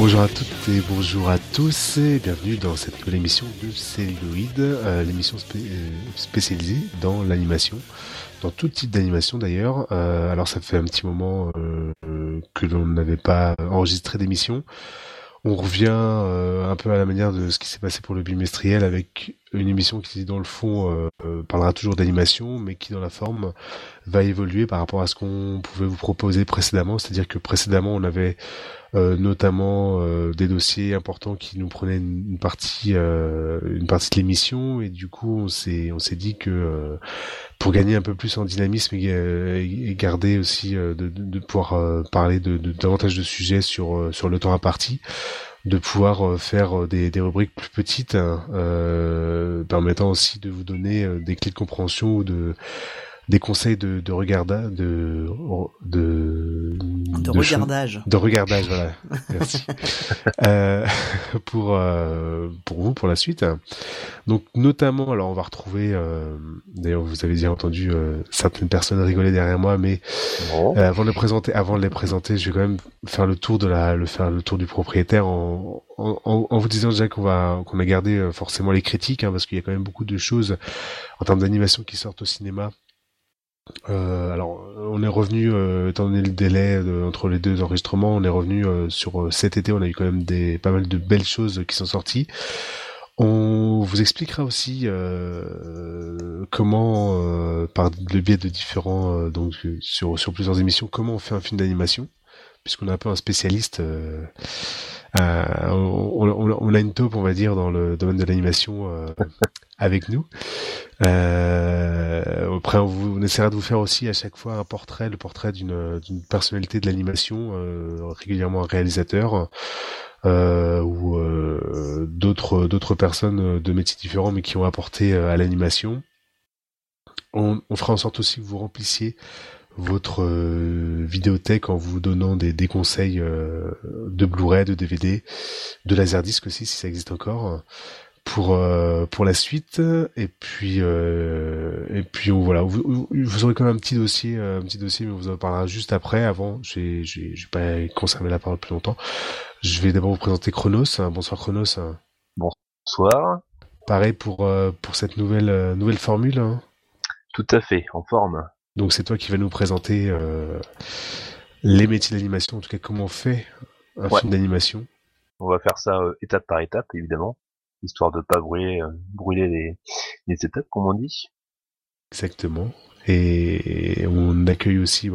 Bonjour à toutes et bonjour à tous et bienvenue dans cette nouvelle émission de Celluloid, l'émission spécialisée dans l'animation, dans tout type d'animation d'ailleurs. Alors ça fait un petit moment que l'on n'avait pas enregistré d'émission. On revient un peu à la manière de ce qui s'est passé pour le bimestriel avec une émission qui dans le fond parlera toujours d'animation mais qui dans la forme va évoluer par rapport à ce qu'on pouvait vous proposer précédemment. C'est-à-dire que précédemment on avait notamment des dossiers importants qui nous prenaient une partie de l'émission et du coup on s'est dit que pour gagner un peu plus en dynamisme et garder aussi de pouvoir parler de davantage de sujets sur le temps imparti, de pouvoir faire des rubriques plus petites permettant aussi de vous donner des clés de compréhension ou des conseils de regardage. De regardage, voilà. Merci. Pour vous, pour la suite. Donc, notamment, alors, on va retrouver, d'ailleurs, vous avez déjà entendu, certaines personnes rigoler derrière moi, mais, avant de les présenter, je vais quand même faire le tour le tour du propriétaire en vous disant déjà qu'on a gardé forcément les critiques, parce qu'il y a quand même beaucoup de choses en termes d'animation qui sortent au cinéma. Alors, on est revenu, étant donné le délai entre les deux enregistrements, on est revenu sur cet été. On a eu quand même pas mal de belles choses qui sont sorties. On vous expliquera aussi comment, par le biais de différents, donc sur plusieurs émissions, comment on fait un film d'animation, puisqu'on est un peu un spécialiste. On a une taupe, on va dire, dans le domaine de l'animation avec nous. Après, on essaiera de vous faire aussi à chaque fois le portrait d'une personnalité de l'animation, régulièrement un réalisateur ou d'autres personnes de métiers différents, mais qui ont apporté à l'animation. On fera en sorte aussi que vous remplissiez votre vidéothèque en vous donnant des conseils de Blu-ray, de DVD, de Laserdisc aussi si ça existe encore, pour la suite. Et puis voilà, vous aurez quand même un petit dossier, mais on vous en parlera juste après. Avant, je vais pas conserver la parole plus longtemps. Je vais d'abord vous présenter Chronos. Bonsoir Chronos. Bonsoir. Pareil pour cette nouvelle formule. Tout à fait, en forme. Donc c'est toi qui vas nous présenter les métiers d'animation, en tout cas comment on fait un film d'animation. On va faire ça étape par étape, évidemment, histoire de pas brûler les étapes, comme on dit. Exactement. Et on accueille aussi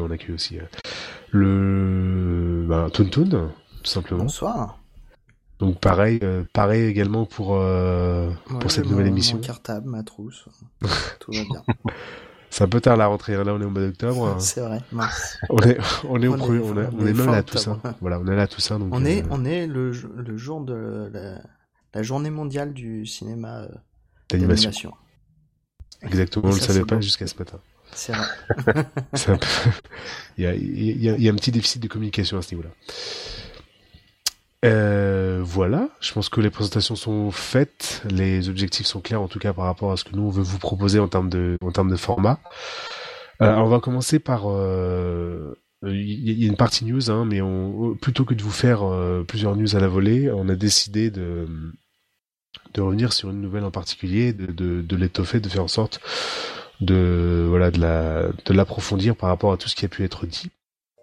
le Toon, tout simplement. Bonsoir. Donc pareil également pour cette nouvelle émission. Mon cartable, ma trousse, tout va bien. C'est un peu tard la rentrée, là on est au mois d'octobre. C'est vrai, mince. On est même là à Toussaint. Voilà, on est là à Toussaint. Donc on est le jour de la journée mondiale du cinéma d'animation. Exactement, on le savait pas jusqu'à ce matin. C'est vrai. C'est un peu... il y a un petit déficit de communication à ce niveau-là. Voilà, je pense que les présentations sont faites, les objectifs sont clairs en tout cas par rapport à ce que nous on veut vous proposer en termes de format. On va commencer par il y a une partie news, mais plutôt que de vous faire plusieurs news à la volée, on a décidé de revenir sur une nouvelle en particulier, de l'étoffer, de faire en sorte de l'approfondir par rapport à tout ce qui a pu être dit.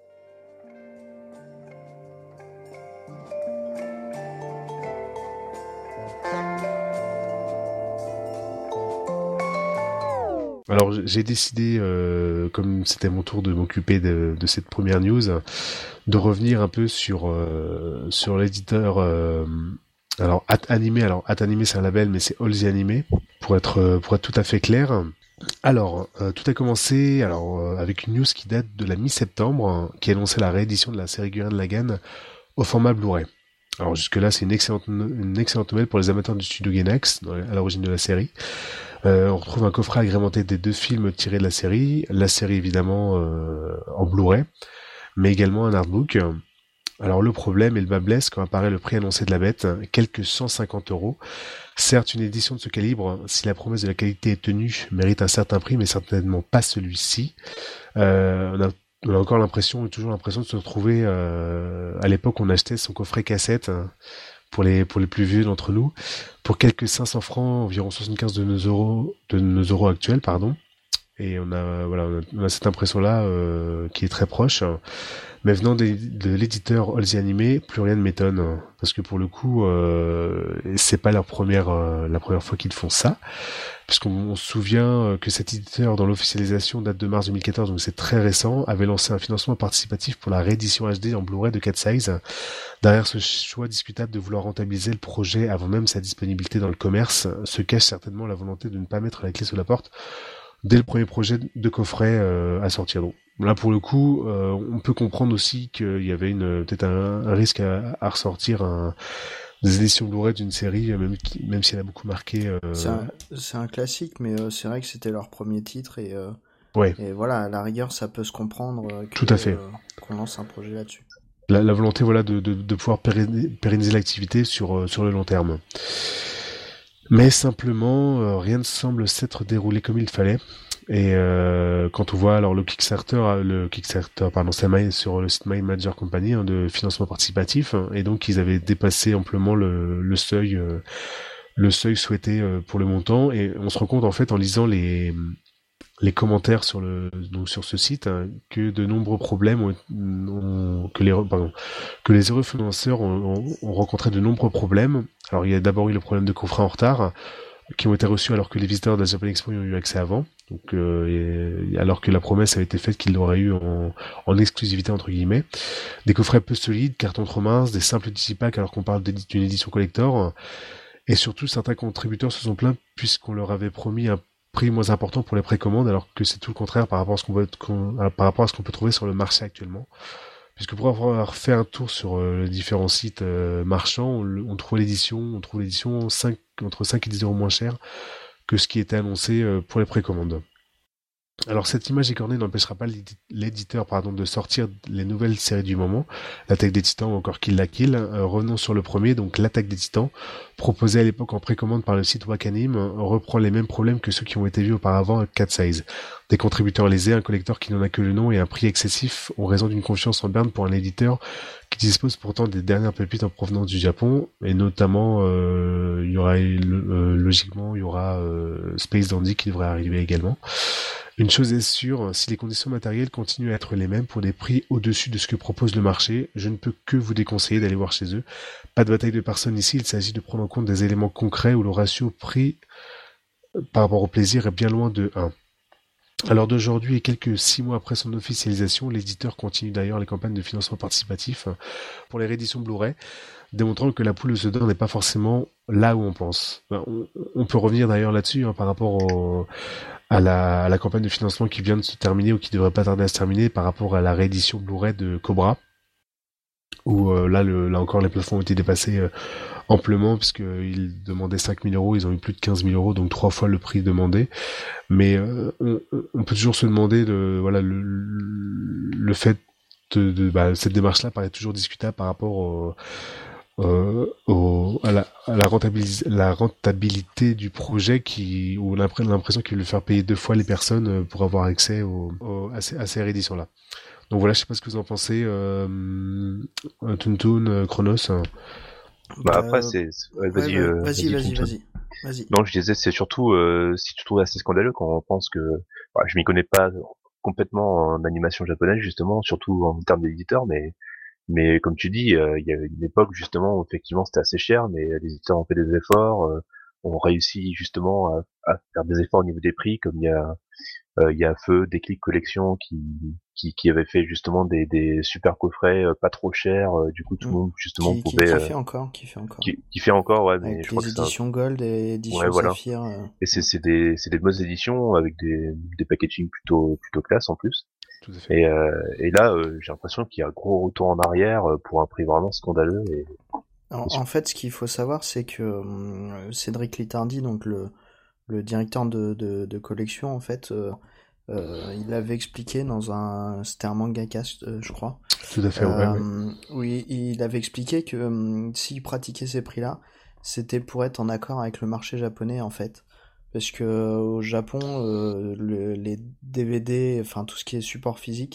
Alors j'ai décidé, comme c'était mon tour de m'occuper de cette première news, de revenir un peu sur l'éditeur. Alors At-Animé c'est un label, mais c'est All The Animé pour être tout à fait clair. Alors tout a commencé avec une news qui date de la mi-septembre, qui annonçait la réédition de la série Gurren Lagann au format Blu-ray. Alors jusque-là, c'est une excellente nouvelle pour les amateurs du studio Gainax à l'origine de la série. On retrouve un coffret agrémenté des 2 films tirés de la série évidemment en Blu-ray, mais également un artbook. Alors le problème et le bas blesse quand apparaît le prix annoncé de la bête, quelques 150 €. Certes, une édition de ce calibre, si la promesse de la qualité est tenue, mérite un certain prix, mais certainement pas celui-ci. On a on a encore toujours l'impression de se retrouver à l'époque on achetait son coffret cassette pour les plus vieux d'entre nous pour quelques 500 francs, environ 75 de nos euros actuels, pardon. Et on a cette impression là qui est très proche. Mais venant de l'éditeur All the Anime, plus rien ne m'étonne, parce que pour le coup, c'est pas la première fois qu'ils font ça, puisqu'on se souvient que cet éditeur, dans l'officialisation, date de mars 2014, donc c'est très récent, avait lancé un financement participatif pour la réédition HD en Blu-ray de 4 size. Derrière ce choix discutable de vouloir rentabiliser le projet avant même sa disponibilité dans le commerce, se cache certainement la volonté de ne pas mettre la clé sous la porte dès le premier projet de coffret à sortir. Donc là, pour le coup, on peut comprendre aussi qu'il y avait peut-être un risque à ressortir des éditions Blu-ray d'une série, même si elle a beaucoup marqué. C'est un classique, mais c'est vrai que c'était leur premier titre ouais. Et voilà, à la rigueur, ça peut se comprendre Tout à fait. Qu'on lance un projet là-dessus. La volonté, voilà, de pouvoir pérenniser l'activité sur le long terme. Mais simplement, rien ne semble s'être déroulé comme il fallait. Et quand on voit alors le Kickstarter, c'est sur le site My Major Company de financement participatif, et donc ils avaient dépassé amplement le seuil souhaité pour le montant. Et on se rend compte en fait en lisant les commentaires sur ce site que de nombreux problèmes que les heureux financeurs ont rencontré de nombreux problèmes. Alors il y a d'abord eu le problème de coffrets en retard qui ont été reçus alors que les visiteurs de la Japan Expo y ont eu accès avant, donc alors que la promesse avait été faite qu'ils l'auraient eu en exclusivité entre guillemets, des coffrets peu solides, cartons trop minces, des simples digipacks alors qu'on parle d'une édition collector, et surtout certains contributeurs se sont plaints puisqu'on leur avait promis un prix moins important pour les précommandes, alors que c'est tout le contraire par rapport à ce qu'on peut trouver sur le marché actuellement. Puisque pour avoir fait un tour sur les différents sites marchands, on trouve l'édition entre 5 et 10 euros moins cher que ce qui était annoncé pour les précommandes. Alors cette image écornée n'empêchera pas l'éditeur de sortir les nouvelles séries du moment, l'Attaque des Titans ou encore Kill la Kill. Revenons sur le premier, donc l'Attaque des Titans, proposé à l'époque en précommande par le site Wakanim, reprend les mêmes problèmes que ceux qui ont été vus auparavant à 4 size. Des contributeurs lésés, un collecteur qui n'en a que le nom et un prix excessif en raison d'une confiance en berne pour un éditeur qui dispose pourtant des dernières pépites en provenance du Japon, et notamment logiquement il y aura Space Dandy qui devrait arriver également. Une chose est sûre, si les conditions matérielles continuent à être les mêmes pour des prix au-dessus de ce que propose le marché, je ne peux que vous déconseiller d'aller voir chez eux. Pas de bataille de personnes ici, il s'agit de prendre en compte des éléments concrets où le ratio prix par rapport au plaisir est bien loin de 1. Alors d'aujourd'hui et quelques 6 mois après son officialisation, l'éditeur continue d'ailleurs les campagnes de financement participatif pour les rééditions Blu-ray, démontrant que la poule aux œufs d'or n'est pas forcément là où on pense. On peut revenir d'ailleurs là-dessus par rapport à la campagne de financement qui vient de se terminer ou qui devrait pas tarder à se terminer par rapport à la réédition Blu-ray de Cobra, où là encore les plafonds ont été dépassés amplement, puisqu'ils demandaient 5 000 euros, ils ont eu plus de 15 000 euros, donc 3 fois le prix demandé. Mais on peut toujours se demander le fait cette démarche-là paraît toujours discutable par rapport à la rentabilité du projet où on a l'impression qu'il veut faire payer 2 fois les personnes pour avoir accès à ces rééditions-là. Donc voilà, je sais pas ce que vous en pensez, Toontoon, Chronos. Après Vas-y. Non, je disais, c'est surtout si tu trouves assez scandaleux quand on pense que je m'y connais pas complètement en animation japonaise justement, surtout en termes d'éditeur, mais comme tu dis, il y a une époque justement où effectivement c'était assez cher, mais les éditeurs ont fait des efforts, ont réussi justement à faire des efforts au niveau des prix, comme il y a Feu, Déclic Collection qui avait fait justement des super coffrets pas trop chers, du coup tout le monde justement pouvait qui fait encore ouais, mais avec je crois les que éditions Gold et éditions ouais, voilà. Saphir. Et c'est des bonnes éditions avec des packaging plutôt classe en plus. Tout à fait. Et là, j'ai l'impression qu'il y a un gros retour en arrière pour un prix vraiment scandaleux. En fait, ce qu'il faut savoir, c'est que Cédric Littardi, donc le directeur de collection, en fait, il avait expliqué c'était un mangaka, je crois. Tout à fait, ouais. Oui, il avait expliqué que s'il pratiquait ces prix-là, c'était pour être en accord avec le marché japonais, en fait. Parce que au Japon, les DVD, enfin tout ce qui est support physique,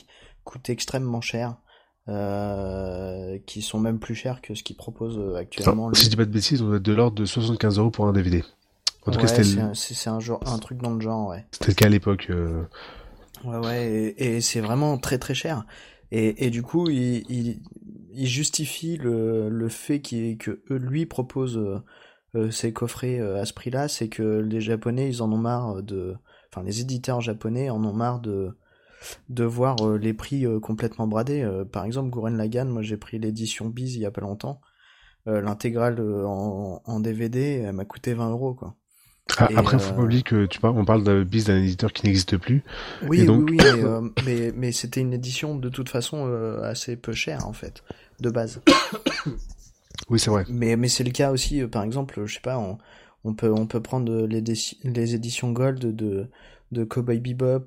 coûtent extrêmement cher, qui sont même plus chers que ce qu'ils proposent actuellement. Si je dis pas de bêtises, on doit être de l'ordre de 75€ pour un DVD. En tout cas, c'est un truc dans le genre, ouais. C'était le cas à l'époque. Ouais, et c'est vraiment très très cher. Et du coup, il justifie le fait que lui propose ces coffrets à ce prix-là, c'est que les Japonais, ils en ont marre enfin, les éditeurs japonais en ont marre de voir les prix complètement bradés. Par exemple, Gurren Lagann, moi j'ai pris l'édition Biz il y a pas longtemps. L'intégrale en DVD, elle m'a coûté 20€, quoi. Après, faut pas oublier que on parle d'un Biz d'un éditeur qui n'existe plus. Oui, donc... oui, mais c'était une édition de toute façon assez peu chère en fait, de base. Oui, c'est vrai. Mais c'est le cas aussi, par exemple, je sais pas, on peut prendre les éditions Gold de Cowboy Bebop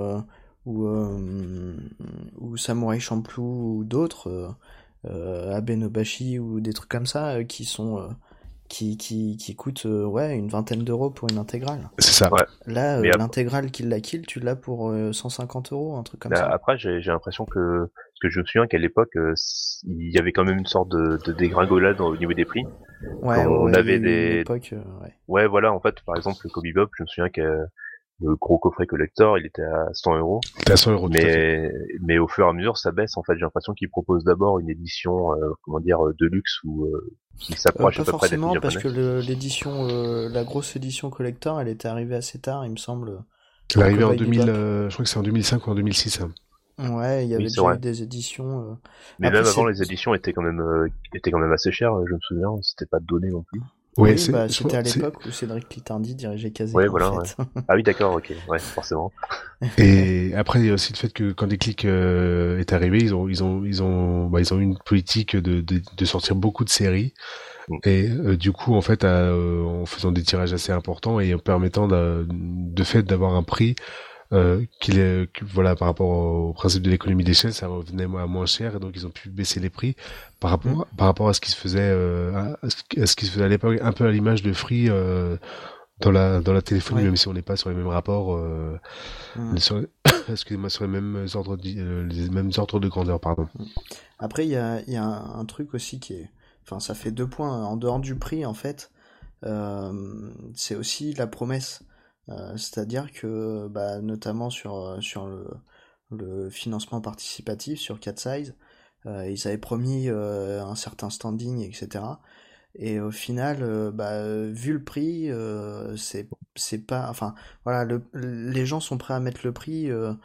ou Samurai Champloo ou d'autres, Abenobashi ou des trucs comme ça qui sont qui coûtent une vingtaine d'euros pour une intégrale. C'est ça. Ouais. Là, l'intégrale Kill la Kill, tu l'as pour 150€, un truc comme ça. Après, j'ai l'impression que je me souviens qu'à l'époque, il y avait quand même une sorte de dégringolade au niveau des prix. Ouais, on avait des époque, ouais, voilà, en fait, par exemple, le Kobe Bebop, je me souviens que le gros coffret collector, il était à 100€. Il était à 100€. Mais au fur et à mesure, ça baisse. En fait, j'ai l'impression qu'ils proposent d'abord une édition, de luxe ou qui s'approche à peu près des prix japonais. Parce que l'édition, la grosse édition collector, elle était arrivée assez tard, il me semble. Elle est arrivée en 2000, je crois que c'est en 2005 ou en 2006. Hein. Ouais, il y avait déjà eu des éditions. Mais après, même avant, les éditions étaient quand même assez chères. Je me souviens, c'était pas donné non plus. Oui, c'était à l'époque où Cédric Littendi dirigeait Kazé. Ouais, voilà. Ouais. Ah oui, d'accord, ok, ouais, forcément. Et après, il y a aussi le fait que quand Déclic est arrivé, ils ont eu une politique de sortir beaucoup de séries. Et du coup, en fait, en faisant des tirages assez importants et en permettant de fait d'avoir un prix par rapport au principe de l'économie d'échelle, ça revenait à moins cher, et donc ils ont pu baisser les prix par rapport à ce qui se faisait à l'époque, un peu à l'image de Free dans la téléphonie, même si on n'est pas sur les mêmes rapports, excusez-moi, sur les mêmes ordres de grandeur, pardon. Après, il y a un truc aussi qui est, enfin, ça fait 2 points en dehors du prix en fait. C'est aussi la promesse. C'est-à-dire que, notamment sur le financement participatif sur Cat Size, ils avaient promis un certain standing, etc. Et au final, vu le prix, c'est pas, enfin, voilà, les gens sont prêts à mettre le prix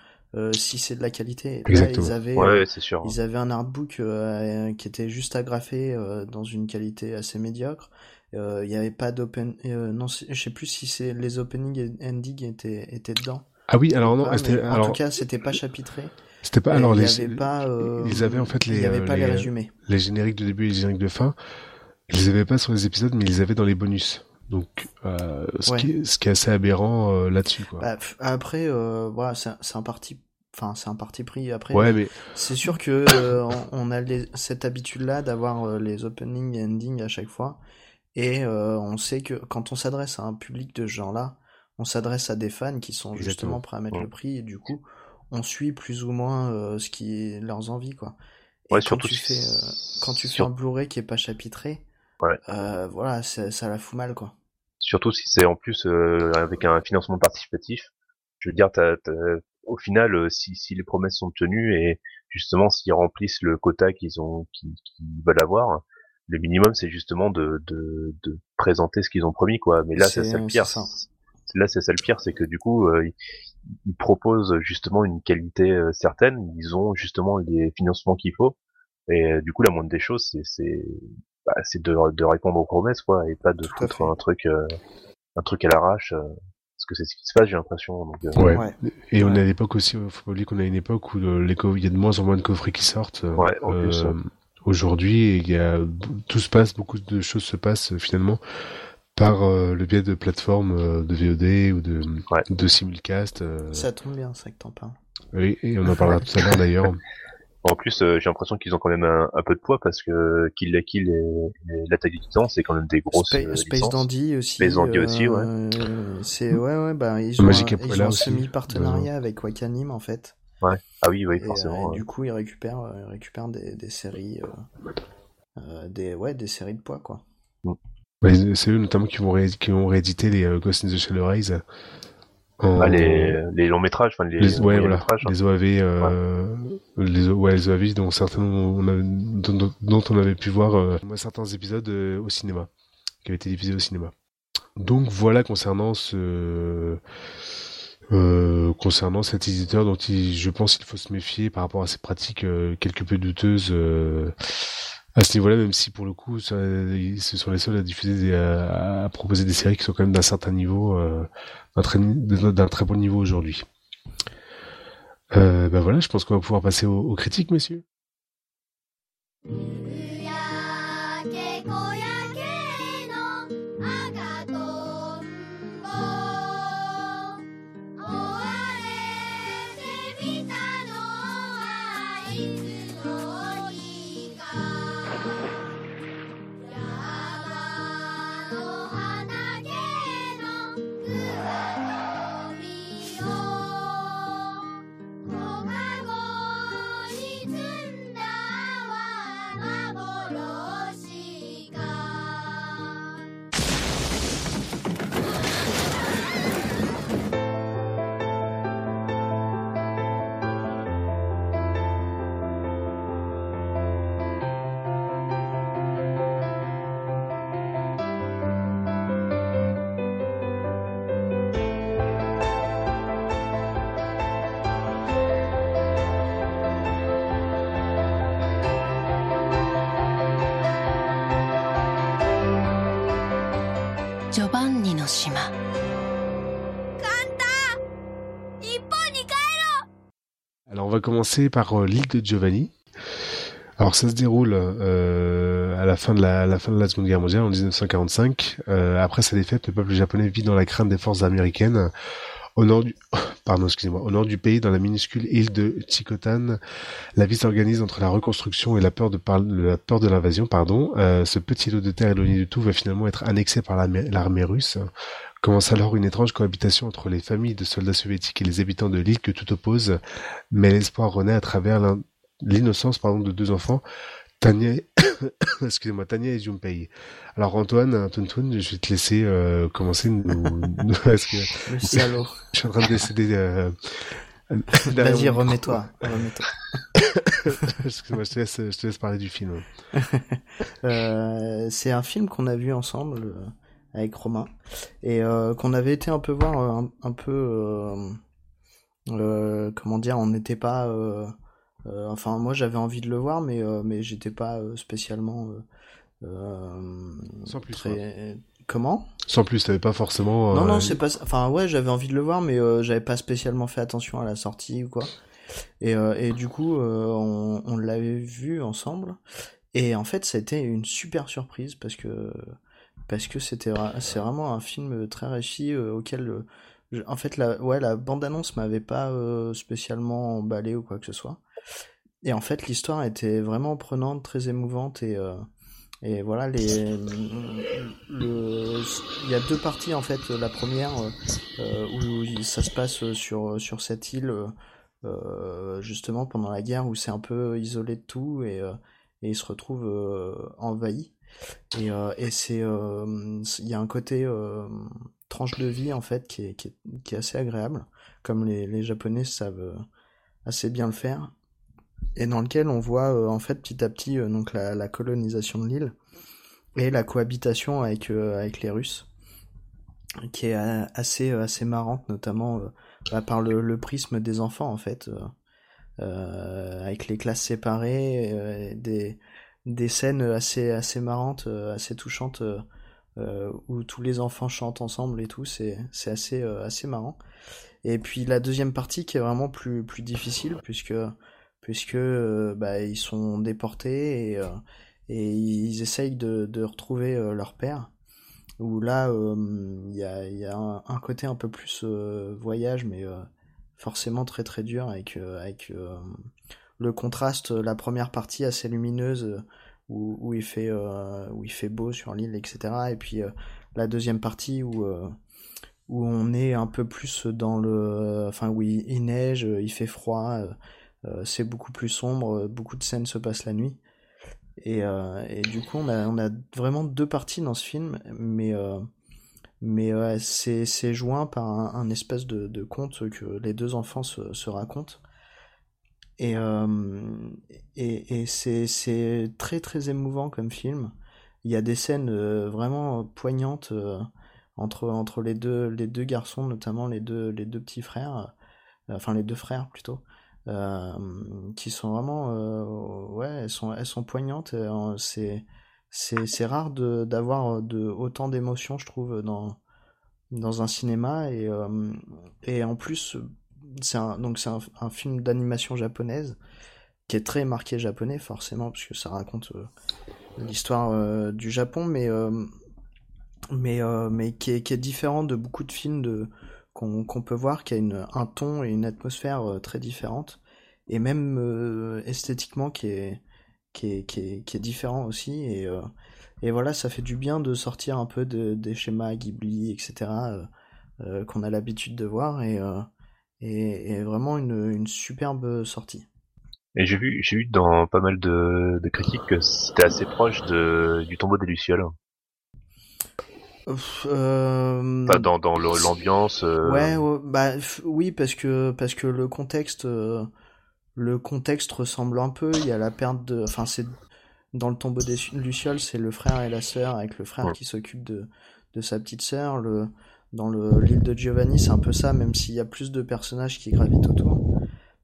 si c'est de la qualité. Là, c'est sûr. Ils avaient un artbook qui était juste agrafé dans une qualité assez médiocre. Il y avait pas non, je sais plus si les opening et ending étaient dedans. Ah oui, alors non, en tout cas, c'était pas chapitré. C'était pas, alors ils avaient en fait les résumés. Les génériques de début et les génériques de fin. Ils les avaient pas sur les épisodes, mais ils les avaient dans les bonus. Donc, ce qui est assez aberrant là-dessus, quoi. Après, voilà, c'est un parti pris. Après, mais c'est sûr que on a cette habitude-là d'avoir les opening et ending à chaque fois. Et on sait que quand on s'adresse à un public de ce genre-là, on s'adresse à des fans qui sont justement prêts à mettre le prix, et du coup, on suit plus ou moins ce qui est leurs envies, quoi. Et quand tu fais un Blu-ray qui est pas chapitré, voilà, ça la fout mal, quoi. Surtout si c'est en plus avec un financement participatif. Je veux dire, au final, si les promesses sont tenues et justement s'ils remplissent le quota qu'ils veulent avoir, le minimum c'est justement de présenter ce qu'ils ont promis, quoi. Mais là c'est ça le pire. Là c'est ça le pire, c'est que du coup ils proposent justement une qualité certaine, ils ont justement les financements qu'il faut, et du coup la moindre des choses c'est de répondre aux promesses, quoi, et pas de foutre un truc à l'arrache. Parce que c'est ce qui se passe, j'ai l'impression. Donc, Et on est à l'époque aussi, faut pas oublier qu'on a une époque où il y a de moins en moins de coffrets qui sortent. En plus, aujourd'hui, beaucoup de choses se passent finalement par le biais de plateformes de VOD ou de simulcast. Ça tombe bien, ça que t'en parles. Oui, et on en parlera tout à l'heure d'ailleurs. En plus, j'ai l'impression qu'ils ont quand même un peu de poids parce que Kill la Kill et l'Attaque des Titans, c'est quand même des grosses Space Dandy aussi. Space Dandy aussi, ouais. Ils ont un semi-partenariat avec Wakanim en fait. Ouais. Ah oui, Et forcément. du coup, il récupère des séries, des séries de poids, quoi. Ouais, c'est eux notamment qui ont réédité les Ghost in the Shell Rise Bah, en les longs métrages, enfin les ouais moyens voilà métrages. Hein. les OAV Ouais. les OAV dont certains dont on avait pu voir certains épisodes au cinéma qui avaient été diffusés au cinéma. Donc voilà concernant cet éditeur dont je pense qu'il faut se méfier par rapport à ses pratiques quelque peu douteuses à ce niveau-là, même si pour le coup, ce sont les seuls à diffuser, à proposer des séries qui sont quand même d'un certain niveau, d'un très bon niveau aujourd'hui. Ben voilà, je pense qu'on va pouvoir passer aux critiques, messieurs. Alors on va commencer par l'île de Giovanni. Alors ça se déroule à la fin de la Seconde Guerre mondiale en 1945. Après sa défaite, le peuple japonais vit dans la crainte des forces américaines. Au nord du pays, dans la minuscule île de Chikotan, la vie s'organise entre la reconstruction et la peur de l'invasion. Ce petit îlot de terre éloigné du tout va finalement être annexé par l'armée russe. Commence alors une étrange cohabitation entre les familles de soldats soviétiques et les habitants de l'île que tout oppose, mais l'espoir renaît à travers l'innocence de deux enfants, Tania, Tania et Junpei. Alors Antoine, je vais te laisser commencer parce que Le salaud. je suis en train de décéder. Vas-y, remets-toi. Excuse-moi, je te laisse parler du film. C'est un film qu'on a vu ensemble avec Romain et qu'on avait été un peu voir comment dire, on n'était pas enfin moi j'avais envie de le voir mais j'étais pas spécialement sans plus très... Comment ? Sans plus, t'avais pas forcément non c'est pas, enfin ouais, j'avais envie de le voir mais j'avais pas spécialement fait attention à la sortie ou quoi, et du coup on l'avait vu ensemble et en fait ça a été une super surprise parce que c'est vraiment un film très réussi auquel en fait la bande-annonce m'avait pas spécialement emballé ou quoi que ce soit. Et en fait l'histoire était vraiment prenante, très émouvante et voilà il y a deux parties en fait. La première où ça se passe sur cette île justement pendant la guerre où c'est un peu isolé de tout et il se retrouve envahi. Et c'est il y a un côté tranche de vie en fait qui est assez agréable, comme les Japonais savent assez bien le faire, et dans lequel on voit en fait petit à petit donc la colonisation de l'île et la cohabitation avec les Russes, qui est assez marrante, notamment par le prisme des enfants en fait, avec les classes séparées, des scènes assez marrantes, assez touchantes, où tous les enfants chantent ensemble et tout, c'est assez marrant. Et puis la deuxième partie qui est vraiment plus difficile puisque bah ils sont déportés et ils essayent de retrouver leur père, où là il y a un côté un peu plus voyage, mais forcément très très dur avec le contraste, la première partie assez lumineuse où il fait beau sur l'île, etc. Et puis la deuxième partie où on est un peu plus dans enfin où il neige, il fait froid, c'est beaucoup plus sombre, beaucoup de scènes se passent la nuit. Et du coup, on a vraiment deux parties dans ce film, mais c'est joint par un espèce de conte que les deux enfants se racontent. Et, euh, et c'est très très émouvant comme film. Il y a des scènes vraiment poignantes entre les deux garçons, notamment les deux petits frères, enfin les deux frères plutôt, euh, qui sont vraiment, ouais, elles sont poignantes. C'est rare d'avoir autant d'émotions, je trouve, dans un cinéma. Et en plus, donc c'est un film d'animation japonaise qui est très marqué japonais, forcément, parce que ça raconte l'histoire du Japon, mais qui est différent de beaucoup de films qu'on peut voir, qui a un ton et une atmosphère très différente, et même esthétiquement qui est différent aussi. Et voilà, ça fait du bien de sortir un peu des schémas Ghibli, etc., qu'on a l'habitude de voir, et vraiment une superbe sortie. Et j'ai vu dans pas mal de critiques que c'était assez proche du Tombeau des Lucioles. Pas dans l'ambiance. Ouais, ouais, bah oui, parce que le contexte ressemble un peu. Il y a la perte de, enfin c'est dans le Tombeau des Lucioles, c'est le frère et la sœur, avec le frère Ouais. qui s'occupe de sa petite sœur. Dans l'île de Giovanni, c'est un peu ça, même s'il y a plus de personnages qui gravitent autour.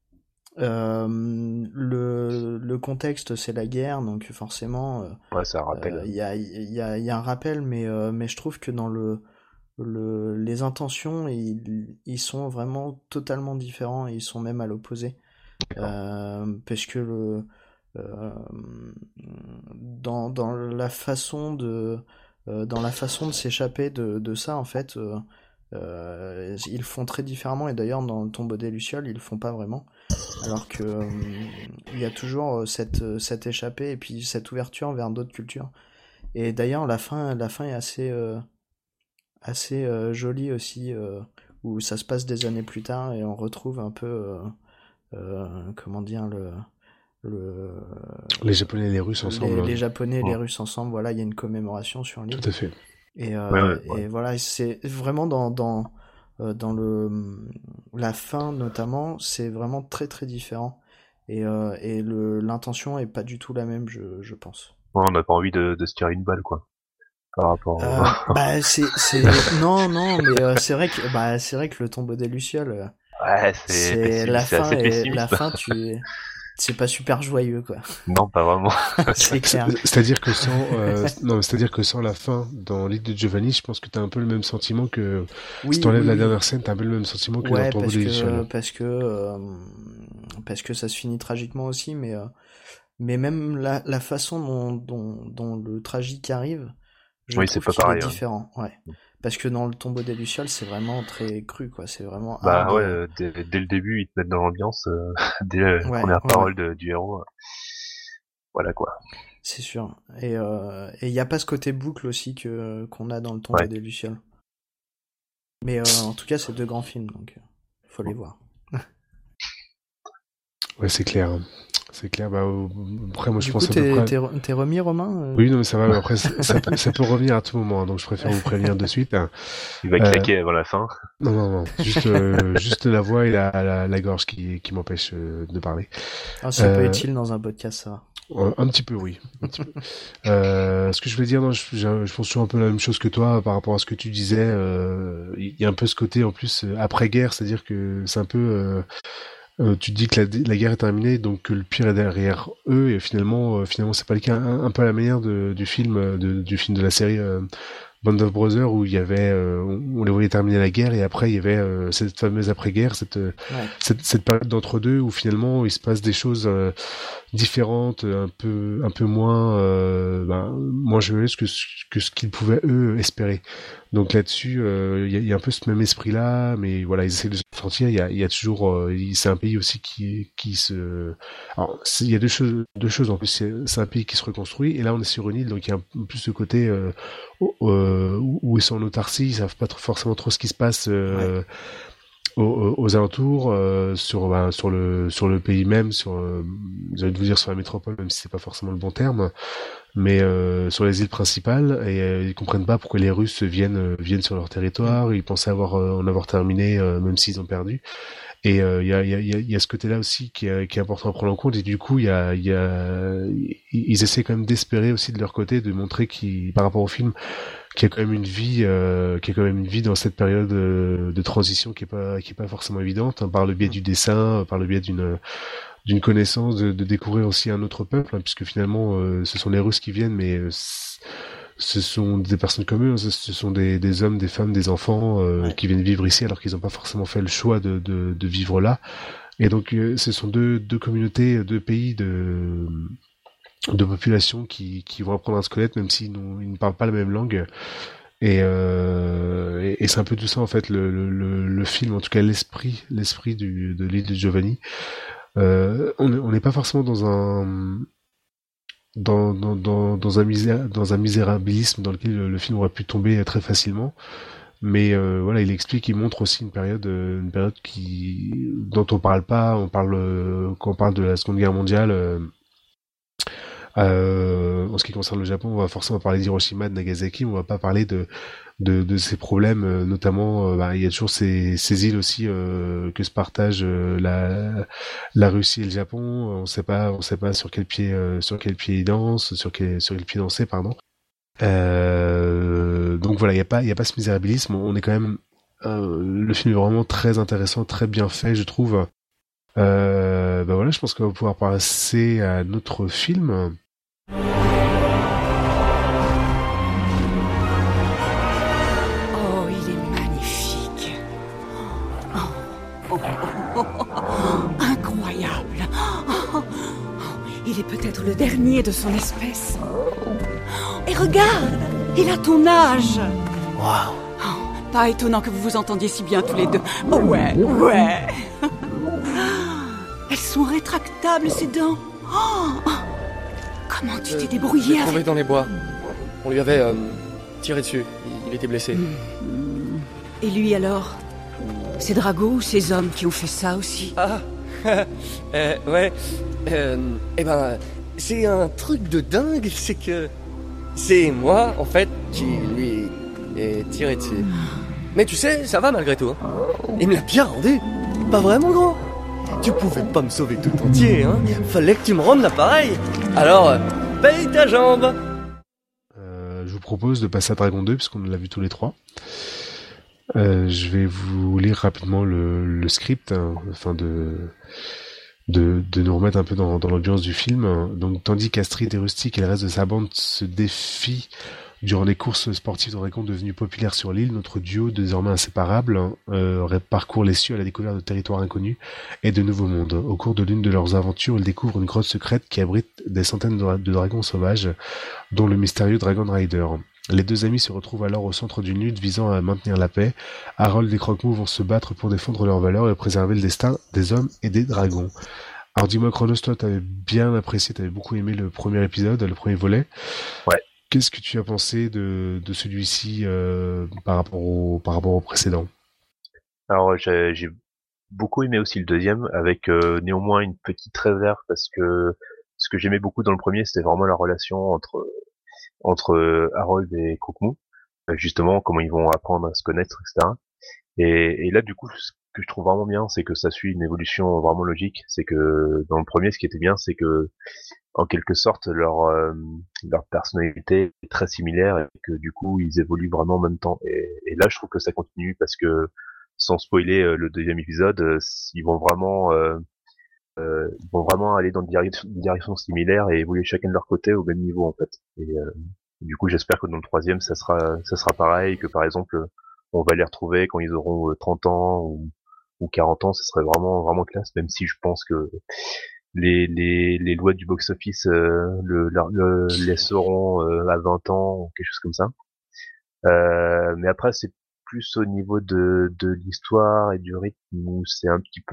Le contexte, c'est la guerre, donc forcément, Ouais, ça rappelle. il y a un rappel, mais je trouve que dans les intentions, ils sont vraiment totalement différents, et ils sont même à l'opposé. Parce que euh, dans la façon dans la façon de s'échapper de ça, en fait, ils le font très différemment. Et d'ailleurs, dans le Tombeau des Lucioles, ils le font pas vraiment. Alors que il y a toujours cette échappée et puis cette ouverture vers d'autres cultures. Et d'ailleurs, la fin est assez jolie aussi, où ça se passe des années plus tard et on retrouve un peu, comment dire, le, Les Japonais et les Russes ensemble. les Japonais et les Ouais. Russes ensemble. Voilà, il y a une commémoration sur l'île. Tout à fait. Ouais. Et voilà, c'est vraiment dans la fin notamment, c'est vraiment très très différent. Et l'intention est pas du tout la même, je pense. Ouais, on n'a pas envie de se tirer une balle, quoi. Par rapport au... Bah non non, mais c'est vrai que le Tombeau des Lucioles, Ouais, c'est la c'est fin, assez et la pessimiste. fin c'est pas super joyeux, quoi. Non, pas vraiment. C'est clair. C'est-à-dire que non, c'est-à-dire que sans la fin dans l'île de Giovanni, je pense que t'as un peu le même sentiment que si Oui, t'enlèves oui, la oui. dernière scène, t'as un peu le même sentiment que dans le Ouais, Tombeau des Lucioles. parce que ça se finit tragiquement aussi, mais même la façon dont le tragique arrive, je Oui, c'est trouve pas qu'il est pareil. Ouais. différent, ouais. Parce que dans le Tombeau des Lucioles, c'est vraiment très cru, quoi. C'est vraiment Bah hard. ouais, dès le début, ils te mettent dans l'ambiance, dès la Ouais, première ouais, ouais, parole du héros. Voilà, quoi. c'est sûr. Et il y a pas ce côté boucle aussi qu'on a dans le Tombeau Ouais. des Lucioles. Mais en tout cas, c'est deux grands films, donc faut les voir. Ouais, c'est clair. C'est clair. Bah, après, moi, je Du coup, pense à peu près. t'es remis, Romain? Oui, non, mais ça va. Mais après, ça peut revenir à tout moment, hein, donc je préfère vous prévenir de suite. Il va Euh, claquer avant la fin. non, non, non. Juste la voix et la gorge qui m'empêchent de parler. Ah, c'est pas utile dans un podcast, ça va. Un petit peu, oui. Un petit peu. Ce que je voulais dire, non, je pense toujours un peu la même chose que toi par rapport à ce que tu disais. Il y a un peu ce côté en plus après-guerre, c'est-à-dire que c'est un peu. Tu te dis que la guerre est terminée, donc que le pire est derrière eux, et finalement, c'est pas le cas. Un peu à la manière du film, du film de la série Band of Brothers, où il y avait, on les voyait terminer la guerre, et après il y avait cette fameuse après-guerre, Ouais. cette période d'entre-deux où finalement il se passe des choses différentes, un peu moins, moins joyeuses que ce qu'ils pouvaient eux espérer. Donc là-dessus, il y a un peu ce même esprit-là, mais voilà, ils essaient de se sortir. Il y a toujours, c'est un pays aussi qui se. Alors, il y a deux choses en plus. C'est un pays qui se reconstruit, et là on est sur une île, donc il y a un peu plus ce côté où ils sont en autarcie, ils savent pas forcément trop ce qui se passe aux alentours, sur le pays même, j'ai envie de vous dire sur la métropole, même si c'est pas forcément le bon terme, mais sur les îles principales, et ils comprennent pas pourquoi les Russes viennent sur leur territoire. Ils pensaient en avoir terminé, même s'ils ont perdu. Et il y a ce côté-là aussi qui est important à prendre en compte. Et du coup, ils essaient quand même d'espérer aussi de leur côté de montrer par rapport au film, qu'il y a quand même une vie, dans cette période de transition qui est pas forcément évidente, hein, par le biais du dessin, par le biais d'une connaissance, de découvrir aussi un autre peuple, hein, puisque finalement, ce sont les Russes qui viennent, mais ce sont des personnes comme eux, hein, ce sont des hommes, des femmes, des enfants qui viennent vivre ici alors qu'ils n'ont pas forcément fait le choix de vivre là. Et donc ce sont deux communautés, deux pays de populations qui vont apprendre à se connaître même s'ils ils ne parlent pas la même langue. Et c'est un peu tout ça en fait le film, en tout cas l'esprit de l'île de Giovanni. On n'est pas forcément dans un misérabilisme dans lequel le film aurait pu tomber très facilement, mais voilà, il montre aussi une période dont on parle pas. Quand on parle de la Seconde Guerre mondiale. En ce qui concerne le Japon, on va forcément parler d'Hiroshima, de Nagasaki, mais on va pas parler de ces problèmes, notamment, il y a toujours ces îles aussi que se partagent la Russie et le Japon. On sait pas sur quel pied ils dansent, sur quel pied danser, pardon. Donc voilà, il y a pas ce misérabilisme. On est quand même, le film est vraiment très intéressant, très bien fait, je trouve. Voilà, je pense qu'on va pouvoir passer à notre film. Oh, il est magnifique. Incroyable. Il est peut-être le dernier de son espèce. Et regarde, il a ton âge. Waouh. Pas étonnant que vous vous entendiez si bien tous les deux. Oh, ouais. Elles sont rétractables, ces dents. Comment tu t'es débrouillé Je l'ai avec... trouvé dans les bois. On lui avait tiré dessus. Il était blessé. Et lui alors? C'est Drago ou ces hommes qui ont fait ça aussi? Ah. Ouais. C'est un truc de dingue. C'est que... c'est moi, en fait, qui lui ai tiré dessus. Mais tu sais, ça va malgré tout. Hein. Il me l'a bien rendu. Pas vraiment, gros? Tu pouvais pas me sauver tout entier, hein. Fallait que tu me rendes l'appareil. Alors, paye ta jambe. Je vous propose de passer à Dragon 2, puisqu'on l'a vu tous les trois. Je vais vous lire rapidement le script, hein, afin de nous remettre un peu dans l'ambiance du film. Donc, tandis qu'Astrid et Rustic et le reste de sa bande se défient durant les courses sportives de Dragon devenues populaires sur l'île, notre duo, désormais inséparable, parcourt les cieux à la découverte de territoires inconnus et de nouveaux mondes. Au cours de l'une de leurs aventures, ils découvrent une grotte secrète qui abrite des centaines de dragons sauvages, dont le mystérieux Dragon Rider. Les deux amis se retrouvent alors au centre d'une lutte visant à maintenir la paix. Harold et Croque-Mou vont se battre pour défendre leurs valeurs et préserver le destin des hommes et des dragons. Alors dis-moi, Chronos, toi t'avais bien apprécié, t'avais beaucoup aimé le premier épisode, le premier volet. Ouais. Qu'est-ce que tu as pensé de celui-ci par rapport au précédent? Alors j'ai beaucoup aimé aussi le deuxième, avec néanmoins une petite réserve, parce que ce que j'aimais beaucoup dans le premier, c'était vraiment la relation entre Harold et Croque-Mou, justement comment ils vont apprendre à se connaître, etc. Et là, du coup, ce que je trouve vraiment bien, c'est que ça suit une évolution vraiment logique. C'est que dans le premier, ce qui était bien, c'est que en quelque sorte leur personnalité est très similaire et que du coup ils évoluent vraiment en même temps. Et là, je trouve que ça continue parce que sans spoiler le deuxième épisode, ils vont vraiment aller dans une direction similaire et évoluer chacun de leur côté au même niveau en fait. Et du coup, j'espère que dans le troisième, ça sera pareil, que par exemple, on va les retrouver quand ils auront 30 ans ou 40 ans, ce serait vraiment vraiment classe, même si je pense que les lois du box-office le laisseront à 20 ans ou quelque chose comme ça. Mais après, c'est plus au niveau de l'histoire et du rythme où c'est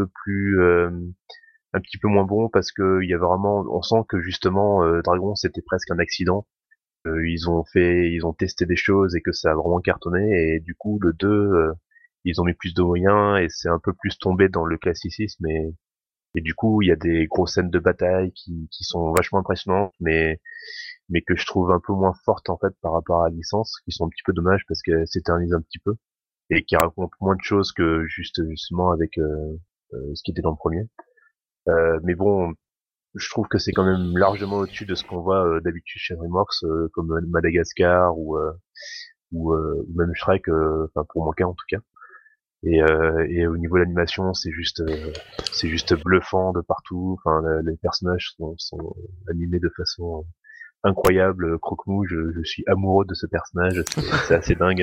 un petit peu moins bon parce que il y a vraiment, on sent que justement Dragon c'était presque un accident ils ont testé des choses et que ça a vraiment cartonné, et du coup le 2, ils ont mis plus de moyens et c'est un peu plus tombé dans le classicisme, et du coup il y a des grosses scènes de bataille qui sont vachement impressionnantes, mais que je trouve un peu moins fortes en fait par rapport à la licence, qui sont un petit peu dommages parce qu'elles s'éternisent un petit peu et qui racontent moins de choses que justement avec ce qui était dans le premier. Mais bon, je trouve que c'est quand même largement au-dessus de ce qu'on voit d'habitude chez DreamWorks, comme Madagascar ou même Shrek, enfin pour mon cas en tout cas. Et au niveau de l'animation, c'est juste bluffant de partout. Enfin, les personnages sont animés de façon incroyable. Croque-Mou, je suis amoureux de ce personnage, c'est assez dingue.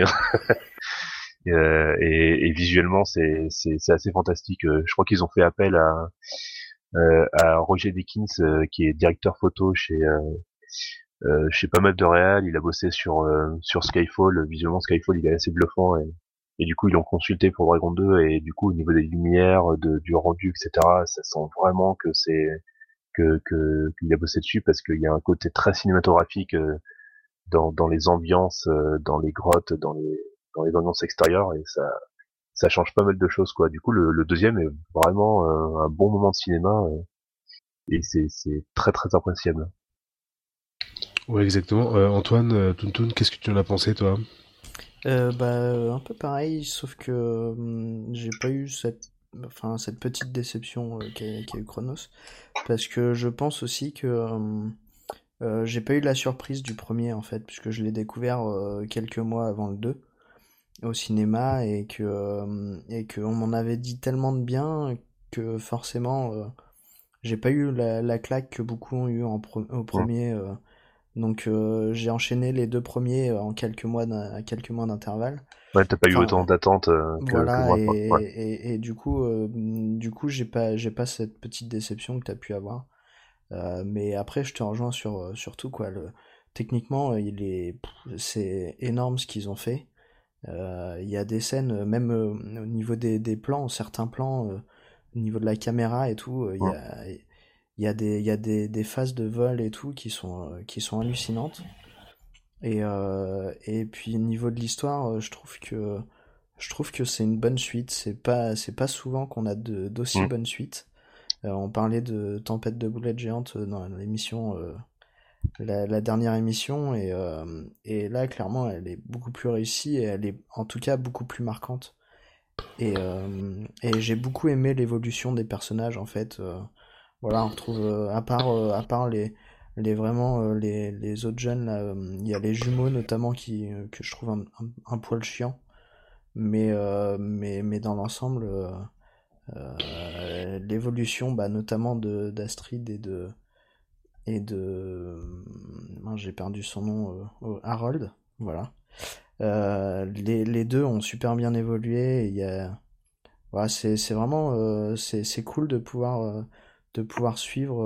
Et visuellement, c'est assez fantastique. Je crois qu'ils ont fait appel à Roger Deakins, qui est directeur photo chez pas mal de réal. Il a bossé sur Skyfall. Visuellement, Skyfall, il est assez bluffant, et du coup, ils l'ont consulté pour Dragon 2, et du coup, au niveau des lumières, du rendu, etc., ça sent vraiment que qu'il a bossé dessus, parce qu'il y a un côté très cinématographique dans les ambiances, dans les grottes, dans les ambiances extérieures, et ça change pas mal de choses, quoi. Du coup, le deuxième est vraiment un bon moment de cinéma, et c'est très très appréciable. Ouais, exactement. Antoine, Tountoun, qu'est-ce que tu en as pensé, toi? Un peu pareil, sauf que j'ai pas eu cette petite déception qu'a eu Chronos, parce que je pense aussi que j'ai pas eu la surprise du premier en fait, puisque je l'ai découvert quelques mois avant le 2 au cinéma, et que on m'en avait dit tellement de bien que forcément j'ai pas eu la claque que beaucoup ont eu au Mm. premier. Donc j'ai enchaîné les deux premiers en quelques mois d'intervalle. Ouais, t'as pas eu Enfin autant d'attentes que voilà, moi, quoi. Ouais. et du coup j'ai pas cette petite déception que t'as pu avoir. Mais après je te rejoins sur tout quoi. Techniquement c'est énorme ce qu'ils ont fait. Il y a des scènes même au niveau des plans, certains plans au niveau de la caméra et tout, Mm. il y a des phases de vol et tout qui sont hallucinantes. Et puis au niveau de l'histoire, je trouve que c'est une bonne suite. C'est pas souvent qu'on a d'aussi Mm. bonnes suites. On parlait de Tempête de boulettes géantes dans l'émission, la dernière émission, et là clairement elle est beaucoup plus réussie et elle est en tout cas beaucoup plus marquante. Et j'ai beaucoup aimé l'évolution des personnages en fait. Voilà, on retrouve à part les autres jeunes là, il y a les jumeaux notamment que je trouve un poil chiant, mais dans l'ensemble l'évolution bah, notamment de d'Astrid et de mince, j'ai perdu son nom, Harold, voilà. Les deux ont super bien évolué. Il y a voilà, c'est vraiment c'est cool de pouvoir suivre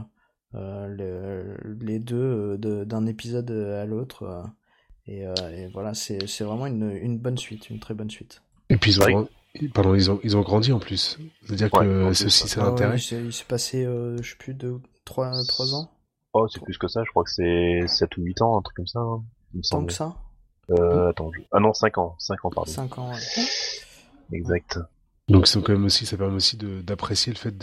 les deux d'un épisode à l'autre, et voilà, c'est vraiment une bonne suite, une très bonne suite. Et puis C'est vrai pardon, ils ont grandi en plus. C'est-à-dire ouais, en que c'est plus, aussi ouais. ça Ah ouais, l'intérêt. il s'est passé je sais plus trois ans. Oh, c'est Tro- plus que ça, je crois que c'est 7 ou 8 ans, un truc comme ça, hein, il me Tant que semble. ça? Attends, ah non, 5 ans, pardon. 5 ans, ouais. Ouais. Exact. Donc c'est quand même aussi, ça permet aussi d'apprécier le fait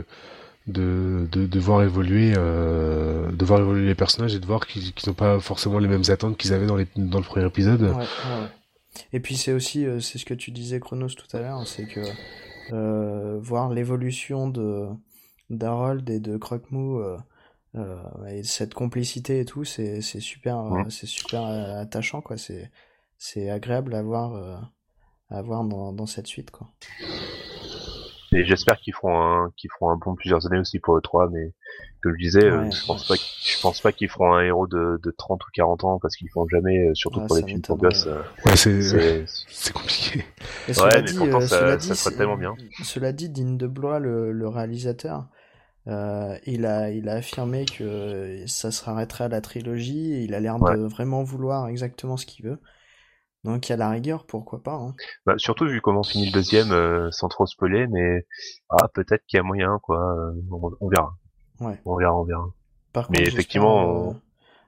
de voir de voir évoluer les personnages et de voir qu'ils n'ont pas forcément les mêmes attentes qu'ils avaient dans le premier épisode. Ouais, ouais, ouais. Et puis c'est aussi, c'est ce que tu disais Chronos tout à l'heure, c'est que voir l'évolution de d'Harold et de Croque-Mou, et cette complicité et tout, Mm. c'est super attachant quoi. C'est agréable à voir dans cette suite quoi. Et j'espère qu'ils feront un bon plusieurs années aussi pour le 3, mais comme je disais, Ouais, je pense pas qu'ils feront un héros de 30 ou 40 ans, parce qu'ils font jamais, surtout ouais, pour les ça films pour m'étonnerait. gosses. Ouais, C'est c'est compliqué. Et ouais, mais pourtant ça serait tellement bien. cela dit, Dean DeBlois, le réalisateur, il a affirmé que ça se arrêterait à la trilogie, et il a l'air Ouais. de vraiment vouloir exactement ce qu'il veut. Donc à la rigueur, pourquoi pas, hein. Bah, surtout vu comment finit le deuxième, sans trop spoiler, mais peut-être qu'il y a moyen, quoi. On verra. Ouais. On verra. Par Mais contre, j'espère effectivement,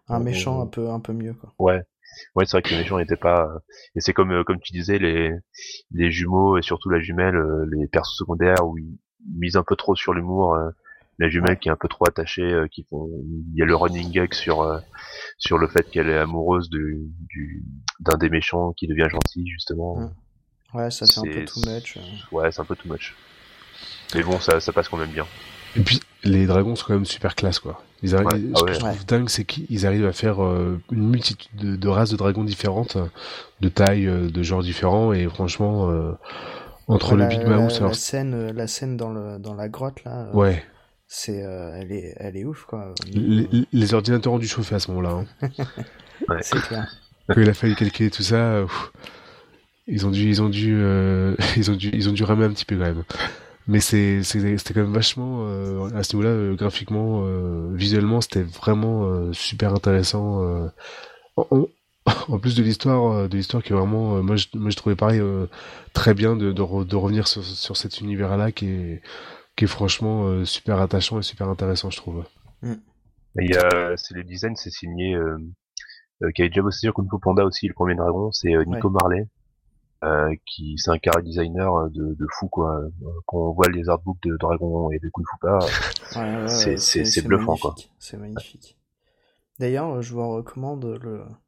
un méchant un peu mieux, quoi. Ouais, c'est vrai que les méchants n'étaient pas. Et c'est comme tu disais, les jumeaux et surtout la jumelle, les persos secondaires où ils misent un peu trop sur l'humour. La jumelle qui est un peu trop attachée, il y a le running gag sur le fait qu'elle est amoureuse d'un des méchants qui devient gentil justement. Ouais, ça c'est un peu too much. Ouais, c'est un peu too much. Mais bon, ça passe quand même bien. Et puis les dragons sont quand même super classe, quoi. Ce que je trouve dingue, c'est qu'ils arrivent à faire une multitude de races de dragons différentes, de tailles, de genres différents, et franchement, entre le Big Mouse, la scène dans la grotte là. Ouais. C'est, elle est ouf, quoi. Les ordinateurs ont dû chauffer à ce moment-là. Hein. Ouais. C'est clair. Quand il a fallu calculer tout ça, ils ont dû ramer un petit peu quand même. Mais c'était quand même vachement à ce niveau-là, graphiquement, visuellement, c'était vraiment super intéressant. En plus de l'histoire qui est vraiment, moi je trouvais pareil très bien de revenir sur cet univers-là qui est franchement super attachant et super intéressant, je trouve. Les designs, c'est signé qui avait déjà bossé sur Kung Fu Panda aussi, le premier dragon, c'est Nico Marley. Qui c'est un character designer de fou, quoi. Quand on voit les artbooks de Dragon et de Kung Fu Panda, c'est bluffant, magnifique, quoi. C'est magnifique. D'ailleurs, je vous recommande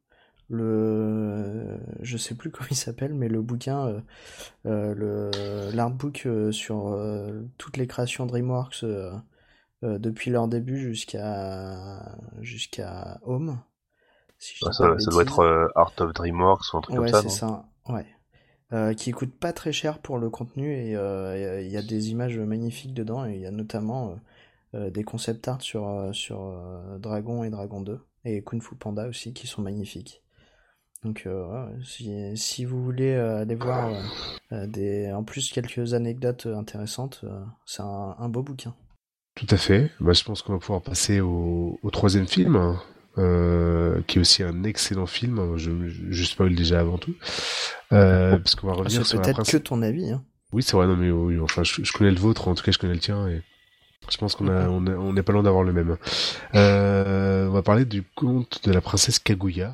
je sais plus comment il s'appelle, mais le bouquin, l'artbook sur toutes les créations DreamWorks depuis leur début jusqu'à Home. Si ça doit être Art of DreamWorks ou un truc comme ça. Ouais, c'est ça. Ouais. Qui coûte pas très cher pour le contenu et il y a des images magnifiques dedans et il y a notamment des concept art sur Dragon et Dragon 2 et Kung Fu Panda aussi qui sont magnifiques. Donc si vous voulez aller voir en plus quelques anecdotes intéressantes, c'est un beau bouquin. Tout à fait. Je pense qu'on va pouvoir passer au troisième film. Qui est aussi un excellent film. Je spoil déjà avant tout. Parce qu'on va revenir sur peut-être que ton avis. Hein. Oui, c'est vrai. Non, mais oui, enfin, je connais le vôtre. En tout cas, je connais le tien. Et je pense on n'est pas loin d'avoir le même. On va parler du conte de la princesse Kaguya.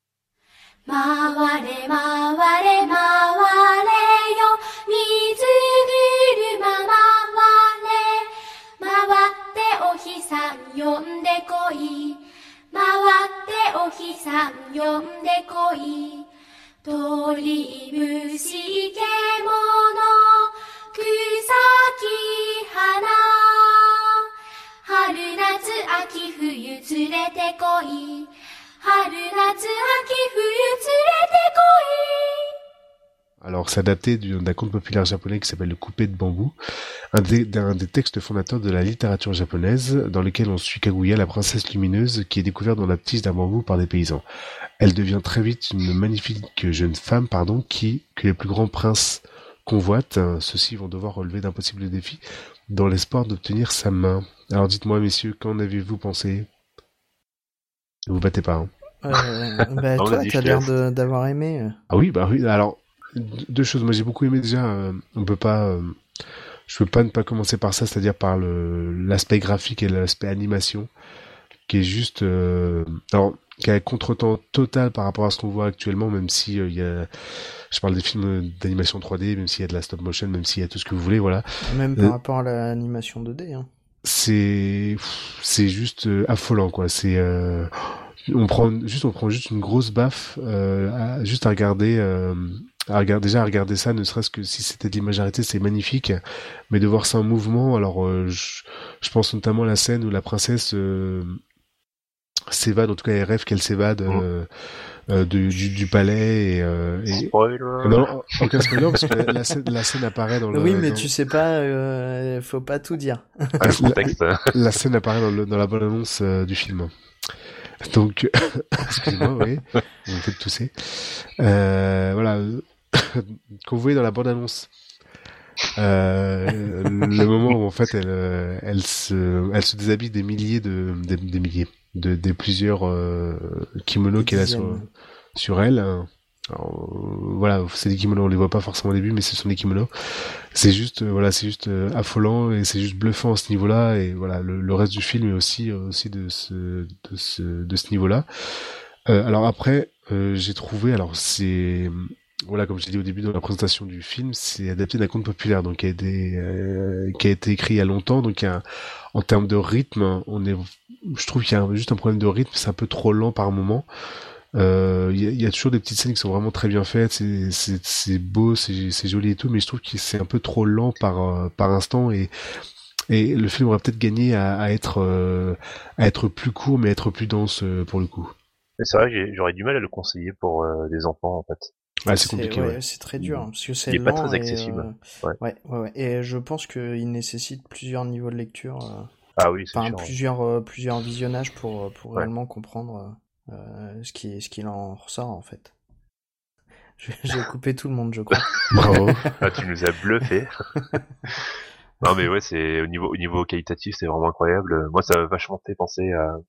Alors, c'est adapté d'un conte populaire japonais qui s'appelle Le coupé de bambou, un des textes fondateurs de la littérature japonaise, dans lequel on suit Kaguya, la princesse lumineuse, qui est découverte dans la tige d'un bambou par des paysans. Elle devient très vite une magnifique jeune femme, que les plus grands princes convoitent. Ceux-ci vont devoir relever d'impossibles défis dans l'espoir d'obtenir sa main. Alors, dites-moi, messieurs, qu'en avez-vous pensé? Ne vous battez pas, hein. Toi, t'as l'air d'avoir aimé. Ah oui, oui, alors... Deux choses. Moi, j'ai beaucoup aimé déjà. Je peux pas ne pas commencer par ça, c'est-à-dire par l'aspect graphique et l'aspect animation, qui est juste, qui a un contretemps total par rapport à ce qu'on voit actuellement, même si je parle des films d'animation 3D, même s'il y a de la stop motion, même s'il y a tout ce que vous voulez, voilà. Même par rapport à l'animation 2D, hein. C'est juste affolant, quoi. On prend juste une grosse baffe, juste à regarder. À regarder ça, ne serait-ce que si c'était de l'imaginarité, c'est magnifique, mais de voir ça en mouvement, alors je pense notamment à la scène où la princesse s'évade, en tout cas elle rêve qu'elle s'évade du palais et... Spoiler. Non, aucun spoiler parce que la scène apparaît dans le... Oui, mais tu sais pas, faut pas tout dire. La scène apparaît dans la bande-annonce du film. Donc, excusez-moi, oui, on peut tousser. Voilà, qu'on voyait dans la bande-annonce, le moment où en fait elle se déshabille des milliers des plusieurs kimonos qu'elle a sur elle. Alors, voilà, c'est des kimonos, on les voit pas forcément au début, mais ce sont des kimonos. C'est juste, affolant et c'est juste bluffant à ce niveau-là. Et voilà, le reste du film est aussi de ce niveau-là. Alors après, j'ai trouvé, alors c'est, voilà, comme je l'ai dit au début dans la présentation du film, c'est adapté d'un conte populaire, donc qui a été écrit il y a longtemps, donc en termes de rythme, je trouve qu'il y a juste un problème de rythme, c'est un peu trop lent par moment. Il y a toujours des petites scènes qui sont vraiment très bien faites, c'est beau, c'est joli et tout, mais je trouve que c'est un peu trop lent par instant et le film aurait peut-être gagné à être plus court, mais être plus dense pour le coup. Mais c'est vrai que j'aurais du mal à le conseiller pour des enfants en fait. Ah, c'est compliqué, ouais. C'est très dur, hein, parce que c'est Il est pas lent très accessible. Ouais. Ouais. Et je pense qu'il nécessite plusieurs niveaux de lecture, Ah oui, c'est sûr. plusieurs visionnages pour Ouais. réellement comprendre ce qu'il en ressort, en fait. J'ai coupé tout le monde, je crois. Bravo. Ah, tu nous as bluffé. Non mais ouais, c'est au niveau qualitatif, c'est vraiment incroyable. Moi, ça m'a vachement fait penser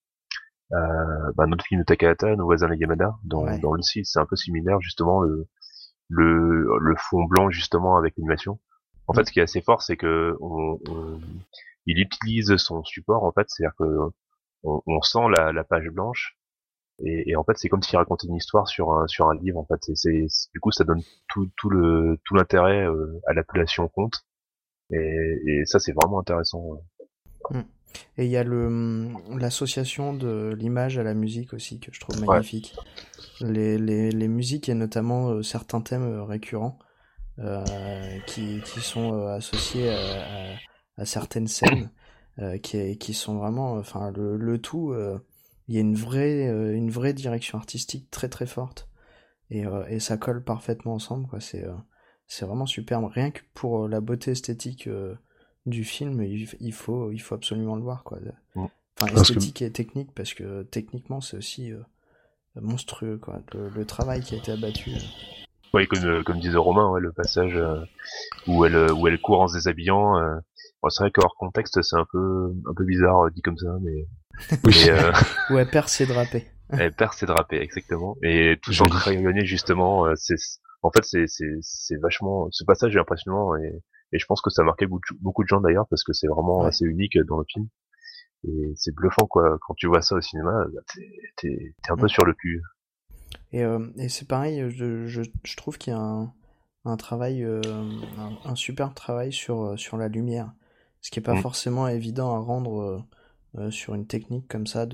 à notre film de Takahata, Nos voisins les Yamada, Ouais. dans le site, c'est un peu similaire justement le fond blanc justement avec l'animation. En fait, ce qui est assez fort, c'est que il utilise son support en fait, c'est-à-dire que on sent la page blanche et en fait c'est comme s'il racontait une histoire sur un livre en fait. Du coup ça donne tout l'intérêt à l'appellation conte et ça c'est vraiment intéressant. Mm. Et il y a l'association de l'image à la musique aussi que je trouve Ouais. magnifique. Les musiques et notamment certains thèmes récurrents qui sont associés à certaines scènes qui sont vraiment, enfin le tout, il y a une vraie direction artistique très très forte et ça colle parfaitement ensemble quoi. C'est vraiment superbe. Rien que pour la beauté esthétique du film, il faut absolument le voir quoi. Enfin esthétique et technique parce que techniquement c'est aussi monstrueux quoi. Le travail qui a été abattu. Oui, comme disait Romain, ouais, le passage où elle court en se déshabillant. Bon, c'est vrai qu'hors contexte, c'est un peu bizarre dit comme ça, mais Oui. Où elle perd ses drapés. Elle perd ses drapés, exactement. Et tout en crayonné, justement, en fait, c'est vachement, ce passage est impressionnant et je pense que ça a marqué beaucoup de gens d'ailleurs parce que c'est vraiment assez unique dans le film. Et c'est bluffant, quoi. Quand tu vois ça au cinéma, t'es un peu sur le cul. Et c'est pareil, je trouve qu'il y a un travail, un superbe travail sur la lumière. Ce qui est pas forcément évident à rendre sur une technique comme ça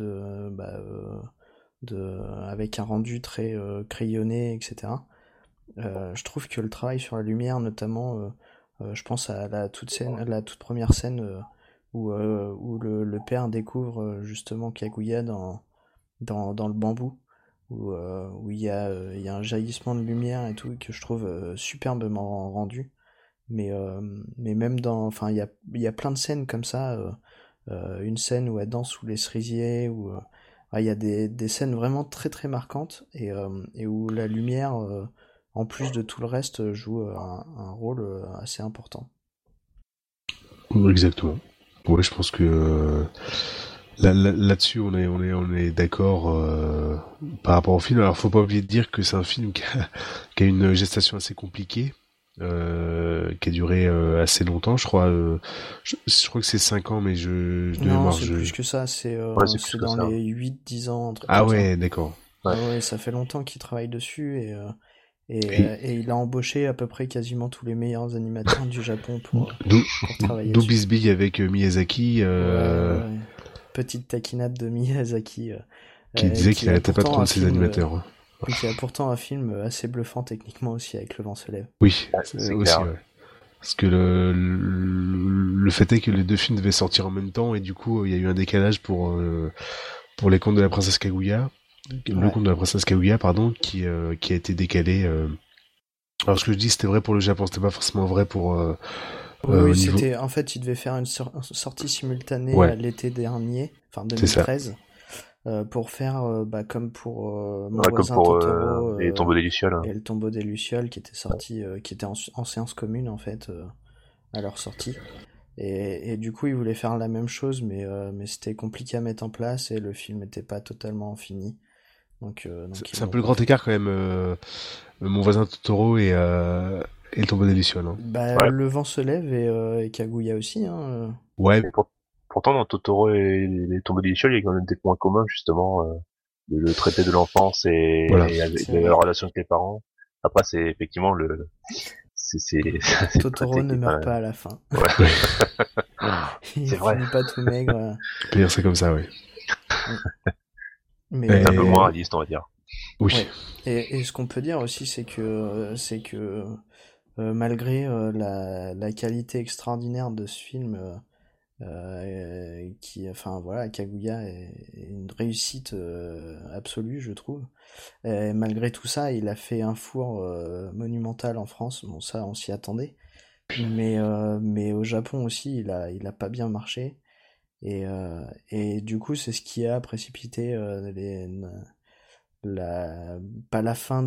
avec un rendu très crayonné, etc. Je trouve que le travail sur la lumière, notamment, je pense à la toute première scène où le père découvre justement Kaguya dans le bambou, où il y a un jaillissement de lumière et tout, que je trouve superbement rendu. Mais même enfin, il y a plein de scènes comme ça, une scène où elle danse sous les cerisiers, il y a des scènes vraiment très très marquantes et où la lumière, en plus de tout le reste, joue un rôle assez important. Exactement. Ouais, je pense que là-dessus on est d'accord par rapport au film. Alors faut pas oublier de dire que c'est un film qui a une gestation assez compliquée, qui a duré assez longtemps, je crois. Je crois que c'est 5 ans, mais Non, c'est plus que ça, c'est dans les 8-10 ans. Ah ouais, d'accord. Ouais, ça fait longtemps qu'il travaille dessus et il a embauché à peu près quasiment tous les meilleurs animateurs du Japon pour travailler dessus. Bisbee avec Miyazaki. Ouais. Petite taquinade de Miyazaki. Qui disait qu'il n'arrêtait pas trop de ses animateurs. Qui a pourtant un film assez bluffant techniquement aussi avec Le Vent se lève. Oui, c'est aussi, ouais. Parce que le fait est que les deux films devaient sortir en même temps et du coup il y a eu un décalage pour les contes de la princesse Kaguya. Le conte de la princesse Kaguya, pardon, qui a été décalé. Alors ce que je dis, c'était vrai pour le Japon, c'était pas forcément vrai pour. Oui, c'était. En fait, il devait faire une sortie simultanée à l'été dernier, enfin 2013, pour faire comme pour Mon voisin Totoro et Le tombeau des lucioles. Et Le tombeau des lucioles, qui était sorti, qui était en séance commune en fait à leur sortie. Et du coup, ils voulaient faire la même chose, mais c'était compliqué à mettre en place et le film n'était pas totalement fini. Donc c'est un peu le grand écart quand même. Mon voisin Totoro et le tombeau des Lucioles. Hein. Bah, Le vent se lève et Kaguya aussi. Hein. Ouais. Mais pourtant, dans Totoro et les Tombeaux des Lucioles, il y a quand même des points communs, justement, le traité de l'enfance et avec la relation avec les parents. Après, c'est effectivement c'est Totoro ne meurt pas à la fin. Ouais. Il C'est vrai. finit pas tout maigre. On peut dire ça comme ça, oui. Mais c'est un peu moins réaliste, on va dire. Oui. Ouais. Et ce qu'on peut dire aussi, c'est que malgré la qualité extraordinaire de ce film, enfin voilà, Kaguya est une réussite absolue, je trouve. Et malgré tout ça, il a fait un four monumental en France. Bon, ça, on s'y attendait. Mais au Japon aussi, il a pas bien marché. Et du coup, c'est ce qui a précipité pas la fin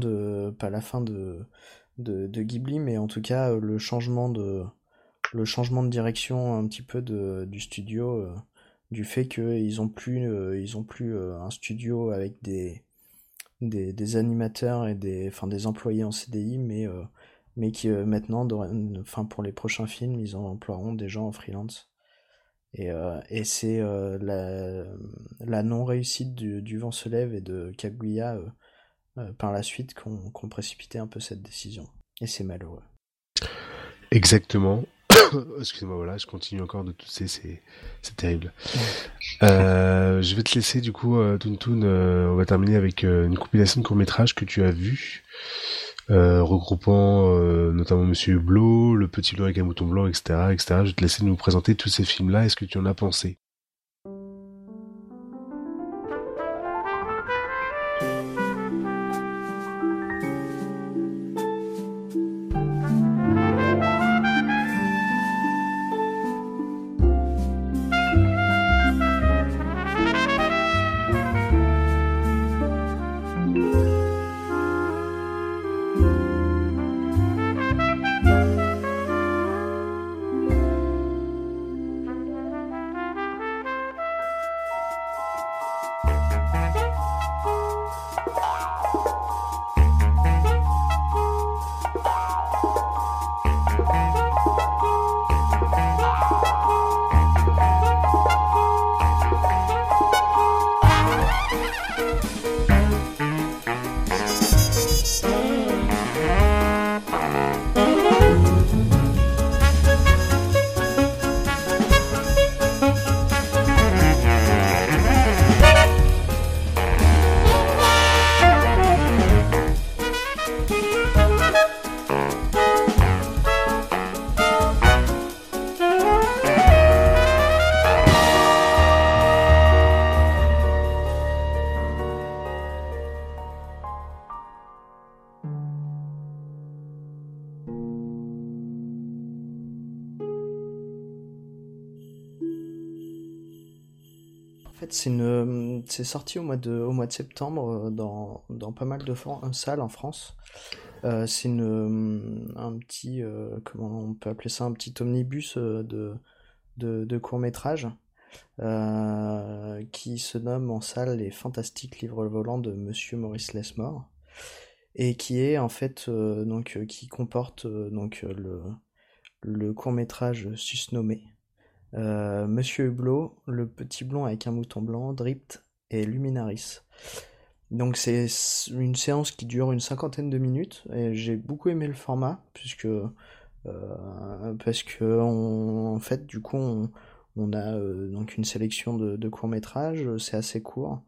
de Ghibli, mais en tout cas le changement de direction un petit peu du studio, du fait qu'ils ont plus un studio avec des animateurs et des employés en CDI, mais qui maintenant, enfin pour les prochains films, ils en emploieront des gens en freelance. Et c'est la non-réussite du Vent se lève et de Kaguya par la suite qu'on précipité un peu cette décision. Et c'est malheureux. Exactement. Excusez-moi, voilà, je continue encore de tousser, c'est terrible. Je vais te laisser du coup, Toon, on va terminer avec une compilation de courts-métrages que tu as vu, regroupant notamment Monsieur Hublot, Le Petit Loup avec un mouton blanc, etc., etc. Je vais te laisser nous présenter tous ces films-là. Est-ce que tu en as pensé? En fait, c'est sorti au mois de septembre dans pas mal de salles en France. C'est un petit, comment on peut appeler ça, un petit omnibus de courts-métrages qui se nomme en salle Les Fantastiques Livres Volants de Monsieur Maurice Lesmore et qui est en fait qui comporte le court-métrage susnommé Monsieur Hublot, Le Petit Blond avec un mouton blanc, Dript et Luminaris. Donc c'est une séance qui dure une 50aine de minutes et j'ai beaucoup aimé le format parce que en fait du coup on a donc une sélection de courts-métrages, c'est assez court.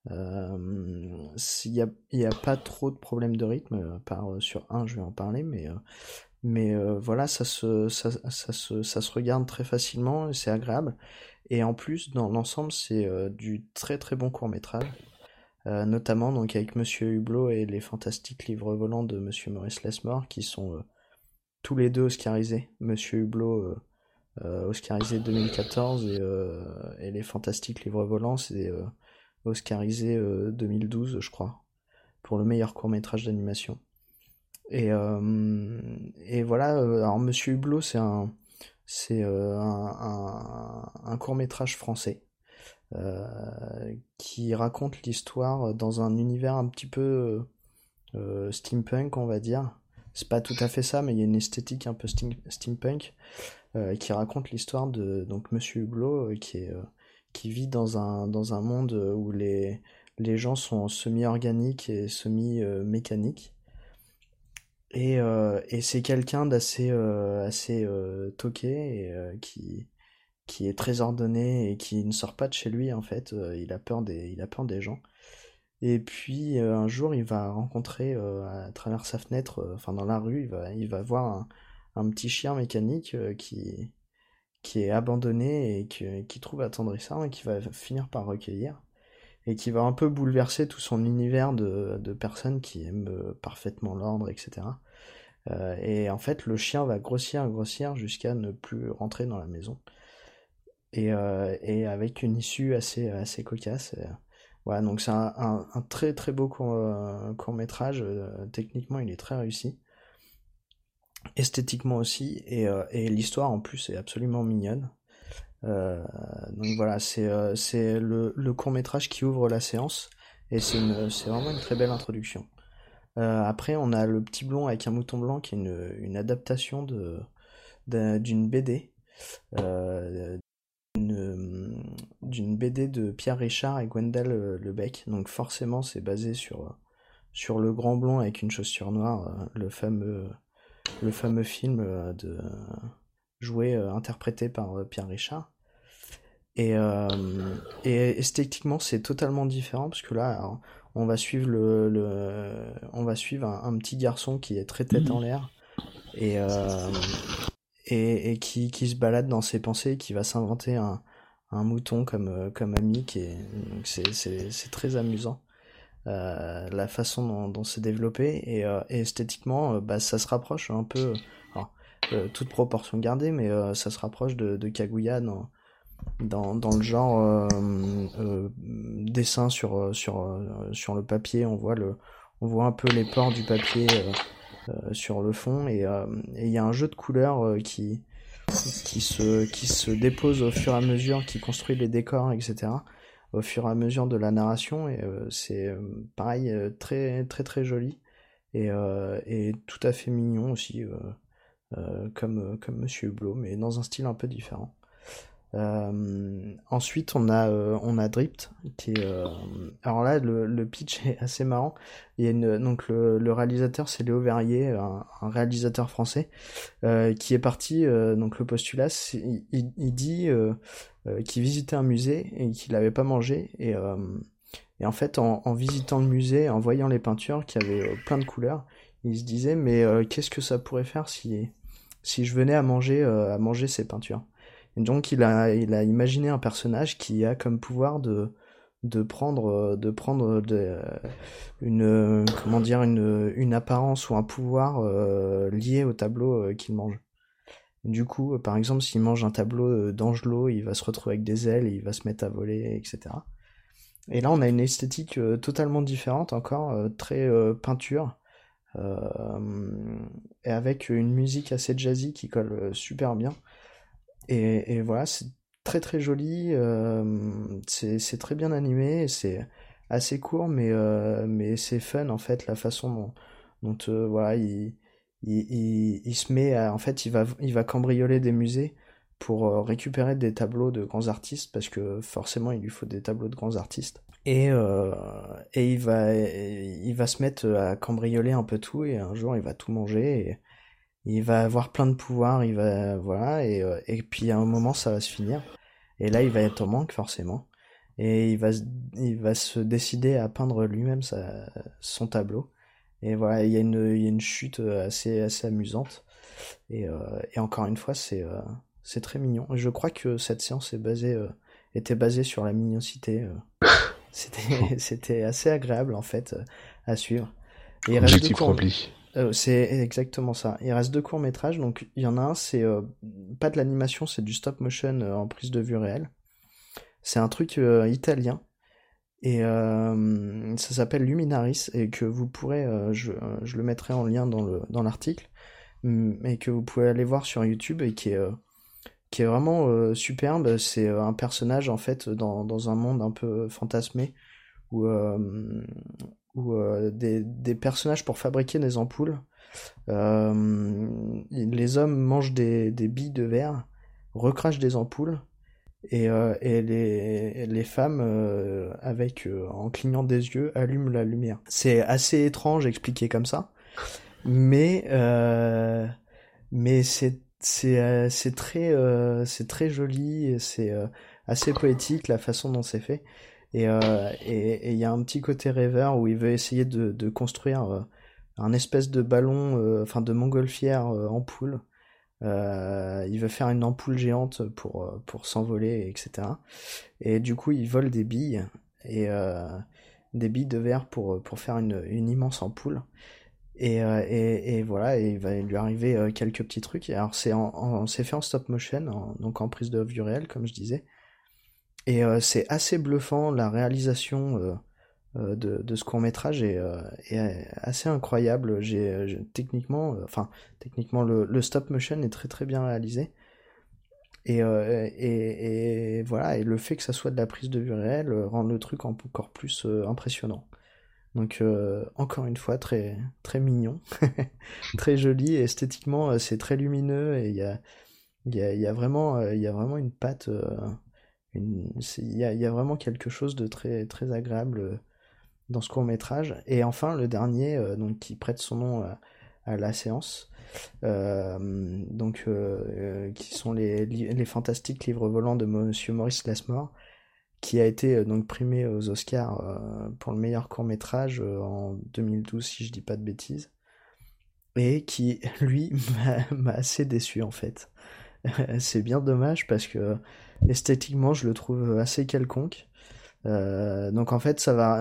Il y a pas trop de problèmes de rythme, à part sur un, je vais en parler, mais voilà, ça se regarde très facilement, et c'est agréable. Et en plus, dans l'ensemble, c'est du très très bon court-métrage. Notamment donc avec Monsieur Hublot et Les Fantastiques Livres Volants de Monsieur Maurice Lesmore, qui sont tous les deux oscarisés. Monsieur Hublot oscarisé 2014 et Les Fantastiques Livres Volants c'est oscarisé 2012, je crois, pour le meilleur court-métrage d'animation. Et voilà, alors Monsieur Hublot, c'est un court-métrage français qui raconte l'histoire dans un univers un petit peu steampunk, on va dire. C'est pas tout à fait ça, mais il y a une esthétique un peu steampunk qui raconte l'histoire de donc Monsieur Hublot qui vit dans un monde où les gens sont semi-organiques et semi-mécaniques. Et c'est quelqu'un d'assez assez toqué et qui est très ordonné et qui ne sort pas de chez lui en fait. Il a peur des gens. Et puis un jour, il va rencontrer à travers sa fenêtre, enfin dans la rue, il va voir un petit chien mécanique qui est abandonné et qui trouve attendrissant et qui va finir par recueillir et qui va un peu bouleverser tout son univers de personnes qui aiment parfaitement l'ordre, etc. Et en fait, le chien va grossir jusqu'à ne plus rentrer dans la maison. Et avec une issue assez cocasse. Voilà, donc c'est un très très beau court-métrage. Techniquement, il est très réussi. Esthétiquement aussi. Et l'histoire, en plus, est absolument mignonne. Donc voilà, c'est le court-métrage qui ouvre la séance. Et c'est vraiment une très belle introduction. Après, on a Le Petit Blond avec un mouton blanc, qui est une adaptation d'une BD. D'une BD de Pierre Richard et Gwendal Lebec. Donc forcément, c'est basé sur Le Grand Blond avec une chaussure noire, le fameux film interprété par Pierre Richard. Et esthétiquement, c'est totalement différent parce que là, alors, on va suivre on va suivre un petit garçon qui est très tête en l'air et qui se balade dans ses pensées, qui va s'inventer un mouton comme ami, c'est très amusant. La façon dont c'est développé et esthétiquement, ça se rapproche un peu, alors, toute proportion gardée, mais ça se rapproche de Kaguya dans le genre dessin sur le papier. On voit un peu les pores du papier sur le fond, et il y a un jeu de couleurs qui se dépose au fur et à mesure, qui construit les décors, etc., au fur et à mesure de la narration, et c'est pareil, très très très joli et tout à fait mignon aussi, comme Monsieur Hublot, mais dans un style un peu différent. Ensuite on a Dript qui est alors là le pitch est assez marrant. Il y a donc le réalisateur, c'est Léo Verrier, un réalisateur français qui est parti, donc le postulat, il dit qu'il visitait un musée et qu'il n'avait pas mangé, et en fait en visitant le musée, en voyant les peintures qui avaient plein de couleurs, il se disait mais qu'est-ce que ça pourrait faire si je venais à manger ces peintures. Et donc il a imaginé un personnage qui a comme pouvoir de prendre une apparence ou un pouvoir lié au tableau qu'il mange. Et du coup, par exemple, s'il mange un tableau d'Angelo, il va se retrouver avec des ailes, et il va se mettre à voler, etc. Et là, on a une esthétique totalement différente encore, très peinture, et avec une musique assez jazzy qui colle super bien. Et voilà, c'est très très joli, c'est très bien animé, c'est assez court, mais c'est fun en fait, la façon dont voilà, il se met à, en fait, il va cambrioler des musées pour récupérer des tableaux de grands artistes, parce que forcément il lui faut des tableaux de grands artistes. Et il va se mettre à cambrioler un peu tout, et un jour il va tout manger, et il va avoir plein de pouvoirs, voilà, et puis à un moment ça va se finir, et là il va être en manque forcément, et il va se décider à peindre lui-même son tableau, et voilà, il y a une chute assez amusante, et encore une fois c'est très mignon. Je crois que cette séance était basée sur la mignoncité. C'était assez agréable en fait à suivre. Et il reste Objectif rempli. C'est exactement ça. Il reste 2 courts-métrages, donc il y en a un, c'est pas de l'animation, c'est du stop-motion en prise de vue réelle. C'est un truc italien, et ça s'appelle Luminaris, et que vous pourrez, je le mettrai en lien dans l'article, mais que vous pouvez aller voir sur YouTube, et qui qui est vraiment superbe. C'est un personnage en fait dans un monde un peu fantasmé où des personnages pour fabriquer des ampoules. Les hommes mangent des billes de verre, recrachent des ampoules, et les femmes, en clignant des yeux, allument la lumière. C'est assez étrange expliqué comme ça, mais c'est très joli, et c'est assez poétique la façon dont c'est fait. Et il y a un petit côté rêveur où il veut essayer de construire un espèce de ballon, de montgolfière ampoule. Il veut faire une ampoule géante pour s'envoler, etc. Et du coup, il vole des billes, et des billes de verre pour faire une immense ampoule. Et voilà, et il va lui arriver quelques petits trucs. Et alors, c'est fait en stop motion, donc en prise de vue réelle, comme je disais. Et c'est assez bluffant, la réalisation de ce court-métrage est assez incroyable. Techniquement, le stop motion est très très bien réalisé. Et voilà, et le fait que ça soit de la prise de vue réelle rend le truc encore plus impressionnant. Donc encore une fois, très très mignon, très joli, et esthétiquement c'est très lumineux, et il y a vraiment une patte, il y a vraiment quelque chose de très très agréable dans ce court-métrage. Et enfin, le dernier, donc qui prête son nom à la séance, qui sont les fantastiques livres volants de Monsieur Maurice Lasmore, qui a été donc primé aux Oscars pour le meilleur court-métrage en 2012, si je dis pas de bêtises, et qui, lui, m'a assez déçu en fait. C'est bien dommage parce que esthétiquement, je le trouve assez quelconque. Donc en fait, ça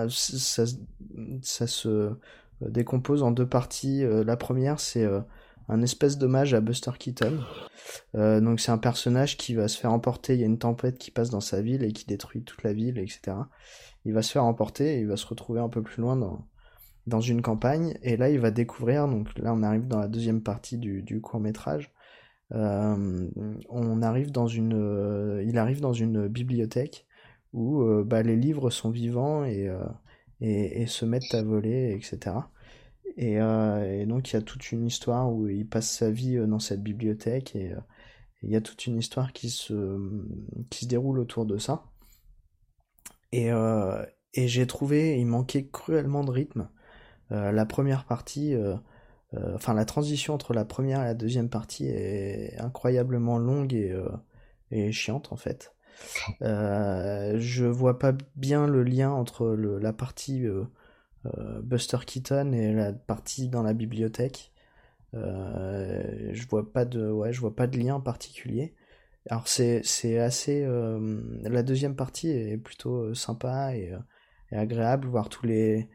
se décompose en deux parties. La première, c'est un espèce d'hommage à Buster Keaton. Donc c'est un personnage qui va se faire emporter. Il y a une tempête qui passe dans sa ville et qui détruit toute la ville, etc. Il va se faire emporter et il va se retrouver un peu plus loin dans une campagne. Et là, il va découvrir. Donc là, on arrive dans la deuxième partie du court-métrage. Il arrive dans une bibliothèque où les livres sont vivants et se mettent à voler, etc. Et donc il y a toute une histoire où il passe sa vie dans cette bibliothèque, et il y a toute une histoire qui se déroule autour de ça. Et j'ai trouvé, il manquait cruellement de rythme. La première partie, la transition entre la première et la deuxième partie est incroyablement longue et chiante en fait. Je vois pas bien le lien entre la partie Buster Keaton et la partie dans la bibliothèque. Je vois pas de lien particulier. Alors c'est assez la deuxième partie est plutôt sympa et agréable, voir tous les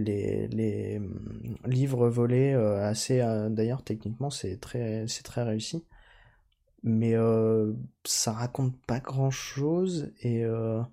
livres volés d'ailleurs techniquement c'est très réussi, mais ça raconte pas grand chose, et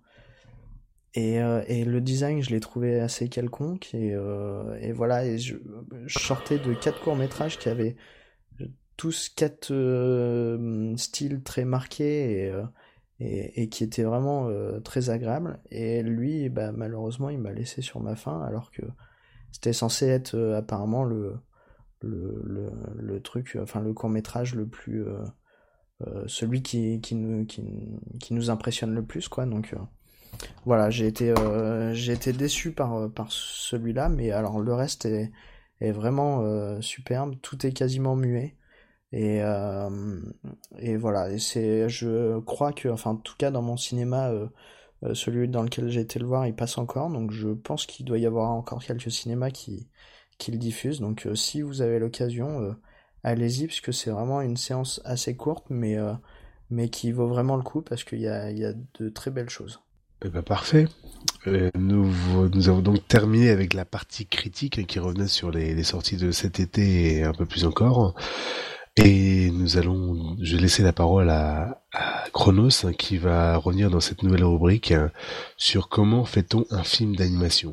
le design je l'ai trouvé assez quelconque, et voilà, et je sortais de 4 courts-métrages qui avaient tous 4 styles très marqués et qui étaient vraiment très agréables, et lui malheureusement il m'a laissé sur ma faim, alors que c'était censé être apparemment le truc, le court-métrage le plus celui qui nous impressionne le plus, quoi. Donc voilà, j'ai été déçu par celui-là, mais alors le reste est vraiment superbe, tout est quasiment muet, et voilà, et je crois que, en tout cas dans mon cinéma, celui dans lequel j'ai été le voir, il passe encore, donc je pense qu'il doit y avoir encore quelques cinémas qui le diffusent, donc si vous avez l'occasion, allez-y, parce que c'est vraiment une séance assez courte, mais qui vaut vraiment le coup, parce qu'il y a de très belles choses. Eh ben parfait. Nous avons donc terminé avec la partie critique qui revenait sur les sorties de cet été et un peu plus encore. Et je vais laisser la parole à Chronos, qui va revenir dans cette nouvelle rubrique sur comment fait-on un film d'animation.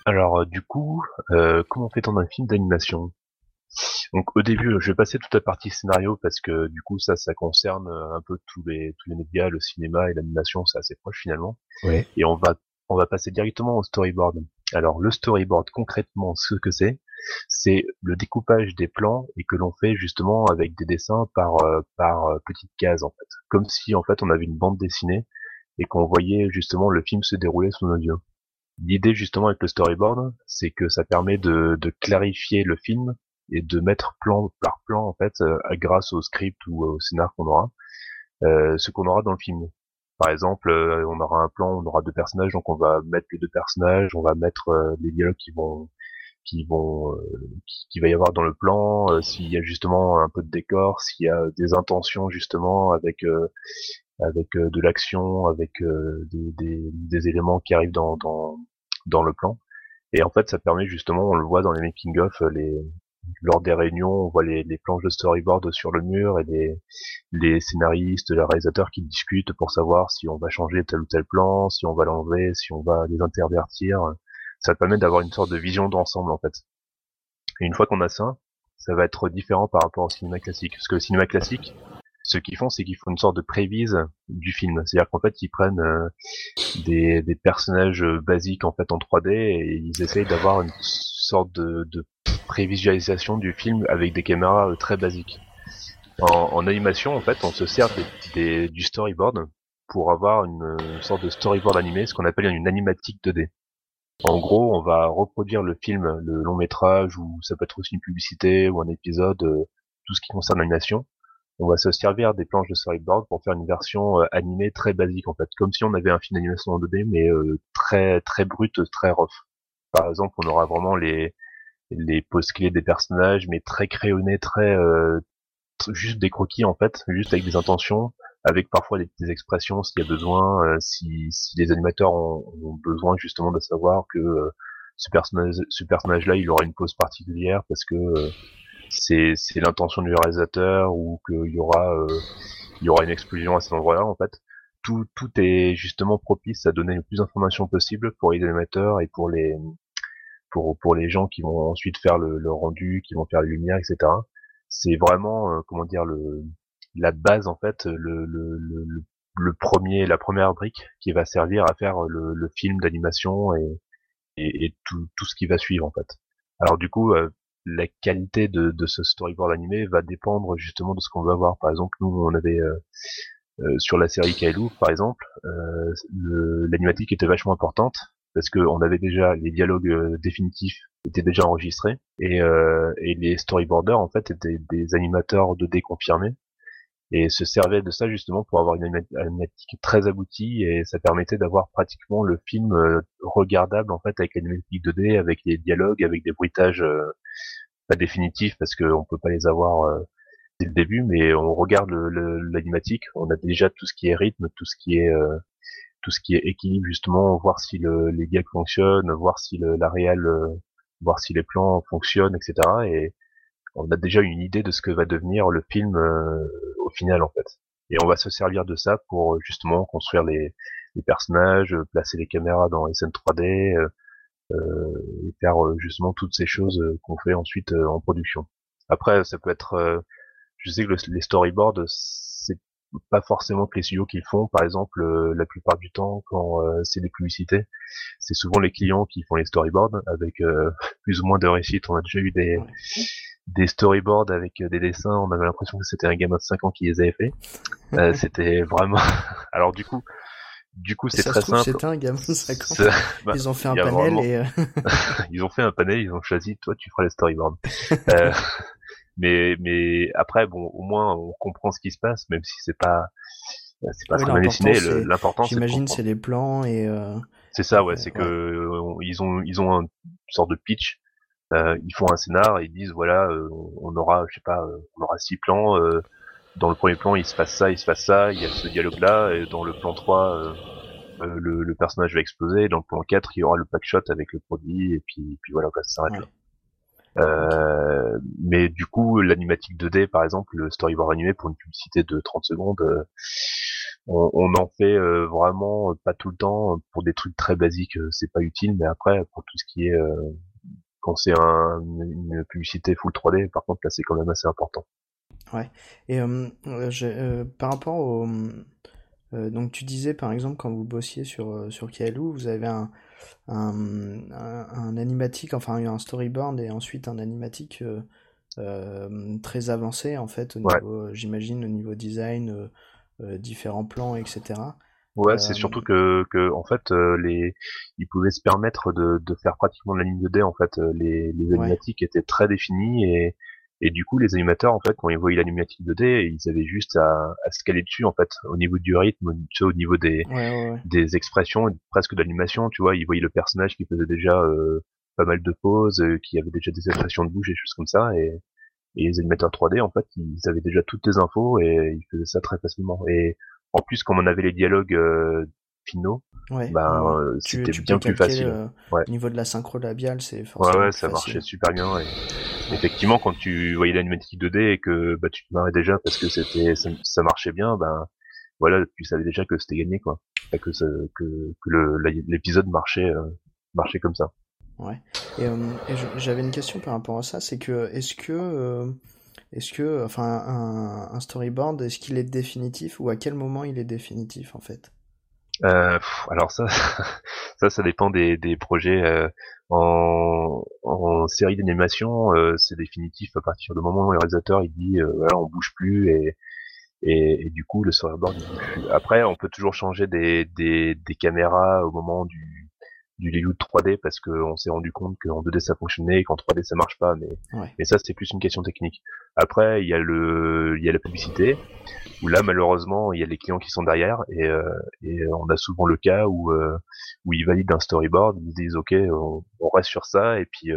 Alors du coup, comment fait-on un film d'animation? Donc au début, je vais passer toute la partie scénario parce que du coup ça concerne un peu tous les médias, le cinéma et l'animation, c'est assez proche finalement. Ouais. Et on va passer directement au storyboard. Alors le storyboard concrètement, ce que c'est le découpage des plans et que l'on fait justement avec des dessins par petites cases en fait, comme si en fait on avait une bande dessinée et qu'on voyait justement le film se dérouler sous nos yeux. L'idée justement avec le storyboard, c'est que ça permet de clarifier le film et de mettre plan par plan en fait, grâce au script ou au scénar qu'on aura, ce qu'on aura dans le film. Par exemple, on aura un plan, on aura deux personnages, donc on va mettre les deux personnages, on va mettre les dialogues qui va y avoir dans le plan, s'il y a justement un peu de décor, s'il y a des intentions justement avec de l'action, avec des éléments qui arrivent dans le plan. Et en fait, ça permet justement, on le voit dans les making of, lors des réunions, on voit les planches de storyboard sur le mur et les scénaristes, les réalisateurs qui discutent pour savoir si on va changer tel ou tel plan, si on va l'enlever, si on va les intervertir. Ça permet d'avoir une sorte de vision d'ensemble en fait. Et une fois qu'on a ça, ça va être différent par rapport au cinéma classique. Parce que le cinéma classique, ce qu'ils font, c'est qu'ils font une sorte de prévise du film. C'est-à-dire qu'en fait, ils prennent des personnages basiques en fait en 3D et ils essayent d'avoir une sorte de prévisualisation du film avec des caméras très basiques. En animation, en fait, on se sert du storyboard pour avoir une sorte de storyboard animé, ce qu'on appelle une animatique 2D. En gros, on va reproduire le film, le long métrage, ou ça peut être aussi une publicité ou un épisode, tout ce qui concerne l'animation. On va se servir des planches de storyboard pour faire une version animée très basique en fait, comme si on avait un film d'animation en 2D mais très très brut, très rough. Par exemple, on aura vraiment les poses clés des personnages, mais très crayonnés, très juste des croquis en fait, juste avec des intentions, avec parfois des petites expressions s'il y a besoin, si les animateurs ont besoin justement de savoir que ce personnage-là, il aura une pose particulière parce que c'est l'intention du réalisateur ou qu'il y aura une explosion à cet endroit-là en fait. Tout est justement propice à donner le plus d'informations possible pour les animateurs et pour les gens qui vont ensuite faire le rendu, qui vont faire les lumières, etc. C'est vraiment comment dire la base en fait, la première brique qui va servir à faire le film d'animation et tout ce qui va suivre en fait. Alors du coup, la qualité de ce storyboard animé va dépendre justement de ce qu'on va voir. Par exemple, nous on avait sur la série Kaiju, par exemple, l'animatique était vachement importante parce que on avait déjà les dialogues définitifs étaient déjà enregistrés et les storyboarders en fait étaient des animateurs 2D confirmés et se servaient de ça justement pour avoir une animatique très aboutie et ça permettait d'avoir pratiquement le film regardable en fait avec l'animatique 2D, avec les dialogues, avec des bruitages pas définitifs parce qu'on peut pas les avoir dès le début, mais on regarde l'animatique, on a déjà tout ce qui est rythme, tout ce qui est équilibre justement, voir si les gags fonctionnent, voir si la réal, voir si les plans fonctionnent, etc. Et on a déjà une idée de ce que va devenir le film au final en fait. Et on va se servir de ça pour justement construire les personnages, placer les caméras dans les scènes 3D, et faire justement toutes ces choses qu'on fait ensuite en production. Après, ça peut être je sais que les storyboards, c'est pas forcément que les studios qui le font. Par exemple, la plupart du temps, quand c'est des publicités, c'est souvent les clients qui font les storyboards avec plus ou moins de réussite. On a déjà eu des storyboards avec des dessins. On avait l'impression que c'était un gamin de 5 ans qui les avait fait. C'était vraiment. Alors du coup, c'est Ça se très trouve, simple. c'était un gamin de 5 ans. Bah, Ils ont fait un il y a panel vraiment- et... ils ont fait un panel, ils ont choisi, toi, tu feras les storyboards. Euh, mais après, bon, au moins, on comprend ce qui se passe, même si c'est pas Oui, très bien l'important, dessiné. c'est... L'important, c'est de J'imagine, c'est comprendre. les plans et... C'est ça, ouais, c'est que ouais. ils ont une sorte de pitch. Ils font un scénar et ils disent voilà, on aura, je sais pas, on aura 6 plans. Dans le premier plan, il se passe ça, il se passe ça. Il y a ce dialogue-là. Et dans le plan 3, le personnage va exploser. Dans le plan 4, il y aura le pack shot avec le produit. Et puis voilà, quoi, ça s'arrête là. Ouais. Ok. Mais du coup, l'animatique 2D, par exemple, le storyboard animé pour une publicité de 30 secondes, on en fait vraiment pas tout le temps pour des trucs très basiques, c'est pas utile, mais après pour tout ce qui est quand c'est une publicité full 3D, par contre là c'est quand même assez important. Ouais. Et par rapport au donc tu disais par exemple quand vous bossiez sur Kaelou, vous avez un animatique, enfin un storyboard et ensuite un animatique très avancé en fait au niveau, j'imagine au niveau design, différents plans, etc. Ouais, c'est surtout que en fait ils pouvaient se permettre de faire pratiquement de la ligne 2D en fait. Les animatiques étaient très définies et du coup les animateurs en fait quand ils voyaient l'animatique 2D ils avaient juste à se caler dessus en fait au niveau du rythme, tu sais, au niveau des expressions et presque de l'animation, tu vois, ils voyaient le personnage qui faisait déjà pas mal de poses, qui avait déjà des expressions de bouche et choses comme ça et les animateurs 3D en fait ils avaient déjà toutes les infos et ils faisaient ça très facilement et en plus, comme on avait les dialogues finaux, c'était bien plus facile. Au niveau de la synchro labiale, c'est forcément plus ça facile. marchait super bien. Et effectivement, quand tu voyais l'animatique 2D et que tu te marrais déjà parce que ça marchait bien, voilà, tu savais déjà que c'était gagné, quoi. Que l'épisode marchait comme ça. Ouais. Et j'avais une question par rapport à ça, c'est que est-ce que, enfin, un storyboard, est-ce qu'il est définitif ou à quel moment il est définitif en fait? Alors ça, ça dépend des projets. En série d'animation, c'est définitif à partir du moment où le réalisateur il dit voilà, on bouge plus et du coup le storyboard il bouge plus. Après, on peut toujours changer des caméras au moment du layout 3D parce qu'on s'est rendu compte qu'en 2D ça fonctionnait et qu'en 3D ça marche pas, mais ça c'est plus une question technique. Après il y a la publicité où là malheureusement il y a les clients qui sont derrière et on a souvent le cas où ils valident un storyboard, ils disent ok on reste sur ça et puis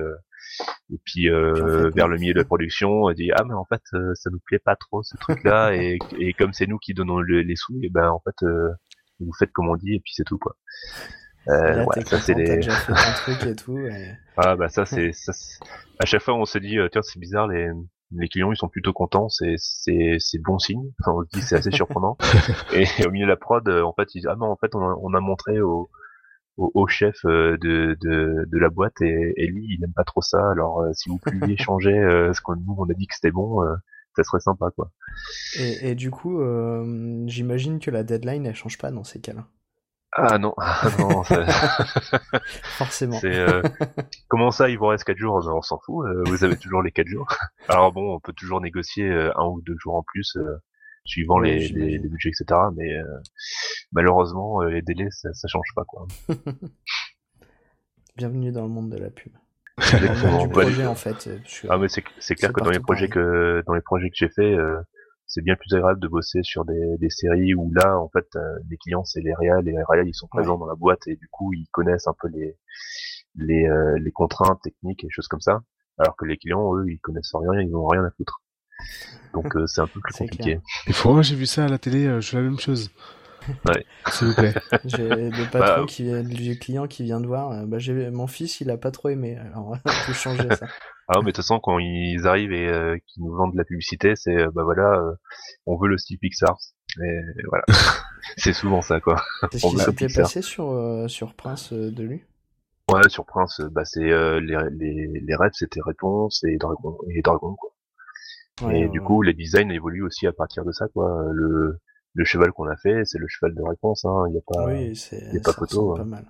vers le milieu de la production on dit ah mais en fait ça nous plaît pas trop ce truc là et comme c'est nous qui donnons les sous et en fait vous faites comme on dit et puis c'est tout quoi. Là, ça c'est t'as déjà fait un truc et tout. Et... Ah ça c'est à chaque fois on se dit tiens c'est bizarre les clients ils sont plutôt contents, c'est bon signe. Enfin, on se dit c'est assez surprenant. Et au milieu de la prod en fait ils disent ah non en fait on a montré au chef de la boîte et lui il aime pas trop ça alors si vous pouviez changer ce qu'on nous on a dit que c'était bon ça serait sympa quoi. Et du coup j'imagine que la deadline elle change pas dans ces cas-là. Ah non, forcément. Comment ça, il vous reste 4 jours? On s'en fout, vous avez toujours les 4 jours. Alors bon, on peut toujours négocier 1 ou 2 jours en plus, suivant les budgets, etc. Mais malheureusement, les délais, ça change pas, quoi. Bienvenue dans le monde de la pub. Exactement. Du projet, en fait. Ah mais c'est clair que dans les projets que j'ai fait, c'est bien plus agréable de bosser sur des séries où là en fait les clients c'est les réals et les réals ils sont présents dans la boîte et du coup ils connaissent un peu les contraintes techniques et choses comme ça alors que les clients eux ils connaissent rien, ils n'ont rien à foutre donc c'est un peu plus compliqué. Et fois j'ai vu ça à la télé, je fais la même chose. Ouais. S'il vous plaît. J'ai le patron le client qui vient de voir, mon fils il a pas trop aimé, alors on peut changer ça. Ah mais de toute façon quand ils arrivent et qu'ils nous vendent de la publicité c'est on veut le style Pixar et voilà. C'est souvent ça quoi. Est-ce qu'il s'était passé sur Prince de Lu? Ouais sur Prince c'est les rêves c'était Réponse et Dragon quoi. Et du coup les designs évoluent aussi à partir de ça quoi. Le cheval qu'on a fait c'est le cheval de Réponse hein. Il y a pas photo. Pas mal.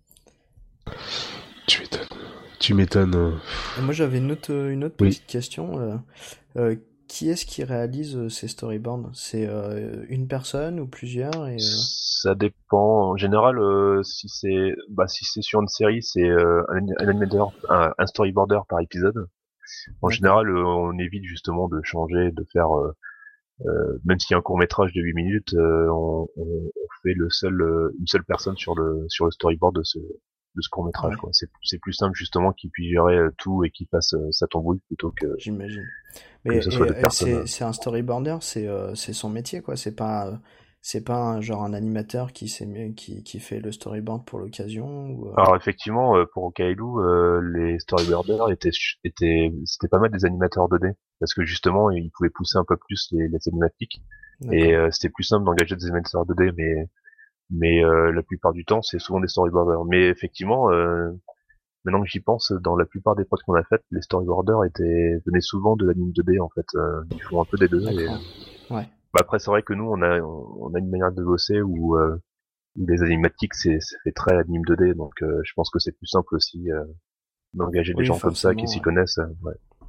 Tu m'étonnes. Moi j'avais une autre petite question. Qui est-ce qui réalise ces storyboards? C'est une personne ou plusieurs Ça dépend. En général, si c'est sur une série, c'est un animateur, un storyboarder par épisode. En général, on évite justement de changer, de faire même s'il y a un court métrage de 8 minutes, on fait une seule personne sur le storyboard de ce court métrage quoi. C'est plus simple justement qu'il puisse gérer tout et qu'il fasse sa tambouille plutôt que j'imagine. Mais c'est un storyboarder, c'est son métier quoi, c'est pas un animateur qui fait le storyboard pour l'occasion ou Alors effectivement pour Kaelou les storyboarders c'était pas mal des animateurs 2D parce que justement ils pouvaient pousser un peu plus les cinématiques Et c'était plus simple d'engager des animateurs 2D, mais la plupart du temps, c'est souvent des storyboarders. Mais effectivement, maintenant que j'y pense, dans la plupart des prods qu'on a faites, les storyboarders venaient souvent de l'anime 2D en fait. Ils font un peu des deux. Et, ouais. Bah après, c'est vrai que nous, on a une manière de bosser où les animatiques, ça fait très anime 2D, donc je pense que c'est plus simple aussi d'engager des gens comme ça qui s'y connaissent. Ouais.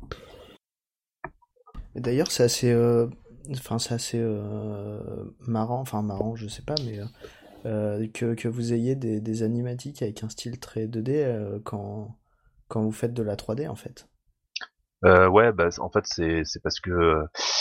Et d'ailleurs, c'est assez, marrant, je sais pas, mais que vous ayez des animatiques avec un style très 2D quand vous faites de la 3D en fait. Ouais, bah en fait c'est parce que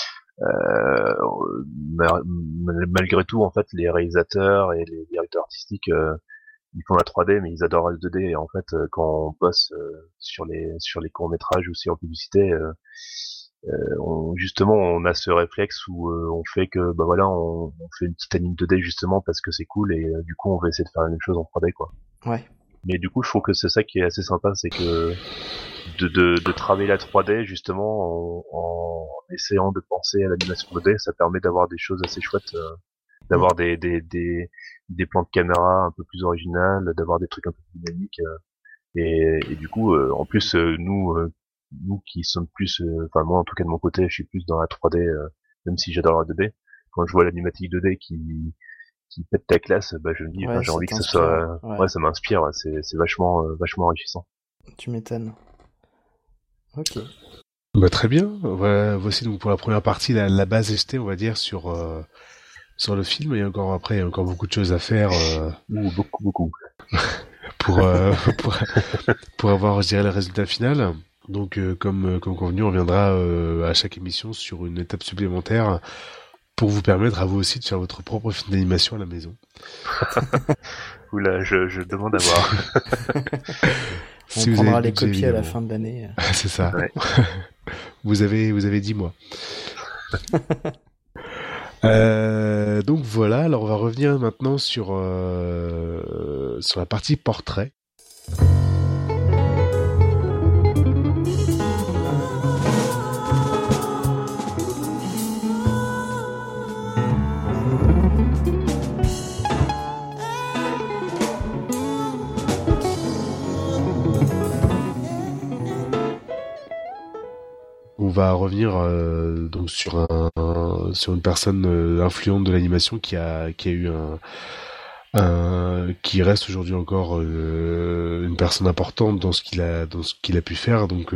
malgré tout, en fait, les réalisateurs et les directeurs artistiques, ils font la 3D, mais ils adorent la 2D. Et en fait, quand on bosse sur les courts métrages ou sur la publicité, justement, on a ce réflexe où on fait que, bah voilà, on fait une petite anime 2D justement parce que c'est cool et du coup, on va essayer de faire la même chose en 3D, quoi. Ouais. Mais du coup, je trouve que c'est ça qui est assez sympa, c'est que de travailler la 3D justement en essayant de penser à l'animation 2D, ça permet d'avoir des choses assez chouettes, d'avoir des plans de caméra un peu plus originales, d'avoir des trucs un peu plus dynamiques et du coup en plus nous qui sommes plus enfin moi en tout cas de mon côté je suis plus dans la 3D même si j'adore la 2D, quand je vois l'animatique 2D qui pète ta classe, bah je me dis j'ai envie que ça soit ouais ça m'inspire, c'est vachement enrichissant. Tu m'étonnes. Ok. Bah très bien. Voici donc pour la première partie la base ST, on va dire, sur le film. Et encore après, il y a encore beaucoup de choses à faire. Beaucoup. pour avoir, je dirais, le résultat final. Donc comme convenu, on reviendra à chaque émission sur une étape supplémentaire pour vous permettre à vous aussi de faire votre propre film d'animation à la maison. Oula, je demande à voir. On prendra les copies évidemment. À la fin de l'année. C'est ça. Ouais. Vous avez 10 mois. Donc voilà, alors on va revenir maintenant sur la partie portrait. On va revenir donc sur une personne influente de l'animation qui a eu qui reste aujourd'hui encore une personne importante dans ce qu'il a pu faire. Donc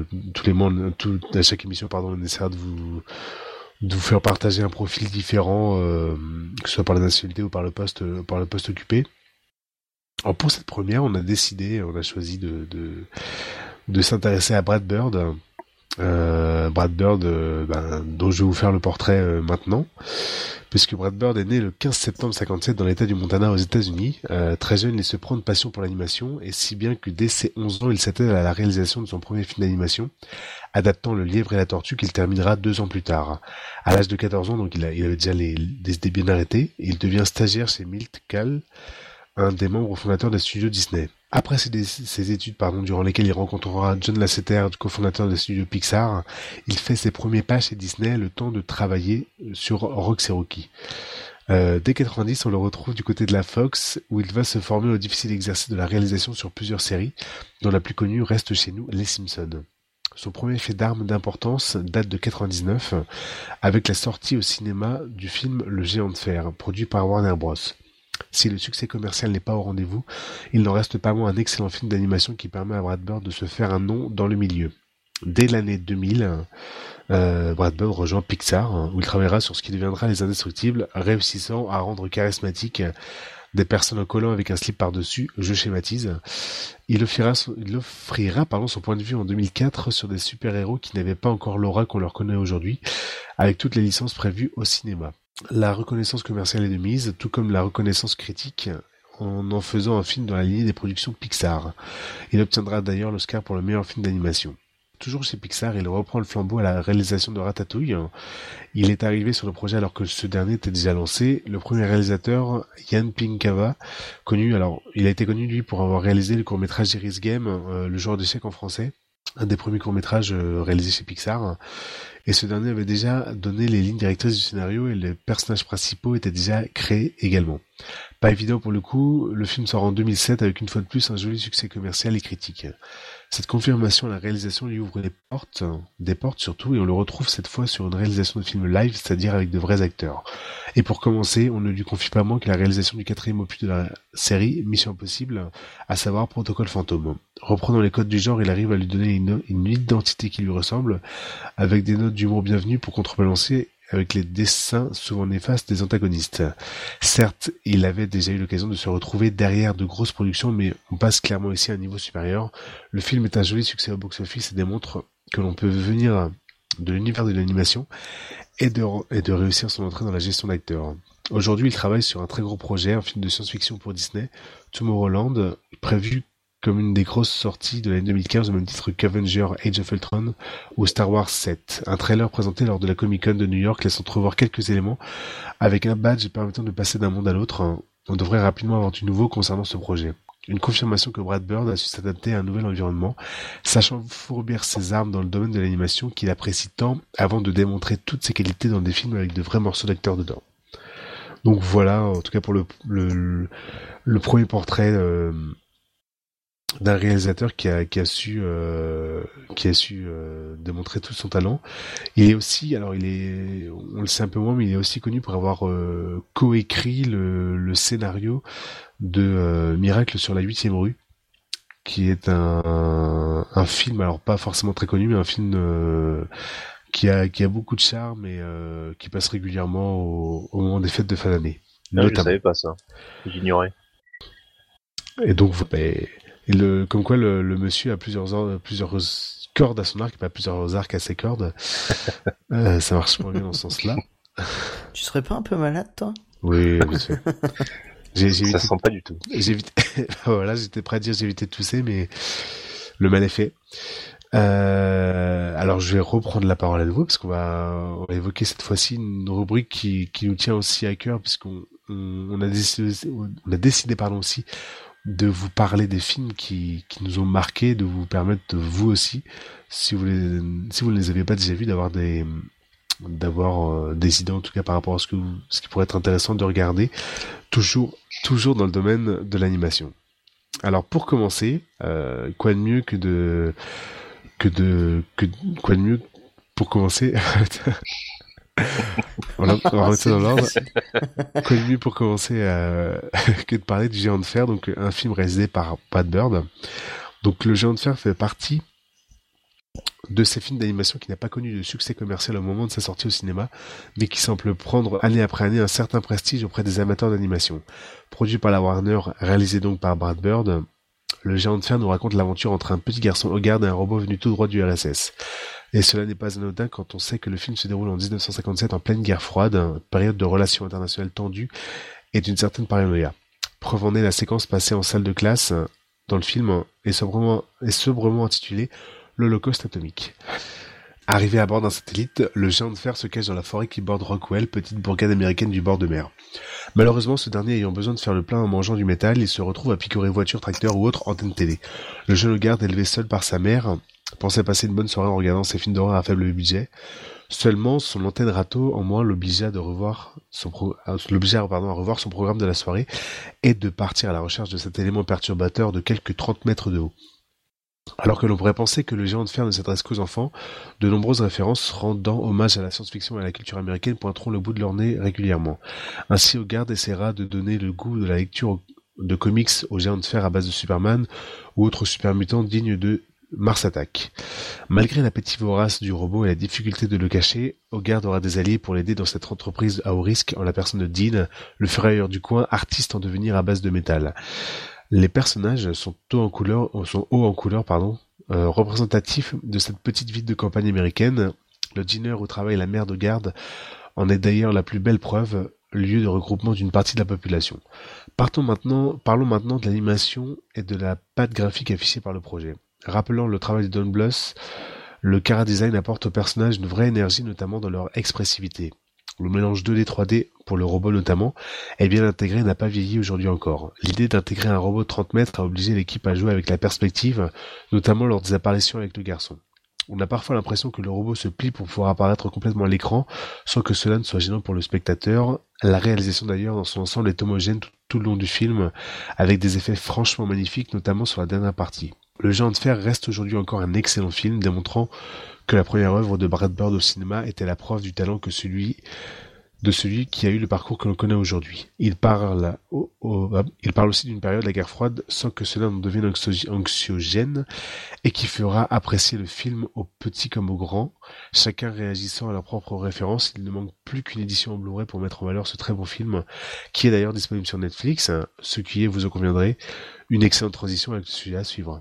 à chaque émission on essaiera de vous faire partager un profil différent, que ce soit par la nationalité ou par le poste occupé. Alors pour cette première, on a choisi de s'intéresser à Brad Bird. Brad Bird, dont je vais vous faire le portrait maintenant, puisque Brad Bird est né le 15 septembre 57 dans l'état du Montana aux États-Unis. Très jeune, il se prend une passion pour l'animation, et si bien que dès ses 11 ans, il s'attelle à la réalisation de son premier film d'animation, adaptant Le Lièvre et la Tortue, qu'il terminera 2 ans plus tard. À l'âge de 14 ans, donc il avait déjà des idées bien arrêtées, et il devient stagiaire chez Milt Kahl, un des membres fondateurs des studios Disney. Après ses études, durant lesquelles il rencontrera John Lasseter, cofondateur des studios Pixar, il fait ses premiers pas chez Disney, le temps de travailler sur Rox et Rocky. Dès 90, on le retrouve du côté de la Fox, où il va se former au difficile exercice de la réalisation sur plusieurs séries, dont la plus connue reste chez nous Les Simpsons. Son premier fait d'armes d'importance date de 99, avec la sortie au cinéma du film Le Géant de Fer, produit par Warner Bros. Si le succès commercial n'est pas au rendez-vous, il n'en reste pas moins un excellent film d'animation qui permet à Brad Bird de se faire un nom dans le milieu. Dès l'année 2000, Brad Bird rejoint Pixar, où il travaillera sur ce qui deviendra Les Indestructibles, réussissant à rendre charismatique des personnes en collant avec un slip par-dessus, je schématise. Il offrira son point de vue en 2004 sur des super-héros qui n'avaient pas encore l'aura qu'on leur connaît aujourd'hui, avec toutes les licences prévues au cinéma. La reconnaissance commerciale est de mise, tout comme la reconnaissance critique, en faisant un film dans la lignée des productions Pixar. Il obtiendra d'ailleurs l'Oscar pour le meilleur film d'animation. Toujours chez Pixar, il reprend le flambeau à la réalisation de Ratatouille. Il est arrivé sur le projet alors que ce dernier était déjà lancé. Le premier réalisateur, Jan Pinkava, il a été connu lui pour avoir réalisé le court-métrage Iris Game, Le joueur d'échecs en français, un des premiers courts-métrages réalisés chez Pixar. et ce dernier avait déjà donné les lignes directrices du scénario et les personnages principaux étaient déjà créés également. Pas évident pour le coup, le film sort en 2007 avec une fois de plus un joli succès commercial et critique. Cette confirmation à la réalisation lui ouvre des portes surtout, et on le retrouve cette fois sur une réalisation de film live, c'est-à-dire avec de vrais acteurs. Et pour commencer, on ne lui confie pas moins que la réalisation du 4e opus de la série, Mission Impossible, à savoir Protocole Fantôme. Reprenant les codes du genre, il arrive à lui donner une identité qui lui ressemble, avec des notes d'humour bienvenues pour contrebalancer avec les dessins souvent néfastes des antagonistes. Certes, il avait déjà eu l'occasion de se retrouver derrière de grosses productions, mais on passe clairement ici à un niveau supérieur. Le film est un joli succès au box-office et démontre que l'on peut venir de l'univers de l'animation et de réussir son entrée dans la gestion d'acteurs. Aujourd'hui, il travaille sur un très gros projet, un film de science-fiction pour Disney, Tomorrowland, prévu comme une des grosses sorties de l'année 2015 au même titre qu'Avengers Age of Ultron ou Star Wars 7. Un trailer présenté lors de la Comic-Con de New York laisse entrevoir quelques éléments avec un badge permettant de passer d'un monde à l'autre. On devrait rapidement avoir du nouveau concernant ce projet. Une confirmation que Brad Bird a su s'adapter à un nouvel environnement, sachant fourbir ses armes dans le domaine de l'animation qu'il apprécie tant avant de démontrer toutes ses qualités dans des films avec de vrais morceaux d'acteurs dedans. Donc voilà, en tout cas pour le premier portrait d'un réalisateur qui a su démontrer tout son talent. Il est aussi, on le sait un peu moins, mais il est aussi connu pour avoir coécrit le scénario de Miracle sur la 8e rue, qui est un film, alors pas forcément très connu, mais un film qui a beaucoup de charme et qui passe régulièrement au moment des fêtes de fin d'année. Non, je savais pas ça. J'ignorais. Et donc, comme quoi le monsieur a plusieurs cordes à son arc, pas plusieurs arcs à ses cordes. Ça marche pas bien dans ce sens-là. Tu serais pas un peu malade, toi? Oui, bien sûr. Ça sent pas du tout. Voilà, j'étais prêt à dire j'ai évité de tousser, mais le mal est fait. Alors je vais reprendre la parole à nouveau parce qu'on va évoquer cette fois-ci une rubrique qui nous tient aussi à cœur, puisqu'on a décidé aussi de vous parler des films qui nous ont marqués, de vous permettre vous aussi, si vous ne les aviez pas déjà vus, d'avoir des idées en tout cas par rapport à ce qui pourrait être intéressant de regarder, toujours dans le domaine de l'animation. Alors pour commencer, quoi de mieux pour commencer on va remettre ça dans l'ordre. Quoi de mieux pour commencer que de parler du Géant de Fer, donc un film réalisé par Brad Bird. Donc le Géant de Fer fait partie de ces films d'animation qui n'a pas connu de succès commercial au moment de sa sortie au cinéma, mais qui semble prendre année après année un certain prestige auprès des amateurs d'animation. Produit par la Warner, réalisé donc par Brad Bird, le Géant de Fer nous raconte l'aventure entre un petit garçon Hogarth et un robot venu tout droit du RSS. Et cela n'est pas anodin quand on sait que le film se déroule en 1957 en pleine guerre froide, période de relations internationales tendues et d'une certaine paranoïa. Preuve en est la séquence passée en salle de classe dans le film est sobrement intitulée l'Holocauste atomique. Arrivé à bord d'un satellite, le Géant de Fer se cache dans la forêt qui borde Rockwell, petite bourgade américaine du bord de mer. Malheureusement, ce dernier ayant besoin de faire le plein en mangeant du métal, il se retrouve à picorer voitures, tracteurs ou autres antennes télé. Le jeune Hogarth, élevé seul par sa mère, pensait passer une bonne soirée en regardant ses films d'horreur à faible budget. Seulement, son antenne râteau en moins l'obligea à revoir son programme de la soirée et de partir à la recherche de cet élément perturbateur de quelques 30 mètres de haut. Alors que l'on pourrait penser que le Géant de Fer ne s'adresse qu'aux enfants, de nombreuses références rendant hommage à la science-fiction et à la culture américaine pointeront le bout de leur nez régulièrement. Ainsi, Hogarth essaiera de donner le goût de la lecture de comics au Géant de Fer à base de Superman ou autres super mutants dignes de Mars Attack. Malgré l'appétit vorace du robot et la difficulté de le cacher, Hogarth aura des alliés pour l'aider dans cette entreprise à haut risque en la personne de Dean, le ferrailleur du coin, artiste en devenir à base de métal. Les personnages sont hauts en couleur, représentatifs de cette petite ville de campagne américaine. Le dîner où travaille la mère d'Hogarth en est d'ailleurs la plus belle preuve, lieu de regroupement d'une partie de la population. Parlons maintenant de l'animation et de la patte graphique affichée par le projet. Rappelant le travail de Don Bluth, le chara-design apporte aux personnages une vraie énergie, notamment dans leur expressivité. Le mélange 2D 3D, pour le robot notamment, est bien intégré et n'a pas vieilli aujourd'hui encore. L'idée d'intégrer un robot de 30 mètres a obligé l'équipe à jouer avec la perspective, notamment lors des apparitions avec le garçon. On a parfois l'impression que le robot se plie pour pouvoir apparaître complètement à l'écran, sans que cela ne soit gênant pour le spectateur. La réalisation d'ailleurs dans son ensemble est homogène tout le long du film, avec des effets franchement magnifiques, notamment sur la dernière partie. Le Géant de Fer reste aujourd'hui encore un excellent film, démontrant que la première œuvre de Brad Bird au cinéma était la preuve du talent que celui qui a eu le parcours que l'on connaît aujourd'hui. Il parle aussi d'une période de la guerre froide sans que cela ne devienne anxiogène et qui fera apprécier le film aux petits comme aux grands, chacun réagissant à leurs propres références. Il ne manque plus qu'une édition en Blu-ray pour mettre en valeur ce très bon film, qui est d'ailleurs disponible sur Netflix, ce qui est, vous en conviendrez, une excellente transition avec le sujet à suivre.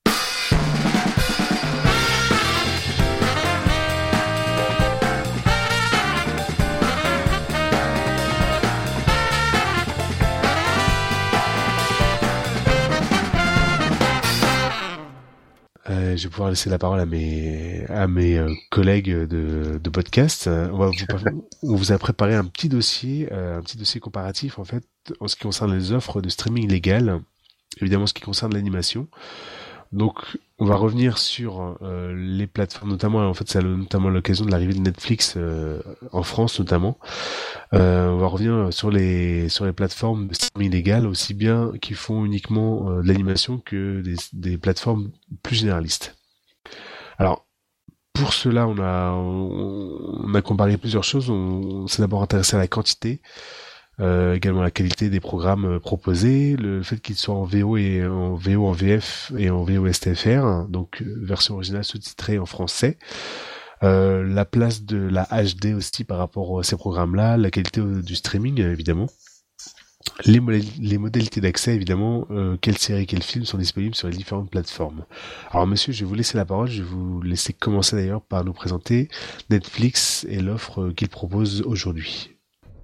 Je vais pouvoir laisser la parole à mes collègues de podcast. On vous a préparé un petit dossier comparatif en fait en ce qui concerne les offres de streaming légales, évidemment ce qui concerne l'animation. Donc on va revenir sur les plateformes, notamment en fait c'est notamment l'occasion de l'arrivée de Netflix en France notamment. On va revenir sur les plateformes de streaming légales, aussi bien qui font uniquement de l'animation que des plateformes plus généralistes. Alors pour cela on a comparé plusieurs choses. On s'est d'abord intéressé à la quantité. Également la qualité des programmes proposés, le fait qu'ils soient en VO, en VF et en VOSTFR, donc version originale sous-titrée en français, la place de la HD aussi par rapport à ces programmes-là, la qualité du streaming évidemment, les modalités d'accès évidemment, quelles séries, quels films sont disponibles sur les différentes plateformes. Alors monsieur, je vais vous laisser la parole, je vais vous laisser commencer d'ailleurs par nous présenter Netflix et l'offre qu'il propose aujourd'hui.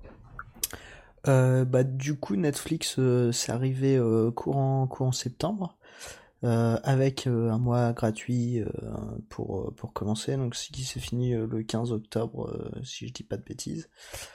Du coup Netflix c'est arrivé courant septembre avec un mois gratuit pour commencer, donc ce qui s'est fini le 15 octobre si je dis pas de bêtises.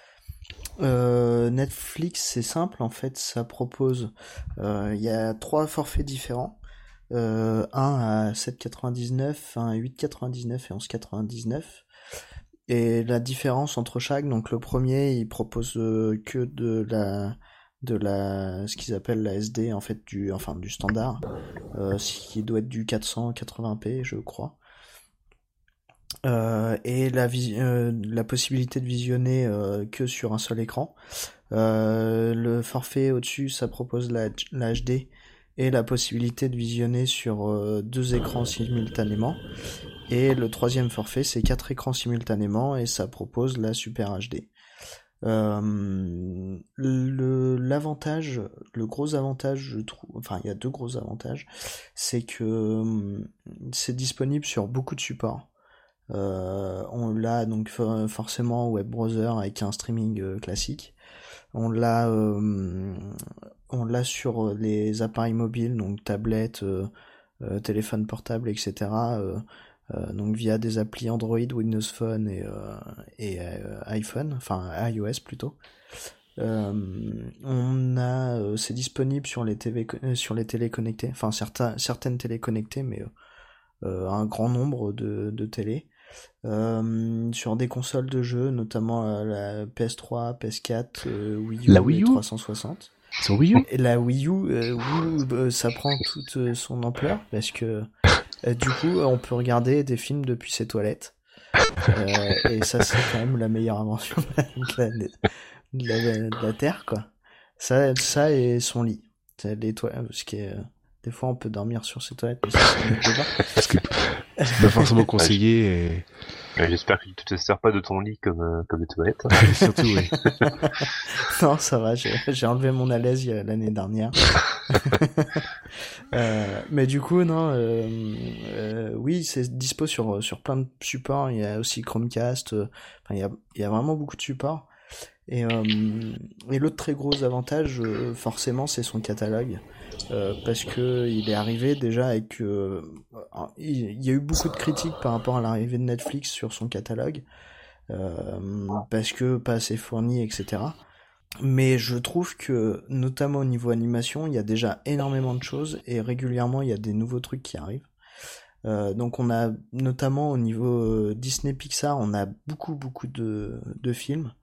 Netflix c'est simple en fait, ça propose il y a 3 forfaits différents, un à 7,99, un à 8,99 et 11,99. Et la différence entre chaque, donc le premier, il propose que de la ce qu'ils appellent la SD en fait du standard, ce qui doit être du 480p je crois. Et la possibilité de visionner que sur un seul écran. Le forfait au-dessus, ça propose la HD et la possibilité de visionner sur 2 écrans simultanément. Et le troisième forfait, c'est 4 écrans simultanément et ça propose la Super HD. Le gros avantage, je trouve, enfin il y a 2 gros avantages, c'est que c'est disponible sur beaucoup de supports. On l'a donc forcément web browser avec un streaming classique. On l'a sur les appareils mobiles, donc tablettes, téléphone portable, etc. Donc via des applis Android, Windows Phone et iPhone, enfin iOS plutôt. C'est disponible sur les télés connectées, enfin certaines télés connectées, mais un grand nombre de télés. Sur des consoles de jeux, notamment la PS3, PS4, Wii U, la Wii U 360. Sur Wii U. Et la Wii U, ça prend toute son ampleur parce que du coup, on peut regarder des films depuis ses toilettes. Et ça, c'est quand même la meilleure invention de la Terre, quoi. Ça et son lit. Les toilettes, parce que des fois, on peut dormir sur ses toilettes, mais ça, c'est un autre débat. C'est pas forcément conseillé. Et... J'espère que tu te sers pas de ton lit comme des toilettes. Surtout, oui. Non, ça va, j'ai enlevé mon alaise l'année dernière. Mais du coup, non, oui, c'est dispo sur plein de supports. Il y a aussi Chromecast. Il y a vraiment beaucoup de supports. Et l'autre très gros avantage, forcément, c'est son catalogue. Parce que il est arrivé déjà avec il y a eu beaucoup de critiques par rapport à l'arrivée de Netflix sur son catalogue, parce que pas assez fourni, etc. Mais je trouve que notamment au niveau animation, il y a déjà énormément de choses et régulièrement il y a des nouveaux trucs qui arrivent. Donc on a notamment au niveau Disney Pixar, on a beaucoup de films.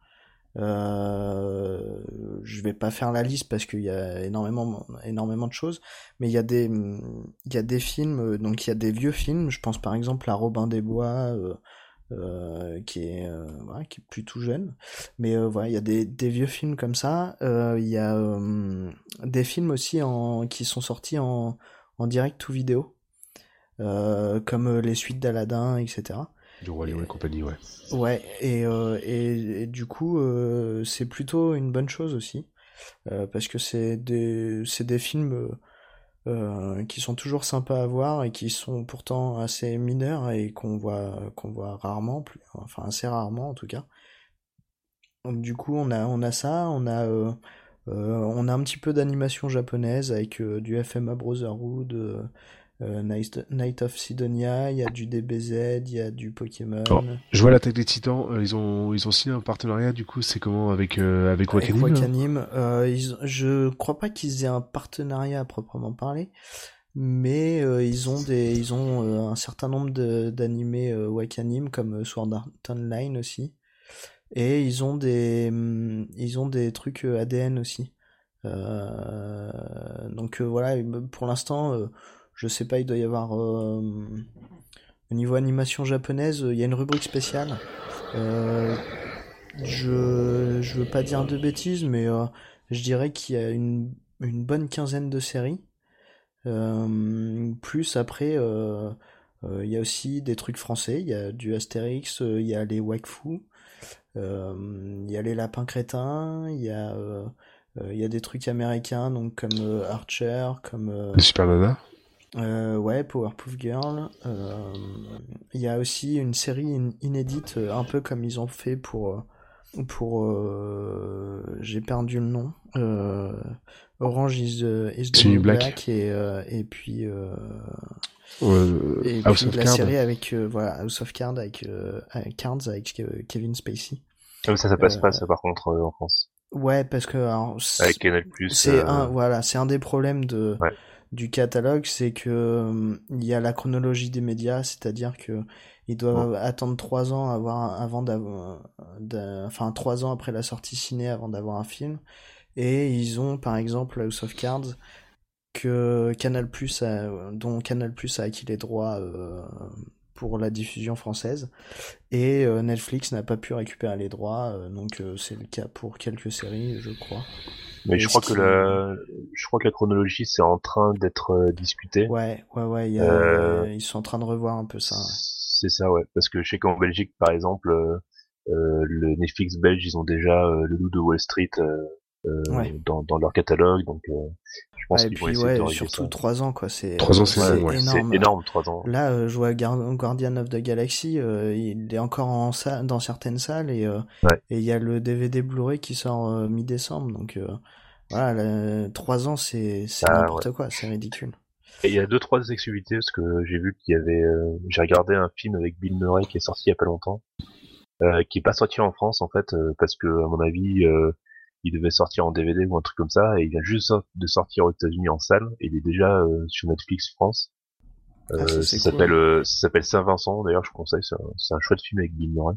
Je vais pas faire la liste parce qu'il y a énormément de choses, mais il y a des films, donc il y a des vieux films. Je pense par exemple à Robin des Bois, qui est plus tout jeune, mais voilà, il y a des vieux films comme ça. Il y a des films aussi qui sont sortis en direct ou vidéo, comme les suites d'Aladin, etc. Du Roi Lion et compagnie, ouais. Ouais, et du coup, c'est plutôt une bonne chose aussi, parce que c'est des films qui sont toujours sympas à voir et qui sont pourtant assez mineurs et qu'on voit rarement, enfin assez rarement en tout cas. Donc, du coup, on a ça, on a un petit peu d'animation japonaise avec du FMA Brotherhood. Night of Sidonia, il y a du DBZ, il y a du Pokémon. Alors, je vois l'Attaque des Titans, ils ont signé un partenariat, du coup, c'est comment avec Wakanim? Avec Wakanim, je crois pas qu'ils aient un partenariat à proprement parler, mais ils ont un certain nombre d'animés Wakanim comme Sword Art Online aussi, et ils ont des trucs ADN aussi. Donc voilà, pour l'instant. Je sais pas, il doit y avoir au niveau animation japonaise, il y a une rubrique spéciale. Je veux pas dire de bêtises, mais je dirais qu'il y a une bonne quinzaine de séries. Plus après, il y a aussi des trucs français. Il y a du Astérix, il y a les Wakfu, il y a les Lapins Crétins, il y a des trucs américains, donc comme Archer, comme Le Super Nana. Ouais, Powerpuff Girl. Il y a aussi une série inédite, un peu comme ils ont fait pour j'ai perdu le nom. Orange is the New Black et puis la série avec House of Cards avec Kevin Spacey. Ça passe pas ça par contre en France. Ouais, parce que alors, avec Canal+. C'est un des problèmes du catalogue, c'est que il y a la chronologie des médias, c'est-à-dire que ils doivent attendre 3 ans avant d'avoir 3 ans après la sortie ciné avant d'avoir un film, et ils ont par exemple House of Cards dont Canal+ a acquis les droits pour la diffusion française, et Netflix n'a pas pu récupérer les droits, donc c'est le cas pour quelques séries, je crois. Mais je crois que la chronologie c'est en train d'être discutée. Ouais, ils sont en train de revoir un peu ça. Ouais. C'est ça, ouais, parce que je sais qu'en Belgique, par exemple, le Netflix belge, ils ont déjà le Loup de Wall Street dans leur catalogue, donc je pense qu'ils vont essayer de régler surtout ça. 3 ans, quoi. 3 ans, c'est énorme. C'est énorme, 3 ans. Là, je vois Guardian of the Galaxy, il est encore dans certaines salles, et il y a le DVD Blu-ray qui sort mi-décembre, donc voilà, 3 ans, c'est n'importe quoi, c'est ridicule. Et il y a 2-3 exclusivités, parce que j'ai vu qu'il y avait, j'ai regardé un film avec Bill Murray qui est sorti il y a pas longtemps, qui est pas sorti en France en fait, parce que à mon avis, il devait sortir en DVD ou un truc comme ça, et il vient juste de sortir aux États-Unis en salle, et il est déjà sur Netflix France. Ça s'appelle Saint-Vincent, d'ailleurs je conseille, c'est un chouette film avec Bill Murray.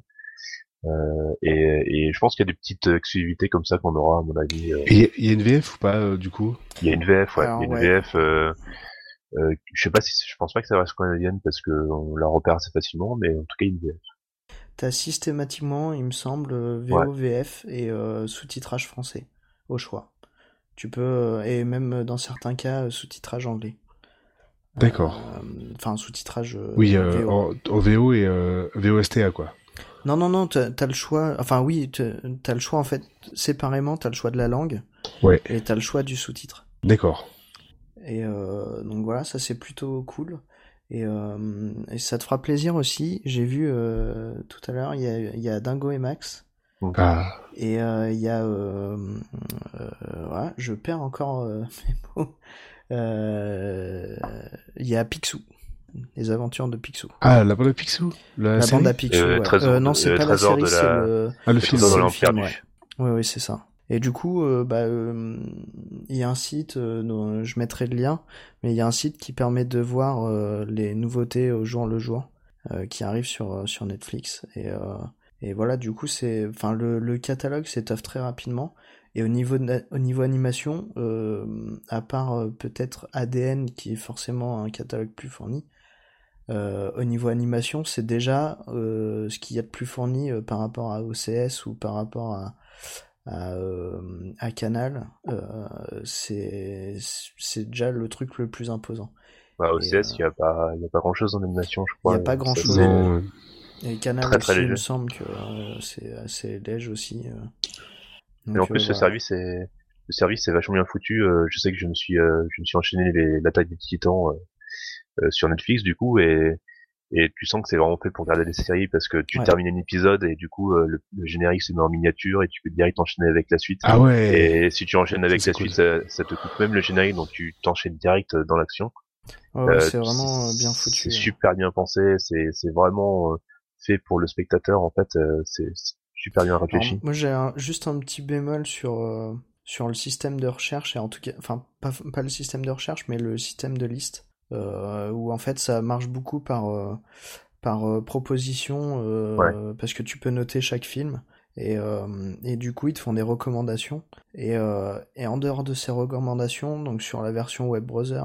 Et je pense qu'il y a des petites exclusivités comme ça qu'on aura à mon avis. Et il y a une VF ou pas du coup? Il y a une VF, ouais. Alors, il y a une VF. Je sais pas je pense pas que ça reste canadienne parce que on la repère assez facilement, mais en tout cas il y a une VF. T'as systématiquement, il me semble, VO, VF et sous-titrage français au choix. Tu peux, et même dans certains cas, sous-titrage anglais. D'accord. Enfin, sous-titrage oui, VO. en VO et VOSTA, quoi. Non, t'as le choix. Enfin, oui, t'as le choix, en fait, séparément, t'as le choix de la langue. Ouais. Et t'as le choix du sous-titre. D'accord. Et donc voilà, ça c'est plutôt cool. Et ça te fera plaisir aussi. J'ai vu tout à l'heure, il y a Dingo et Max. Ah. Et il y a voilà, je perds encore mes mots. Il y a Picsou, les aventures de Picsou. Ah, la bande à Picsou, la bande à Picsou. Ouais. Non, c'est pas la série, c'est le film. Dans l'Empire. Ouais, c'est ça. Et du coup, il y a un site dont je mettrai le lien, mais il y a un site qui permet de voir les nouveautés au jour le jour qui arrivent sur Netflix. Et voilà, du coup, le catalogue s'étoffe très rapidement. Et au niveau animation, à part peut-être ADN qui est forcément un catalogue plus fourni, au niveau animation, c'est déjà ce qu'il y a de plus fourni par rapport à OCS ou par rapport à Canal. C'est déjà le truc le plus imposant. Bah, OCS, il y a pas grand chose en animation, je Il crois. n'y a pas grand chose. Et Canal très, aussi, très il me semble que c'est assez léger aussi. Donc, et en plus, voilà. Le service est vachement bien foutu. Je sais que je me suis enchaîné l'attaque des Titans sur Netflix du coup, et tu sens que c'est vraiment fait pour regarder des séries parce que tu termines un épisode et du coup le générique se met en miniature et tu peux direct enchaîner avec la suite. Ah ouais. Et si tu enchaînes avec la suite, ça te coupe même le générique, donc tu t'enchaînes direct dans l'action. C'est vraiment bien foutu. C'est super bien pensé. C'est vraiment fait pour le spectateur en fait. C'est super bien réfléchi. Alors, moi j'ai juste un petit bémol sur le système de recherche, et en tout cas, enfin pas le système de recherche, mais le système de liste, où en fait ça marche beaucoup par proposition, parce que tu peux noter chaque film, et du coup ils te font des recommandations, et en dehors de ces recommandations, donc sur la version web browser,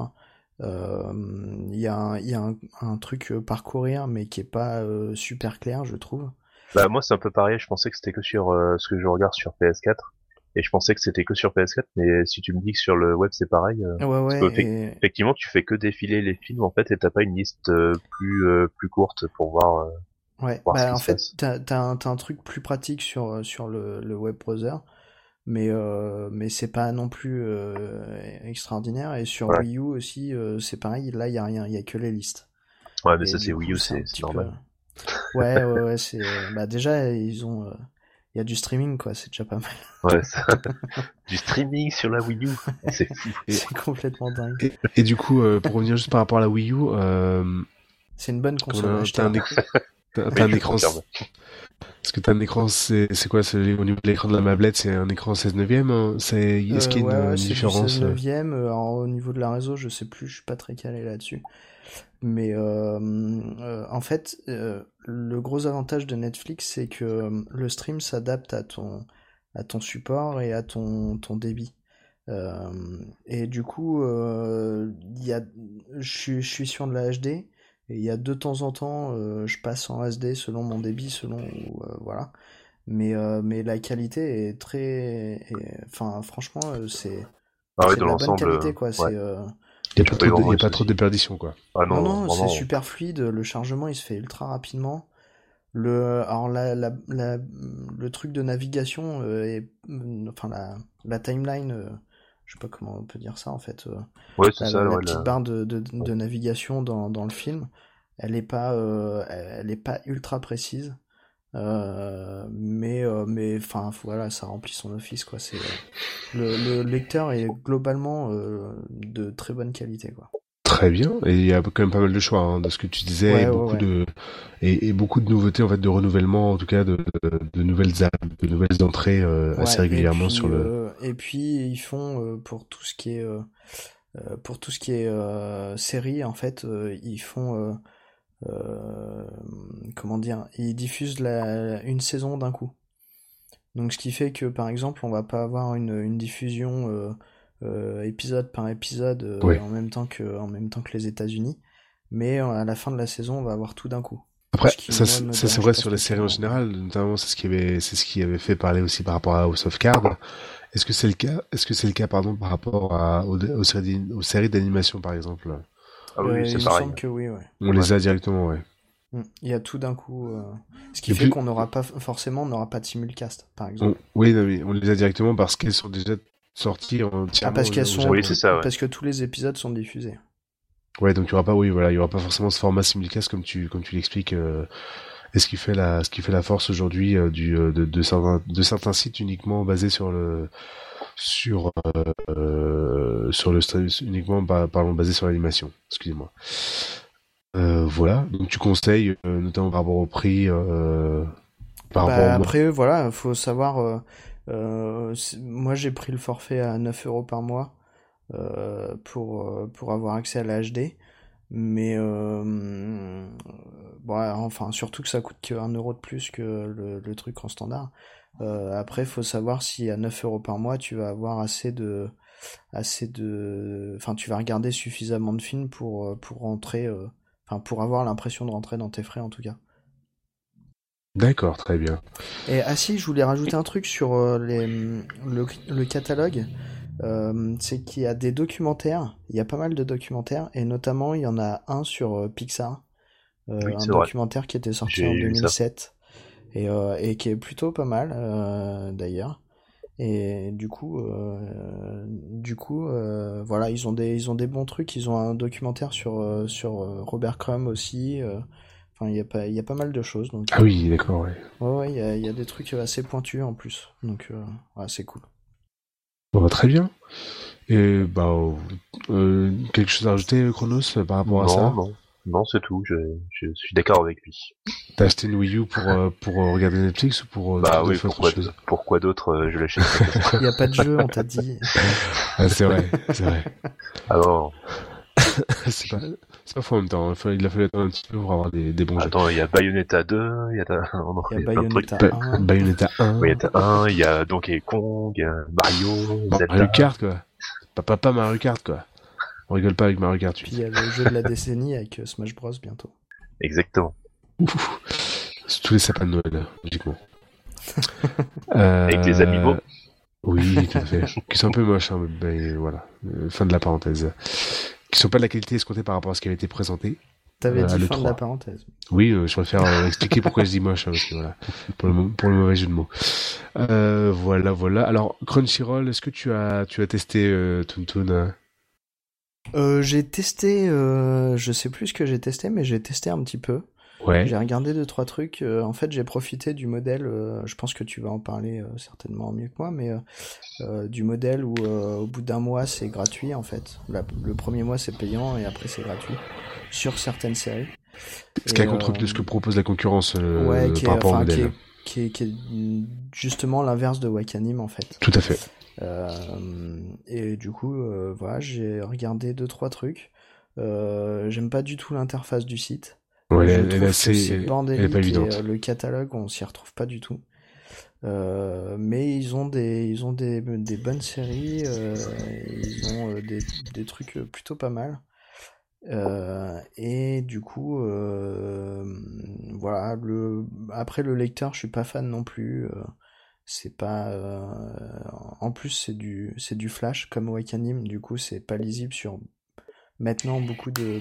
il y a un truc parcourir, mais qui est pas super clair, je trouve. Bah moi c'est un peu pareil, je pensais que c'était que sur ce que je regarde sur PS4, et je pensais que c'était que sur PS4, mais si tu me dis que sur le web c'est pareil, effectivement tu fais que défiler les films en fait, et t'as pas une liste plus courte pour voir. Voir ce qui en fait t'as un truc plus pratique sur le web browser, mais c'est pas non plus extraordinaire. Et sur Wii U aussi, c'est pareil, là il y a rien, il y a que les listes. Ouais, mais ça c'est Wii U, c'est normal. Ouais, c'est déjà ils ont il y a du streaming quoi, c'est déjà pas mal. Ouais, ça... du streaming sur la Wii U, c'est fou. C'est complètement dingue. Et du coup, pour revenir juste par rapport à la Wii U, c'est une bonne console. T'as un écran. Est-ce que t'as un écran, c'est quoi, au niveau de l'écran de la tablette, c'est un écran 16/9, hein, est-ce qu'il y a une différence? C'est 16/9, au niveau de la réseau, je sais plus, je suis pas très calé là-dessus. Mais en fait, le gros avantage de Netflix, c'est que le stream s'adapte à ton support et à ton débit. Et du coup, je suis sur de la HD, et il y a de temps en temps, je passe en SD selon mon débit, voilà. Mais la qualité est enfin, franchement, c'est de la bonne qualité, quoi. Ouais. Il n'y a pas trop de déperdition, quoi. Ah non, c'est super fluide, le chargement il se fait ultra rapidement. Le truc de navigation enfin la timeline, je sais pas comment on peut dire ça en fait. Ouais, c'est ça. La petite barre de navigation dans le film, elle est pas ultra précise. Mais enfin voilà, ça remplit son office quoi. C'est le lecteur est globalement de très bonne qualité quoi. Très bien, et il y a quand même pas mal de choix, hein, de ce que tu disais, et beaucoup de nouveautés en fait, de renouvellement, en tout cas de nouvelles entrées assez régulièrement sur le. Et puis ils font pour tout ce qui est série en fait, ils font comment dire, ils diffusent une saison d'un coup. Donc ce qui fait que par exemple on va pas avoir une diffusion épisode par épisode en même temps que les États-Unis, mais à la fin de la saison on va avoir tout d'un coup. Après ça c'est vrai sur les séries en général, notamment c'est ce qui avait fait parler aussi par rapport à House of Cards. Est-ce que c'est le cas par rapport aux séries d'animation par exemple? Ah oui, c'est il pareil. me semble que oui, ouais. On les a directement, ouais. Il y a tout d'un coup, ce qui fait qu'on n'aura pas forcément, on n'aura pas de simulcast, par exemple. Oui, non, mais on les a directement parce qu'elles sont déjà sorties entièrement. Parce qu'elles sont, oui, c'est ça, ouais. Parce que tous les épisodes sont diffusés. Ouais, donc il y aura pas forcément ce format simulcast comme tu l'expliques. Et ce qui fait la force aujourd'hui de certains sites uniquement basés sur le stream, uniquement basé sur l'animation. Excusez-moi. Voilà, donc tu conseilles notamment par rapport au prix, après voilà, faut savoir Moi, j'ai pris le forfait à 9 € par mois pour avoir accès à la HD. Mais bon, enfin, surtout que ça coûte que 1 € de plus que le truc en standard. Après, faut savoir si à 9 € par mois, tu vas avoir enfin, tu vas regarder suffisamment de films pour rentrer, enfin, pour avoir l'impression de rentrer dans tes frais en tout cas. D'accord, très bien. Et si, je voulais rajouter un truc sur le catalogue. C'est qu'il y a des documentaires, il y a pas mal de documentaires, et notamment il y en a un sur Pixar, Oui, un c'est vrai. documentaire qui était sorti J'ai en vu ça. 2007, et qui est plutôt pas mal d'ailleurs. Et du coup, voilà, ils ont des bons trucs. Ils ont un documentaire sur Robert Crumb aussi. Enfin, il y a pas mal de choses. Donc, Ah oui, d'accord, ouais. ouais, il y a des trucs assez pointus en plus. Donc, ouais, c'est cool. Bon, bah, très bien. Et quelque chose à rajouter, Chronos, par rapport à ça? Non, c'est tout. Je suis d'accord avec lui. T'as acheté une Wii U pour regarder Netflix ou pour Bah oui, autre chose? pourquoi d'autre je l'achète. Il y a pas de jeu, on t'a dit. Ah, c'est vrai, c'est vrai. Alors, c'est pas faux en même temps. Il a fallu attendre un petit peu pour avoir des bons jeux. attends, il y a Bayonetta 2, il y a plein de trucs. Bayonetta 1. Bayonetta 1. Bayonetta 1, il y a Donkey Kong, il y a Mario, Zelda. Mario Kart, quoi. Pas Mario Kart, quoi. On rigole pas avec Mario Kart 8. Puis il y a le jeu de la décennie avec Smash Bros bientôt. Exactement. C'est tous les sapins de Noël, logiquement. Avec les amiibo. Oui, tout à fait. Qui sont un peu moches, hein, mais voilà. Fin de la parenthèse. Qui sont pas de la qualité escomptée par rapport à ce qui avait été présenté. T'avais dit fin l'E3. de la parenthèse. Oui, je préfère expliquer pourquoi je dis moche, hein, parce que voilà, pour le mauvais jeu de mots. Voilà. Alors, Crunchyroll, est-ce que tu as testé Toontoon? J'ai testé, je sais plus ce que j'ai testé, mais j'ai testé un petit peu. Ouais. J'ai regardé 2-3 trucs. En fait, j'ai profité du modèle. Je pense que tu vas en parler certainement mieux que moi, mais du modèle où au bout d'un mois c'est gratuit en fait. Le premier mois c'est payant et après c'est gratuit sur certaines séries. Ce qui est à contre de ce que propose la concurrence ouais, par rapport au modèle. Qui est justement l'inverse de Wakanim en fait. Tout à fait. Et du coup, voilà, j'ai regardé 2-3 trucs. J'aime pas du tout l'interface du site. Ouais, Je elle trouve est que assez, c'est bordélique elle est pas évidente. et le catalogue, on s'y retrouve pas du tout. Mais ils ont des bonnes séries, ils ont des trucs plutôt pas mal. Et du coup, voilà, après le lecteur, je suis pas fan non plus. C'est pas, en plus c'est du Flash comme Wakanim, du coup c'est pas lisible sur maintenant beaucoup de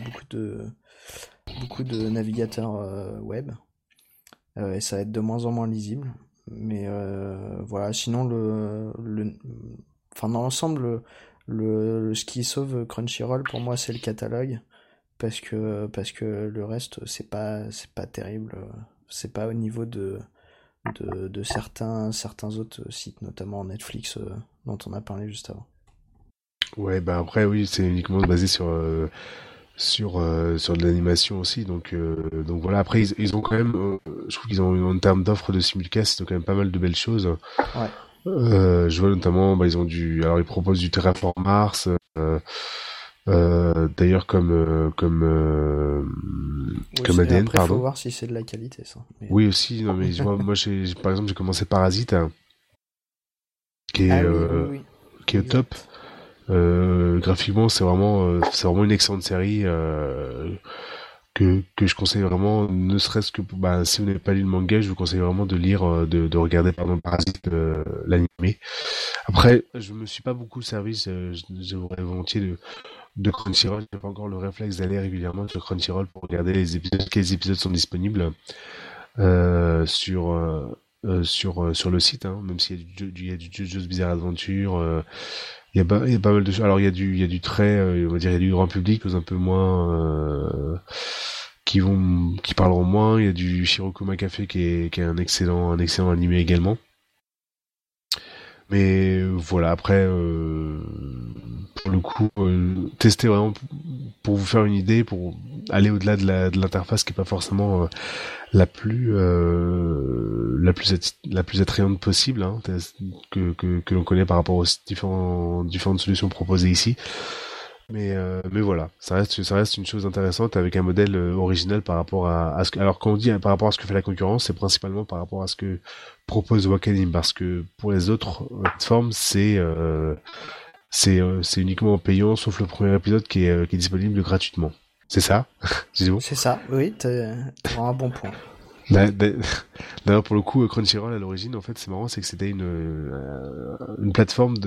navigateurs web. Et ça va être de moins en moins lisible. Mais voilà, sinon enfin dans l'ensemble, ce qui sauve Crunchyroll pour moi c'est le catalogue parce que le reste c'est pas terrible, c'est pas au niveau de certains autres sites, notamment Netflix dont on a parlé juste avant. Ouais, bah après oui, c'est uniquement basé sur de l'animation aussi, donc voilà. Après ils ont quand même, je trouve qu'ils ont en termes d'offres de simulcast, ils ont quand même pas mal de belles choses. Ouais. Je vois notamment, ils ont alors ils proposent du Terraform Mars, d'ailleurs comme ADN, après, pardon. Faut voir si c'est de la qualité ça. Mais... Oui aussi, non mais moi par exemple j'ai commencé Parasite, hein, qui est qui est top. Graphiquement, c'est vraiment une excellente série que je conseille vraiment, ne serait-ce que si vous n'avez pas lu le manga, je vous conseille vraiment de lire, de regarder Parasite, l'animé. Après, je me suis pas beaucoup servi, j'aurais volontiers de Crunchyroll. J'ai pas encore le réflexe d'aller régulièrement sur Crunchyroll pour regarder quels épisodes sont disponibles sur le site, hein, même s'il y a du JoJo's Bizarre Adventure. Il y a pas mal de choses. Alors il y a du très, on va dire, il y a du grand public, un peu moins qui parleront moins. Il y a du Shirokuma Café qui est un excellent animé également. Mais voilà, après pour le coup tester vraiment pour vous faire une idée, pour aller au-delà de l'interface qui est pas forcément la plus attrayante possible, hein, que l'on connaît par rapport aux différentes solutions proposées ici. Mais voilà, ça reste une chose intéressante avec un modèle original par rapport à ce que, alors quand on dit par rapport à ce que fait la concurrence, c'est principalement par rapport à ce que propose Wakanim, parce que pour les autres plateformes, c'est uniquement payant, sauf le premier épisode qui est disponible gratuitement. C'est ça? Bon. C'est ça, oui, t'as un bon point. D'ailleurs, pour le coup, Crunchyroll à l'origine, en fait, c'est marrant, c'est que c'était une plateforme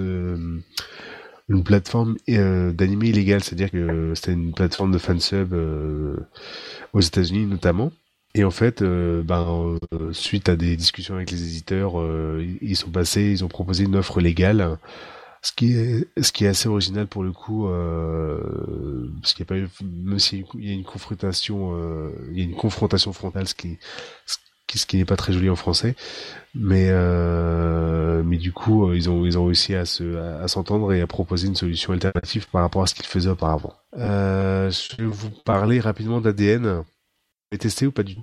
d'animé illégal, c'est-à-dire que c'était une plateforme de fansub aux États-Unis notamment. Et en fait, suite à des discussions avec les éditeurs, ils ont proposé une offre légale, ce qui est assez original pour le coup, parce qu'il y a pas eu, même s'il y a une confrontation, frontale, ce qui n'est pas très joli en français, mais du coup ils ont réussi à s'entendre et à proposer une solution alternative par rapport à ce qu'ils faisaient auparavant. Je vais vous parler rapidement d'ADN. Vous avez testé ou pas du tout?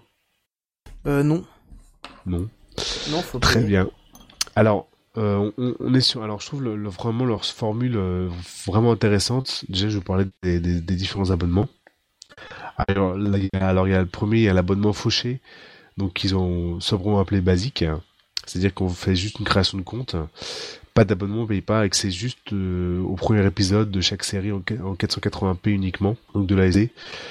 Non. Non, faut très payer. bien. Alors on est sur, alors je trouve vraiment leur formule vraiment intéressante. Déjà, je vous parlais des différents abonnements. Alors il y a le premier, il y a l'abonnement fauché, donc qu'ils ont sobrement appelé basique, c'est-à-dire qu'on fait juste une création de compte, pas d'abonnement, on paye pas, accès juste au premier épisode de chaque série en 480p uniquement, donc de l'ASD.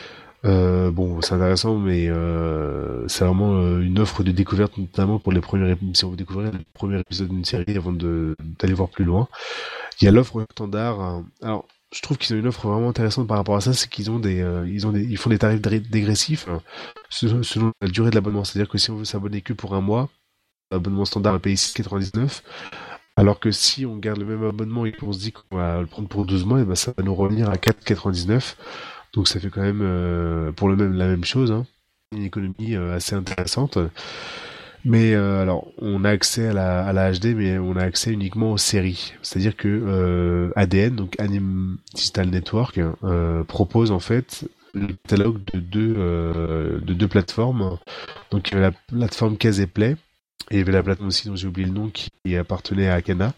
Bon, c'est intéressant, mais c'est vraiment une offre de découverte, notamment pour les premiers épisodes, si on veut découvrir le premier épisode d'une série avant d'aller voir plus loin. Il y a l'offre standard. Alors, je trouve qu'ils ont une offre vraiment intéressante par rapport à ça, c'est qu'ils ont ils font des tarifs dégressifs selon la durée de l'abonnement. C'est-à-dire que si on veut s'abonner que pour un mois, l'abonnement standard va payer 6,99. Alors que si on garde le même abonnement et qu'on se dit qu'on va le prendre pour 12 mois, et ben ça va nous revenir à 4,99. Donc ça fait quand même pour la même chose, hein, une économie assez intéressante. Mais alors, on a accès à la HD, mais on a accès uniquement aux séries. C'est-à-dire que ADN, donc Anime Digital Network, propose en fait le catalogue de deux plateformes. Donc il y avait la plateforme Kazé-Play, et il y avait la plateforme aussi dont j'ai oublié le nom qui appartenait à Kana.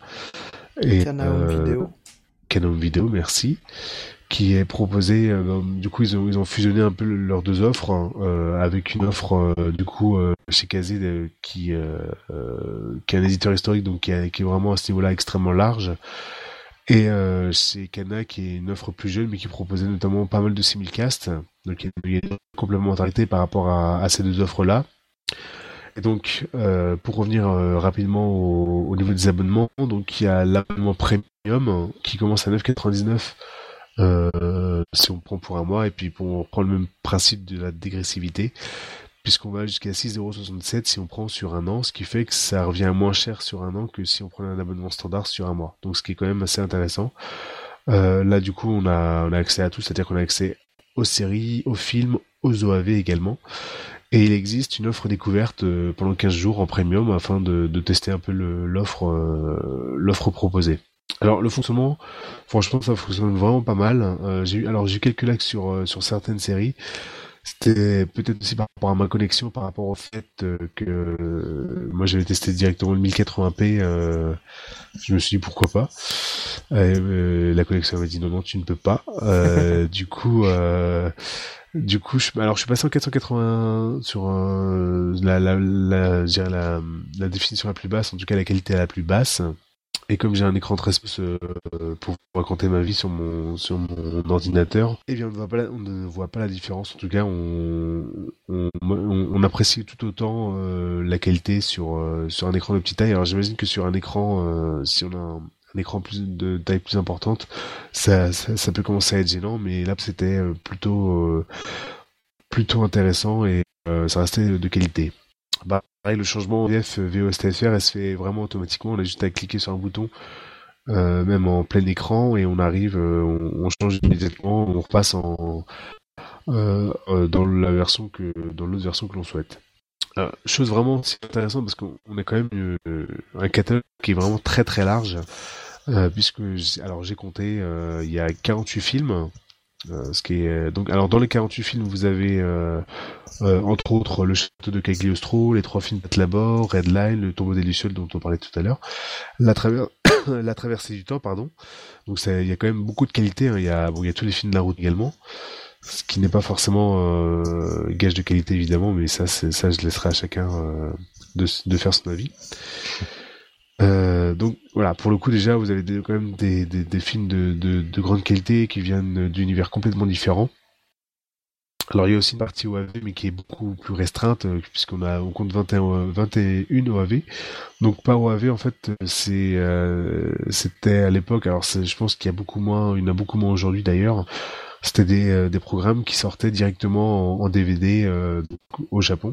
Kana Vidéo. Kana Home Video, merci. Qui est proposé, du coup ils ont fusionné un peu leurs deux offres, avec une offre du coup chez Kazé qui est un éditeur historique, donc qui est vraiment à ce niveau-là extrêmement large, et chez Kana qui est une offre plus jeune mais qui proposait notamment pas mal de simulcast, donc il y a une complémentarité par rapport à ces deux offres-là. Et donc pour revenir rapidement au niveau des abonnements, donc il y a l'abonnement premium qui commence à 9,99 si on prend pour un mois, et puis on prend le même principe de la dégressivité, puisqu'on va jusqu'à 6,67€ si on prend sur un an, ce qui fait que ça revient moins cher sur un an que si on prenait un abonnement standard sur un mois. Donc ce qui est quand même assez intéressant. Là du coup on a accès à tout, c'est-à-dire qu'on a accès aux séries, aux films, aux OAV également. Et il existe une offre découverte pendant 15 jours en premium afin de tester un peu l'offre proposée. Alors le fonctionnement, franchement ça fonctionne vraiment pas mal. J'ai eu quelques lags sur certaines séries. C'était peut-être aussi par rapport à ma connexion, par rapport au fait que moi j'avais testé directement le 1080p. Je me suis dit pourquoi pas. La connexion m'a dit non tu ne peux pas. Du coup je suis passé en 480 sur je dirais la définition la plus basse, en tout cas la qualité la plus basse. Et comme j'ai un écran très pour raconter ma vie sur mon ordinateur, eh bien on ne voit pas la différence. En tout cas, on apprécie tout autant la qualité sur un écran de petite taille. Alors j'imagine que sur un écran, si on a un écran de taille plus importante, ça peut commencer à être gênant, mais là c'était plutôt intéressant, et ça restait de qualité. Pareil, le changement VF VOSTFR se fait vraiment automatiquement. On a juste à cliquer sur un bouton, même en plein écran, et on arrive, on change immédiatement, on repasse dans l'autre version que l'on souhaite. Chose vraiment intéressante, parce qu'on a quand même un catalogue qui est vraiment très très large. puisque alors j'ai compté, il y a 48 films. Ce qui est donc alors dans les 48 films vous avez entre autres le château de Cagliostro, les 3 films Labor, Redline, le tombeau des Lucioles dont on parlait tout à l'heure, la traversée du temps pardon. Donc il y a quand même beaucoup de qualité, hein. Il y a tous les films de la route également, ce qui n'est pas forcément gage de qualité évidemment, mais ça je laisserai à chacun de faire son avis. Donc voilà, pour le coup déjà vous avez quand même des films de grande qualité qui viennent d'univers complètement différents. Alors il y a aussi une partie OAV mais qui est beaucoup plus restreinte on compte 21 OAV. Donc pas OAV en fait, c'était à l'époque, alors je pense qu'il y a beaucoup moins, il y en a beaucoup moins aujourd'hui d'ailleurs. C'était des programmes qui sortaient directement en DVD au Japon.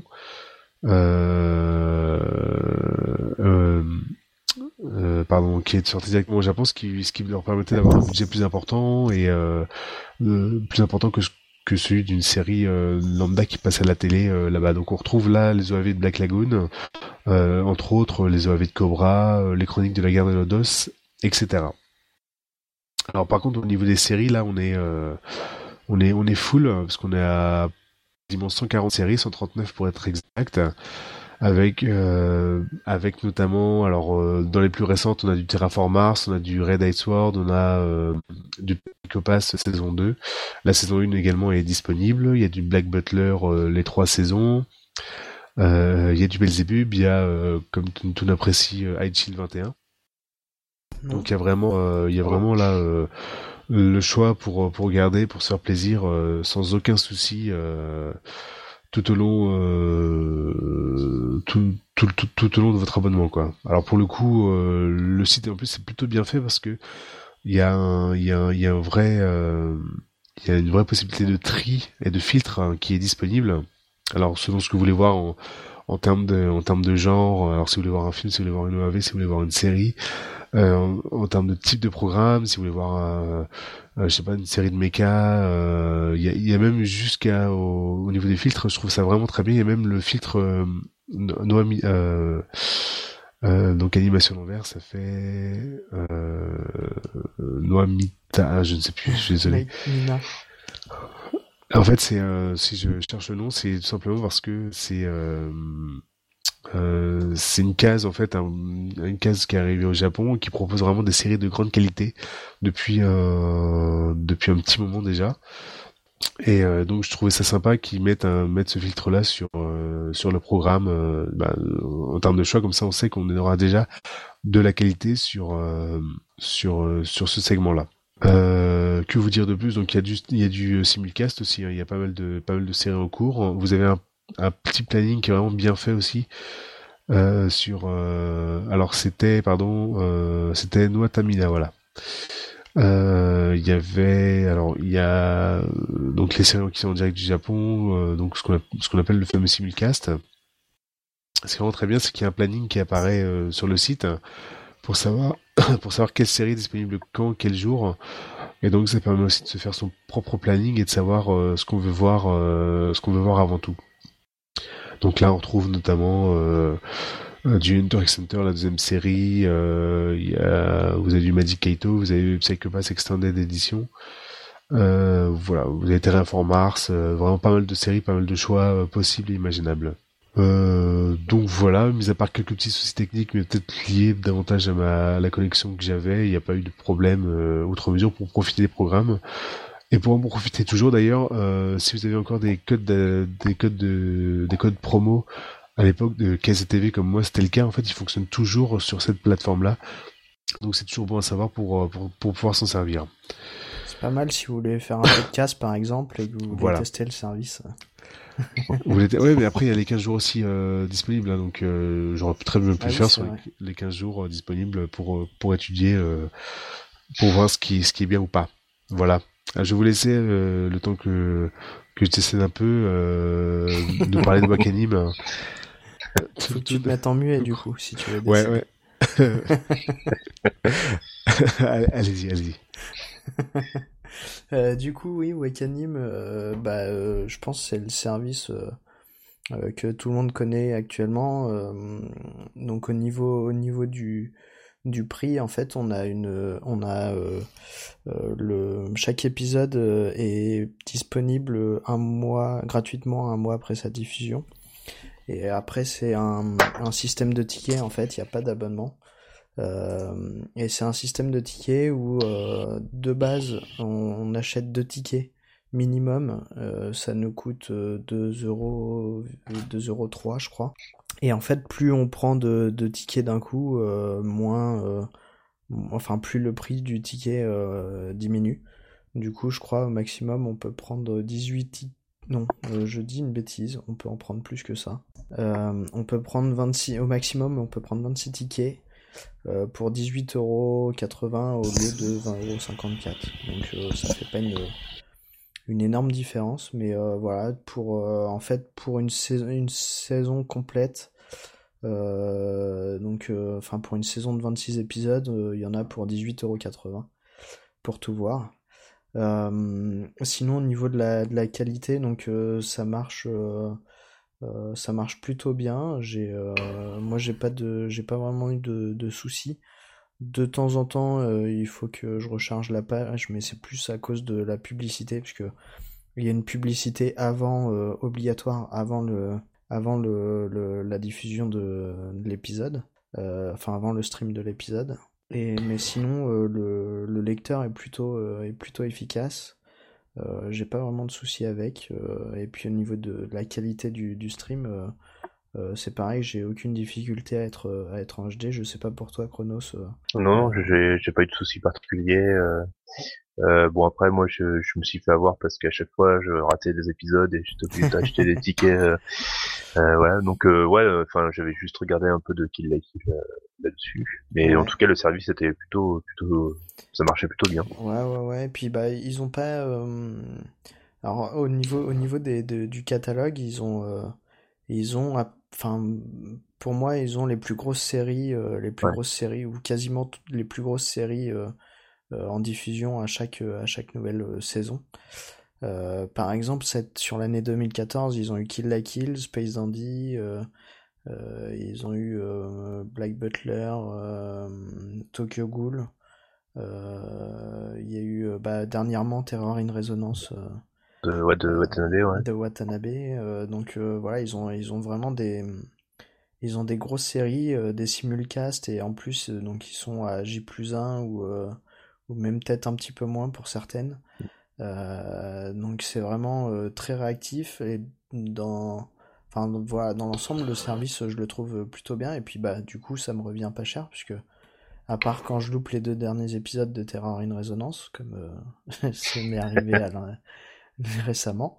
Qui est sorti directement au Japon, ce qui leur permettait d'avoir un budget plus important et plus important que celui d'une série lambda qui passait à la télé là-bas. Donc on retrouve là les OAV de Black Lagoon, entre autres les OAV de Cobra, les Chroniques de la guerre de Lodos, etc. Alors par contre au niveau des séries là on est full parce qu'on est à quasiment 140 séries, 139 pour être exact. Avec notamment dans les plus récentes on a du Terraform Mars, on a du Red Iceworld, on a du Psychopass saison 2, la saison 1 également est disponible, il y a du Black Butler les 3 saisons, il y a du Belzebub, il y a comme tout apprécie High 21. Donc il y a vraiment là le choix pour regarder, pour se faire plaisir sans aucun souci tout au long tout au long de votre abonnement quoi. Alors pour le coup le site en plus c'est plutôt bien fait parce que il y a une vraie possibilité de tri et de filtre qui est disponible. Alors selon ce que vous voulez voir en termes de genre, alors si vous voulez voir un film, si vous voulez voir une OAV, si vous voulez voir une série, en termes de type de programme, si vous voulez voir je sais pas, une série de méca, il y a même au niveau des filtres, je trouve ça vraiment très bien. Il y a même le filtre Noami, donc animation d'envers, ça fait Noamita, je ne sais plus, je suis désolé. Nina. En fait, si je cherche le nom, c'est tout simplement parce que c'est une case en fait, une case qui est arrivée au Japon et qui propose vraiment des séries de grande qualité depuis un petit moment déjà. Et donc je trouvais ça sympa qu'ils mettent ce filtre là sur le programme en termes de choix, comme ça on sait qu'on aura déjà de la qualité sur ce segment là. Que vous dire de plus? Donc il y a du simulcast aussi, hein. Il y a pas mal de séries en cours. Vous avez un petit planning qui est vraiment bien fait aussi. Alors c'était Noa Tamina, voilà. Il y a donc les séries qui sont en direct du Japon, donc ce qu'on appelle le fameux simulcast. Ce qui est vraiment très bien, c'est qu'il y a un planning qui apparaît sur le site pour savoir quelle série est disponible quand, quel jour. Et donc ça permet aussi de se faire son propre planning et de savoir ce qu'on veut voir avant tout. Donc là on retrouve notamment du Hunter x Hunter, la deuxième série, vous avez du Magic Kaito, vous avez Psycho Pass Extended Edition, voilà, vous avez Terraform Mars, vraiment pas mal de séries, pas mal de choix possibles et imaginables. Donc voilà, mis à part quelques petits soucis techniques, mais peut-être liés davantage à la connexion que j'avais, il n'y a pas eu de problème outre mesure pour profiter des programmes. Et pour en profiter toujours d'ailleurs, si vous avez encore des codes promo à l'époque de KZTV comme moi c'était le cas, en fait ils fonctionnent toujours sur cette plateforme là, donc c'est toujours bon à savoir pour pouvoir s'en servir. C'est pas mal si vous voulez faire un podcast par exemple et que vous voulez tester le service. Ouais, mais après il y a les 15 jours aussi disponibles, hein, donc j'aurais très bien pu faire sur les 15 jours disponibles pour étudier, pour voir ce qui est bien ou pas. Voilà. Je vais vous laisser le temps que je t'essaie un peu de parler de Wakanim. Faut que tu te mettes en muet du coup si tu veux. Ouais. Allez-y. Du coup, oui, Wakanim, je pense que c'est le service que tout le monde connaît actuellement. Donc au niveau du du prix, en fait, chaque épisode est disponible gratuitement un mois après sa diffusion. Et après, c'est un système de tickets, en fait, il n'y a pas d'abonnement. Et c'est un système de tickets où, de base, on achète 2 tickets minimum. Ça nous coûte 2 €, 3 €, je crois. Et en fait, plus on prend de tickets d'un coup, plus le prix du ticket diminue. Du coup, je crois au maximum, on peut prendre 18 tickets. Non, je dis une bêtise, on peut en prendre plus que ça. On peut prendre 26, au maximum, on peut prendre 26 tickets pour 18,80 € au lieu de 20,54 €. Donc ça fait pas une énorme différence, mais voilà, pour une saison complète, pour une saison de 26 épisodes, il y en a pour 18,80 € pour tout voir. Sinon, au niveau de la qualité, donc ça marche plutôt bien. Moi, j'ai pas vraiment eu de soucis. De temps en temps, il faut que je recharge la page, mais c'est plus à cause de la publicité, puisque il y a une publicité obligatoire avant la diffusion de l'épisode, avant le stream de l'épisode. Mais sinon, le lecteur est plutôt efficace. J'ai pas vraiment de soucis avec. Et puis au niveau de la qualité du stream, c'est pareil, j'ai aucune difficulté à être en HD. Je sais pas pour toi, Chronos. Non, j'ai pas eu de soucis particuliers. Bon, après, moi, je me suis fait avoir parce qu'à chaque fois, je ratais des épisodes et j'étais obligé d'acheter des tickets. Voilà, donc j'avais juste regardé un peu de Kill la Kill là-dessus, mais Ouais. en tout cas, le service était plutôt, ça marchait plutôt bien. Ouais. Et puis ils ont pas. Alors au niveau du catalogue, pour moi, ils ont les plus grosses séries, ou quasiment toutes les plus grosses séries en diffusion à chaque nouvelle saison. Par exemple, sur l'année 2014, ils ont eu Kill la Kill, Space Dandy, ils ont eu Black Butler, Tokyo Ghoul. Il y a eu dernièrement Terror in Resonance De Watanabe, ouais. de Watanabe. Donc voilà, ils ont vraiment des grosses séries, des simulcasts, et en plus donc ils sont à J+1 ou même peut-être un petit peu moins pour certaines. Donc c'est vraiment très réactif, et dans l'ensemble, le service, je le trouve plutôt bien. Et puis du coup, ça me revient pas cher, puisque à part quand je loupe les 2 derniers épisodes de Terror in Resonance, comme ça m'est arrivé récemment,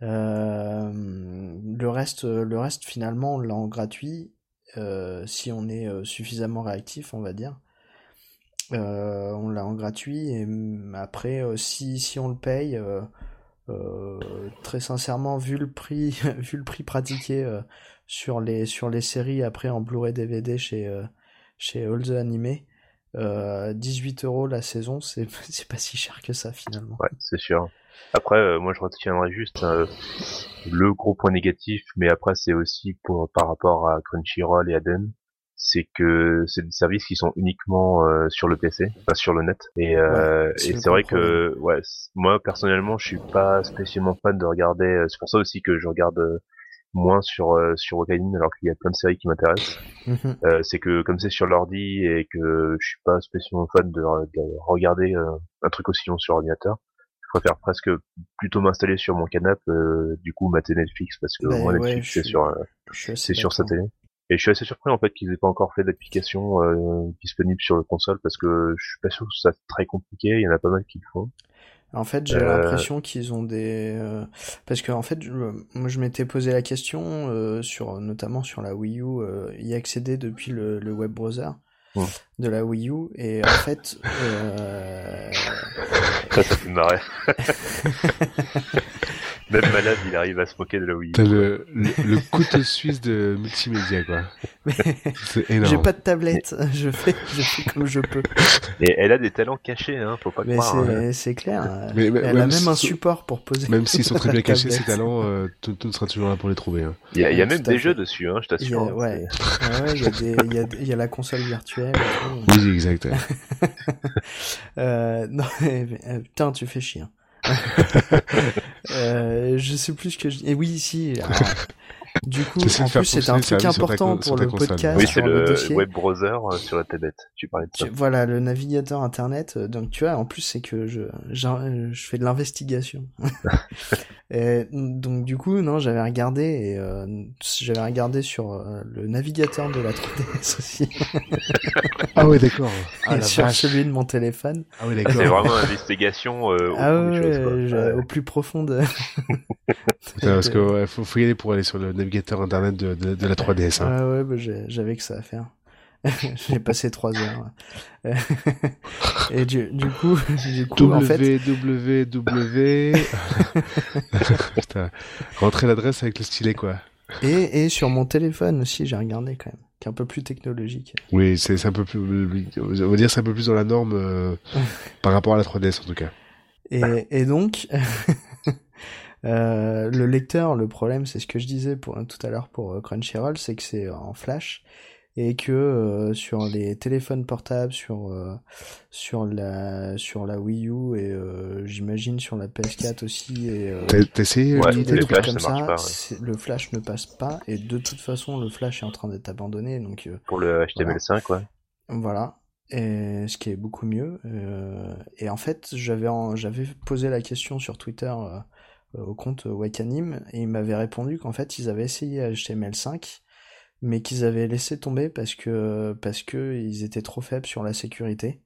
le reste finalement on l'a en gratuit, si on est suffisamment réactif, on va dire. On l'a en gratuit, et après si on le paye, très sincèrement, vu le prix pratiqué sur les séries après en Blu-ray DVD chez All the Anime, 18 € la saison, c'est pas si cher que ça finalement. Ouais, c'est sûr. Après, moi je retiendrai juste le gros point négatif, mais après c'est aussi par rapport à Crunchyroll et Aden, c'est que c'est des services qui sont uniquement sur le PC, pas sur le net. Et c'est vrai que moi personnellement je suis pas spécialement fan de regarder. C'est pour ça aussi que je regarde moins sur Wakanim, alors qu'il y a plein de séries qui m'intéressent. C'est que comme c'est sur l'ordi et que je suis pas spécialement fan de regarder un truc aussi long sur ordinateur, je préfère presque plutôt m'installer sur mon canapé, du coup mater Netflix, parce que moi Netflix c'est sur sa télé. Et je suis assez surpris en fait qu'ils aient pas encore fait d'application disponible sur le console, parce que je suis pas sûr que c'est très compliqué, il y en a pas mal qui le font. En fait, j'ai l'impression qu'ils ont parce que en fait, moi je m'étais posé la question notamment sur la Wii U, y accéder depuis le web browser de la Wii U, et en fait ça fait marrer. Même malade, il arrive à se moquer de la Wii U. T'as le couteau suisse de multimédia, quoi. Mais C'est énorme. j'ai pas de tablette, je fais comme je peux. Et elle a des talents cachés, hein, faut pas Mais croire. Hein. c'est clair. Mais Elle a même même un si- support pour poser. Même s'ils sont très la bien cachés, ces tablette. talents, tu seras toujours là pour les trouver. Hein. Il y a même Tout à des fait. jeux dessus, hein, je Il y a, t'assure. ouais, il y a la console virtuelle. Et tout. Oui, exact. Non, putain, tu fais chier. Je sais plus ce que je dis. Et oui, si. Alors, du coup, T'essaies de en faire plus, c'était un fonctionner le truc service sur ta important sur pour ta le console. podcast Oui, sur c'est le le dossier. web browser sur la tablette. Tu parlais de ça. Voilà, le navigateur internet. Donc, tu vois, en plus, c'est que je fais de l'investigation. Et, donc, du coup, non, j'avais regardé sur le navigateur de la 3DS aussi. Ah ouais, d'accord. Ah, Et la sur vache. celui de mon téléphone. Ah ouais, C'est d'accord. vraiment investigation au Ah fond des ouais, choses, quoi. au plus profond de... Putain, parce que ouais, faut y aller pour aller sur le navigateur internet de la 3DS. Hein. Ah ouais, bah j'avais que ça à faire. J'ai passé 3 heures. Et du coup, en fait, www. Putain, rentrer l'adresse avec le stylet, quoi. et sur mon téléphone aussi, j'ai regardé quand même, qui est un peu plus technologique. Oui, c'est un peu plus, on va dire, c'est un peu plus dans la norme par rapport à la 3DS en tout cas. Et donc, le lecteur, le problème, c'est ce que je disais tout à l'heure pour Crunchyroll, c'est que c'est en flash et que sur les téléphones portables, sur la Wii U et j'imagine sur la PS4 aussi et T'as essayé Ouais, des les trucs flashs, comme ça marche pas, ouais. le flash ne passe pas et de toute façon le flash est en train d'être abandonné donc Pour le HTML5, quoi. voilà. Et ce qui est beaucoup mieux. Et en fait, j'avais posé la question sur Twitter au compte Wakanim et ils m'avaient répondu qu'en fait, ils avaient essayé HTML5, mais qu'ils avaient laissé tomber parce que ils étaient trop faibles sur la sécurité.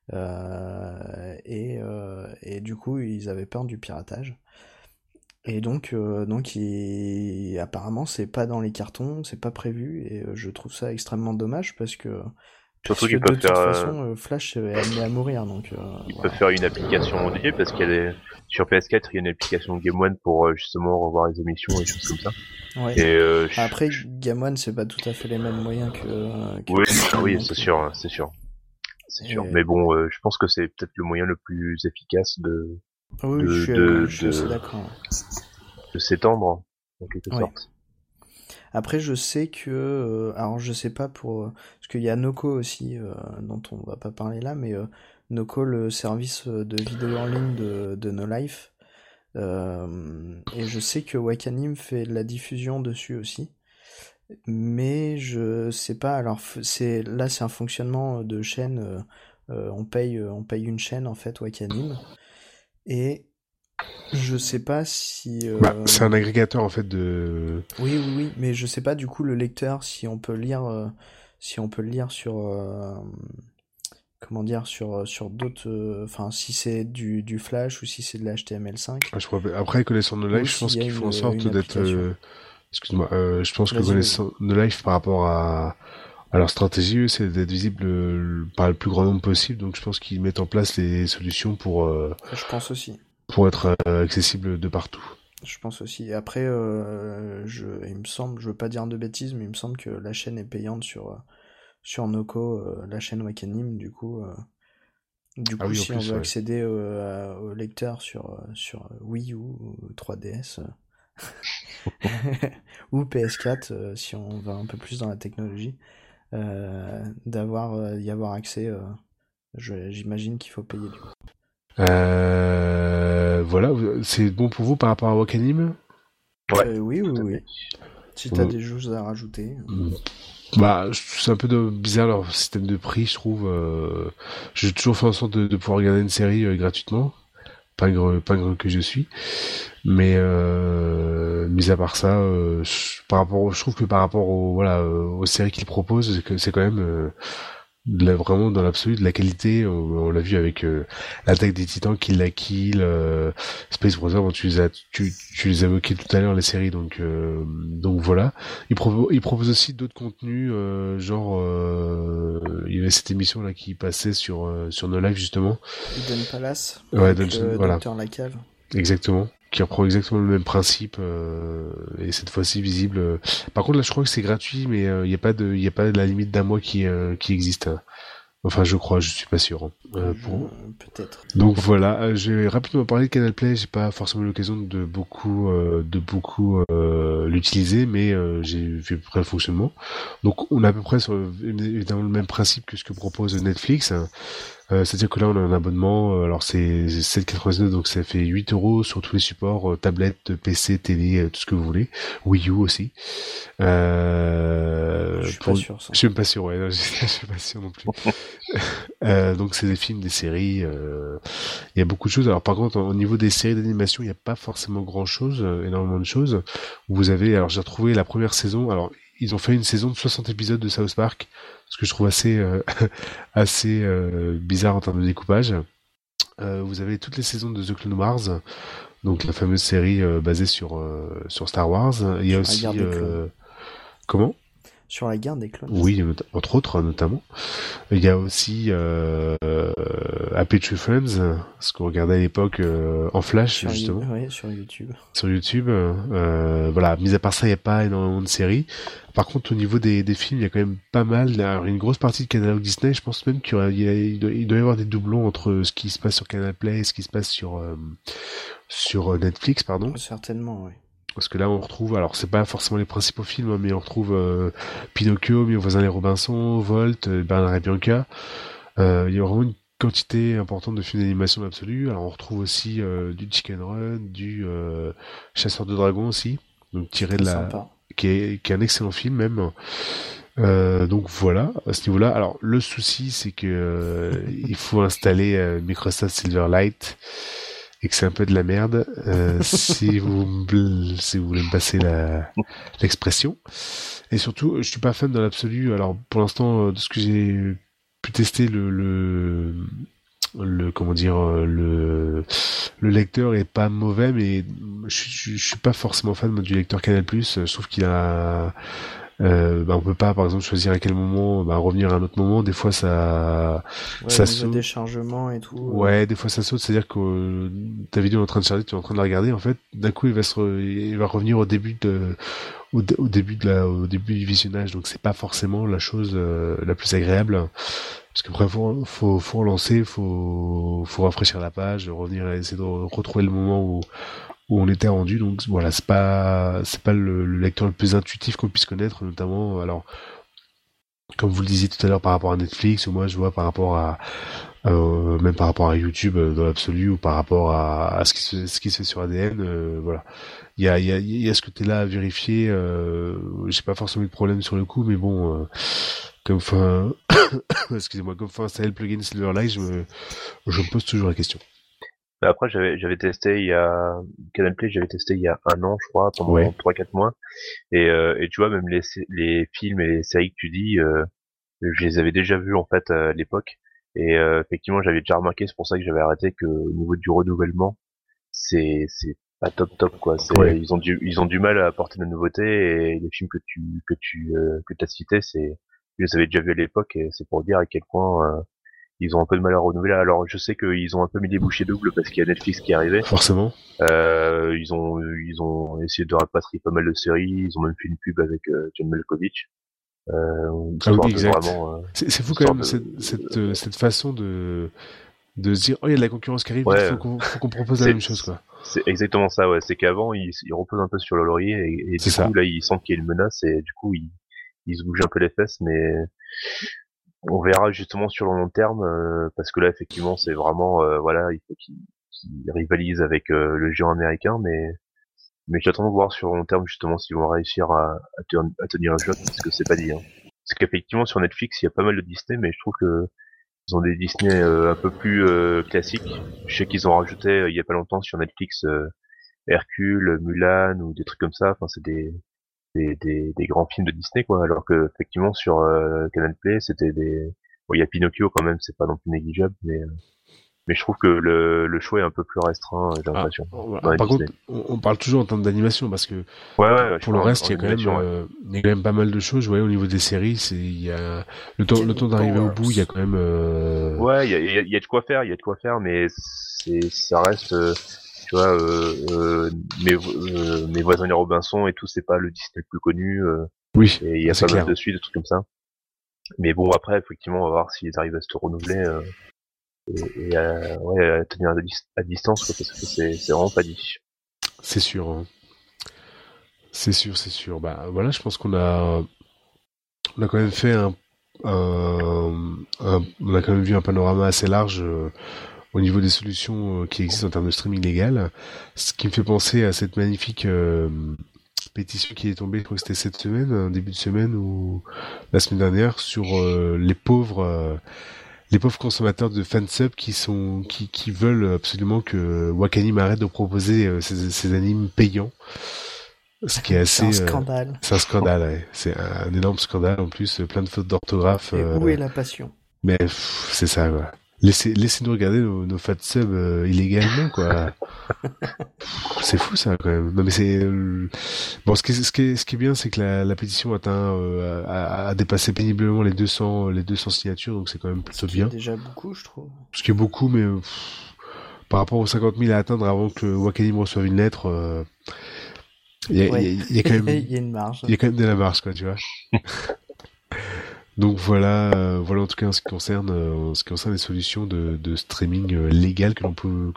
Et du coup, ils avaient peur du piratage. Et donc apparemment, c'est pas dans les cartons, c'est pas prévu, et je trouve ça extrêmement dommage parce que Surtout qu'ils de peuvent toute faire, façon, Flash est amené à mourir, donc ils voilà. peuvent faire une application dédiée parce qu'il y a sur PS4, il y a une application Game One pour justement revoir les émissions et choses comme ça. Ouais. Et Après, Game One, c'est pas tout à fait les mêmes moyens que oui, PS4, oui, donc, c'est sûr, c'est sûr. C'est sûr. Et- Mais bon, je pense que c'est peut-être le moyen le plus efficace Oui, de- je suis assez d'accord. de s'étendre, en quelque Ouais. sorte. Après, je sais que... alors, je sais pas parce qu'il y a Noco aussi, dont on va pas parler là, mais Noco, le service de vidéo en ligne de No Life. Et je sais que Wakanim fait de la diffusion dessus aussi. Mais je sais pas, alors c'est un fonctionnement de chaîne, on paye une chaîne en fait, Wakanim. Et je sais pas si... c'est un agrégateur en fait de. Oui, mais je sais pas du coup le lecteur si on peut lire sur comment dire sur d'autres enfin si c'est du Flash ou si c'est de l'HTML5. Ah, je crois. Après, connaissant No Life, Ou je pense s'il y a qu'ils font en une sorte d'être. application. Excuse-moi, je pense que Vas-y, connaissant No Life par rapport à leur stratégie, eux, c'est d'être visible par le plus grand nombre possible. Donc, je pense qu'ils mettent en place les solutions Je pense aussi. pour être accessible de partout. Je pense aussi. Et après, il me semble, je veux pas dire de bêtises, mais il me semble que la chaîne est payante sur Noco, la chaîne Wakanim, du coup. Ah oui, en si on plus, veut ouais. accéder au lecteur sur Wii U ou 3DS ou PS4, si on va un peu plus dans la technologie, y avoir accès, j'imagine qu'il faut payer du coup. Voilà, c'est bon pour vous par rapport à Wakanim? Ouais. Oui. Si t'as des choses à rajouter. Bah, c'est un peu bizarre leur système de prix, je trouve. J'ai toujours fait en sorte de pouvoir regarder une série gratuitement. Pingre que je suis. Mais mis à part ça, je trouve que par rapport aux séries qu'ils proposent, c'est quand même vraiment dans l'absolu de la qualité. On l'a vu avec l'attaque des Titans, Kill la Kill, Space Brothers. Bon, tu les as évoqués tout à l'heure, les séries, donc voilà. Ils proposent aussi d'autres contenus, genre il y avait cette émission là qui passait sur No Life justement. Eden Palace. Ouais, avec voilà. Docteur Lacave. Exactement. qui reprend exactement le même principe et cette fois-ci visible. Par contre là, je crois que c'est gratuit, mais il y a pas de la limite d'un mois qui existe. Enfin, je crois, je suis pas sûr. Peut-être. Donc voilà, je vais rapidement parler de Canal Play. J'ai pas forcément eu l'occasion de beaucoup l'utiliser, mais j'ai vu à peu près le fonctionnement. Donc on est à peu près sur évidemment le même principe que ce que propose Netflix. C'est-à-dire que là on a un abonnement, alors c'est 7,99, donc ça fait 8 € sur tous les supports, tablette, PC, télé, tout ce que vous voulez, Wii U aussi. Je suis pas sûr. Ça. Je suis même pas sûr, ouais, non, je suis pas sûr non plus. Donc c'est des films, des séries, il y a beaucoup de choses. Alors par contre au niveau des séries d'animation, il n'y a pas forcément grand-chose, énormément de choses. Vous avez, alors j'ai retrouvé la première saison, alors ils ont fait une saison de 60 épisodes de South Park, ce que je trouve assez bizarre en termes de découpage. Vous avez toutes les saisons de The Clone Wars, donc la fameuse série basée sur Star Wars. Il y a aussi comment ? Sur la guerre des clones. Oui, entre autres, notamment. Il y a aussi Happy Tree Friends, ce qu'on regardait à l'époque en flash, justement. Oui, sur YouTube. Sur YouTube. Voilà, mis à part ça, il n'y a pas énormément de séries. Par contre, au niveau des films, il y a quand même pas mal. Alors, une grosse partie de catalogue Disney, je pense même il doit y avoir des doublons entre ce qui se passe sur Canal Play et ce qui se passe sur Netflix, pardon. Certainement, oui. Parce que là, on retrouve, alors c'est pas forcément les principaux films, mais on retrouve Pinocchio, Mes voisins les Robinson, Volt, Bernard et Bianca. Il y a vraiment une quantité importante de films d'animation absolue. Alors on retrouve aussi du Chicken Run, du Chasseur de dragons aussi, donc tiré de qui est un excellent film même. Donc voilà, à ce niveau-là. Alors le souci, c'est que il faut installer Microsoft Silverlight. Et que c'est un peu de la merde, si vous voulez me passer l'expression. Et surtout, je suis pas fan dans l'absolu. Alors, pour l'instant, de ce que j'ai pu tester, le lecteur est pas mauvais, mais je suis pas forcément fan du lecteur Canal+. Je trouve qu'il a on peut pas par exemple choisir à quel moment revenir à un autre moment. Des fois ça saute, des chargements et tout. Ouais, des fois ça saute, c'est-à-dire que ta vidéo est en train de charger, tu es en train de la regarder, en fait d'un coup il va revenir au début du visionnage, donc c'est pas forcément la chose la plus agréable, parce qu'après faut relancer, faut rafraîchir la page, revenir essayer de retrouver le moment où on était rendu. Donc voilà, c'est pas le lecteur le plus intuitif qu'on puisse connaître, notamment alors comme vous le disiez tout à l'heure par rapport à Netflix, ou moi je vois par rapport à même par rapport à YouTube dans l'absolu, ou par rapport à ce qui se fait sur ADN. Voilà, il y a ce côté-là à vérifier. J'ai pas forcément eu de problème sur le coup, mais bon, excusez-moi, comme faut installer le plugin Silverlight, je me pose toujours la question. Après, j'avais testé Canal Play, j'avais testé il y a 1 an, je crois, pendant 3-4 mois. Et tu vois, même les films et les séries que tu dis, je les avais déjà vus, en fait, à l'époque. Et effectivement, j'avais déjà remarqué, c'est pour ça que j'avais arrêté, que au niveau du renouvellement, c'est pas top, quoi. Ils ont du mal à apporter de la nouveauté, et les films que t'as cités, je les avais déjà vus à l'époque, et c'est pour dire à quel point, ils ont un peu de mal à renouveler. Alors je sais qu'ils ont un peu mis les bouchées doubles parce qu'il y a Netflix qui est arrivé. Forcément. Ils ont essayé de rapatrier pas mal de séries. Ils ont même fait une pub avec John Malkovich. Oui, exact. C'est fou quand même cette façon de se dire, oh, il y a de la concurrence qui arrive, il faut qu'on propose la même chose, quoi. C'est exactement ça, ouais. C'est qu'avant ils reposent un peu sur le laurier, et du coup là ils sentent qu'il y a une menace, et du coup ils se bougent un peu les fesses, mais on verra justement sur le long terme, parce que là effectivement c'est vraiment voilà, il faut qu'ils rivalisent avec le géant américain, mais j'attends de voir sur le long terme justement s'ils vont réussir à tenir le jeu, parce que c'est pas dit, hein. Parce qu'effectivement sur Netflix il y a pas mal de Disney, mais je trouve que ils ont des Disney un peu plus classiques. Je sais qu'ils ont rajouté il y a pas longtemps sur Netflix Hercule, Mulan ou des trucs comme ça. Enfin c'est des grands films de Disney, quoi, alors que effectivement sur Canal Play c'était il y a Pinocchio quand même, c'est pas non plus négligeable, mais je trouve que le choix est un peu plus restreint, j'ai l'impression. Par contre, on parle toujours en termes d'animation, parce que pour le reste il y a quand même pas mal de choses. Au niveau des séries, il y a le temps d'arriver au bout, il y a quand même il y a de quoi faire, mais ça reste Tu vois, mes voisins les Robinson et tout, c'est pas le Disney le plus connu. Oui, et il y a c'est pas mal clair. de suites, des trucs comme ça. Mais bon, après, effectivement, on va voir s'ils arrivent à se renouveler et à tenir à distance, quoi, parce que c'est vraiment pas dit. C'est sûr, hein. C'est sûr. Bah voilà, je pense on a quand même fait on a quand même vu un panorama assez large au niveau des solutions qui existent en termes de streaming légal. Ce qui me fait penser à cette magnifique pétition qui est tombée, je crois que c'était cette semaine, début de semaine ou la semaine dernière, sur les pauvres consommateurs de fansub qui veulent absolument que Wakanim arrête de proposer ces animes payants. Ce qui est assez. C'est un scandale. C'est un scandale, ouais. C'est un énorme scandale en plus, plein de fautes d'orthographe. Et où est la passion? Mais c'est ça, quoi. Laissez-nous regarder nos fansub illégalement, quoi. C'est fou ça quand même. Non mais c'est bon. Ce qui est bien, c'est que la pétition a dépassé péniblement les 200 signatures, donc c'est quand même plutôt bien. C'est déjà beaucoup, je trouve. Ce qui est beaucoup, mais par rapport aux 50 000 à atteindre avant que Wakanim reçoive une lettre. Il y a quand même, il y a une marge. Il y a quand même de la marge, quoi, tu vois. Donc voilà en tout cas en ce qui concerne les solutions de streaming légal que l'on peut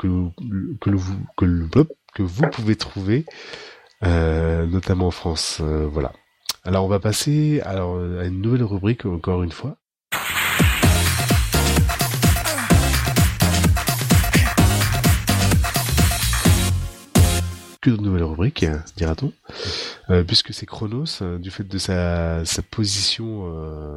que vous pouvez trouver notamment en France. Voilà. Alors on va passer à une nouvelle rubrique encore une fois. Que de nouvelles rubriques, dira-t-on, puisque c'est Chronos, du fait de sa position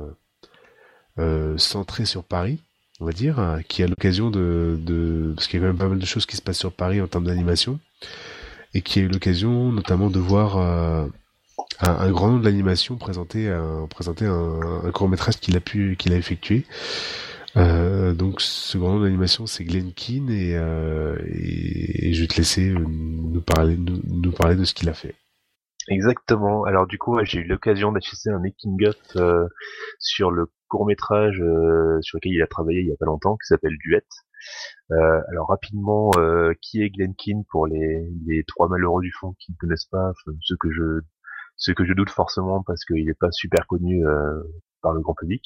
centrée sur Paris, on va dire, qui a l'occasion parce qu'il y a quand même pas mal de choses qui se passent sur Paris en termes d'animation, et qui a eu l'occasion notamment de voir un grand nom de l'animation présenter un court-métrage qu'il a effectué. Donc ce grand nom d'animation c'est Glen Keane et je vais te laisser nous parler de ce qu'il a fait. Exactement. Alors du coup, j'ai eu l'occasion d'assister à un making-of sur le court-métrage sur lequel il a travaillé il y a pas longtemps, qui s'appelle Duet. Alors rapidement, qui est Glen Keane pour les trois malheureux du fond qui ne connaissent pas, ceux que je doute forcément parce qu'il n'est pas super connu par le grand public.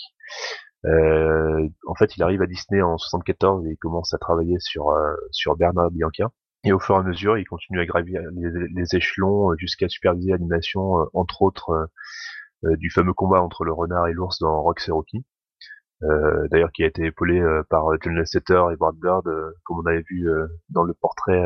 En fait, il arrive à Disney en 74 et il commence à travailler sur Bernard Bianca. Et au fur et à mesure, il continue à gravir les échelons jusqu'à superviser l'animation, entre autres, du fameux combat entre le renard et l'ours dans Rox et Rocky. D'ailleurs, qui a été épaulé par John Lasseter et Brad Bird, comme on avait vu dans le portrait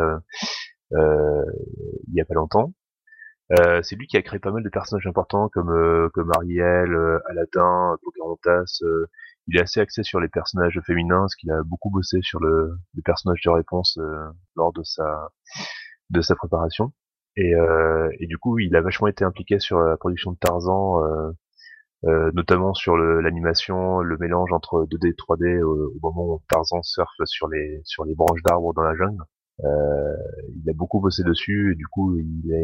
il y a pas longtemps. C'est lui qui a créé pas mal de personnages importants comme Ariel, Aladdin, Pocahontas. Il est assez axé sur les personnages féminins, parce qu'il a beaucoup bossé sur le personnage de réponse lors de sa préparation. Et du coup, il a vachement été impliqué sur la production de Tarzan, notamment sur l'animation, le mélange entre 2D et 3D au moment où Tarzan surfe sur les branches d'arbres dans la jungle. Il a beaucoup bossé dessus, et du coup,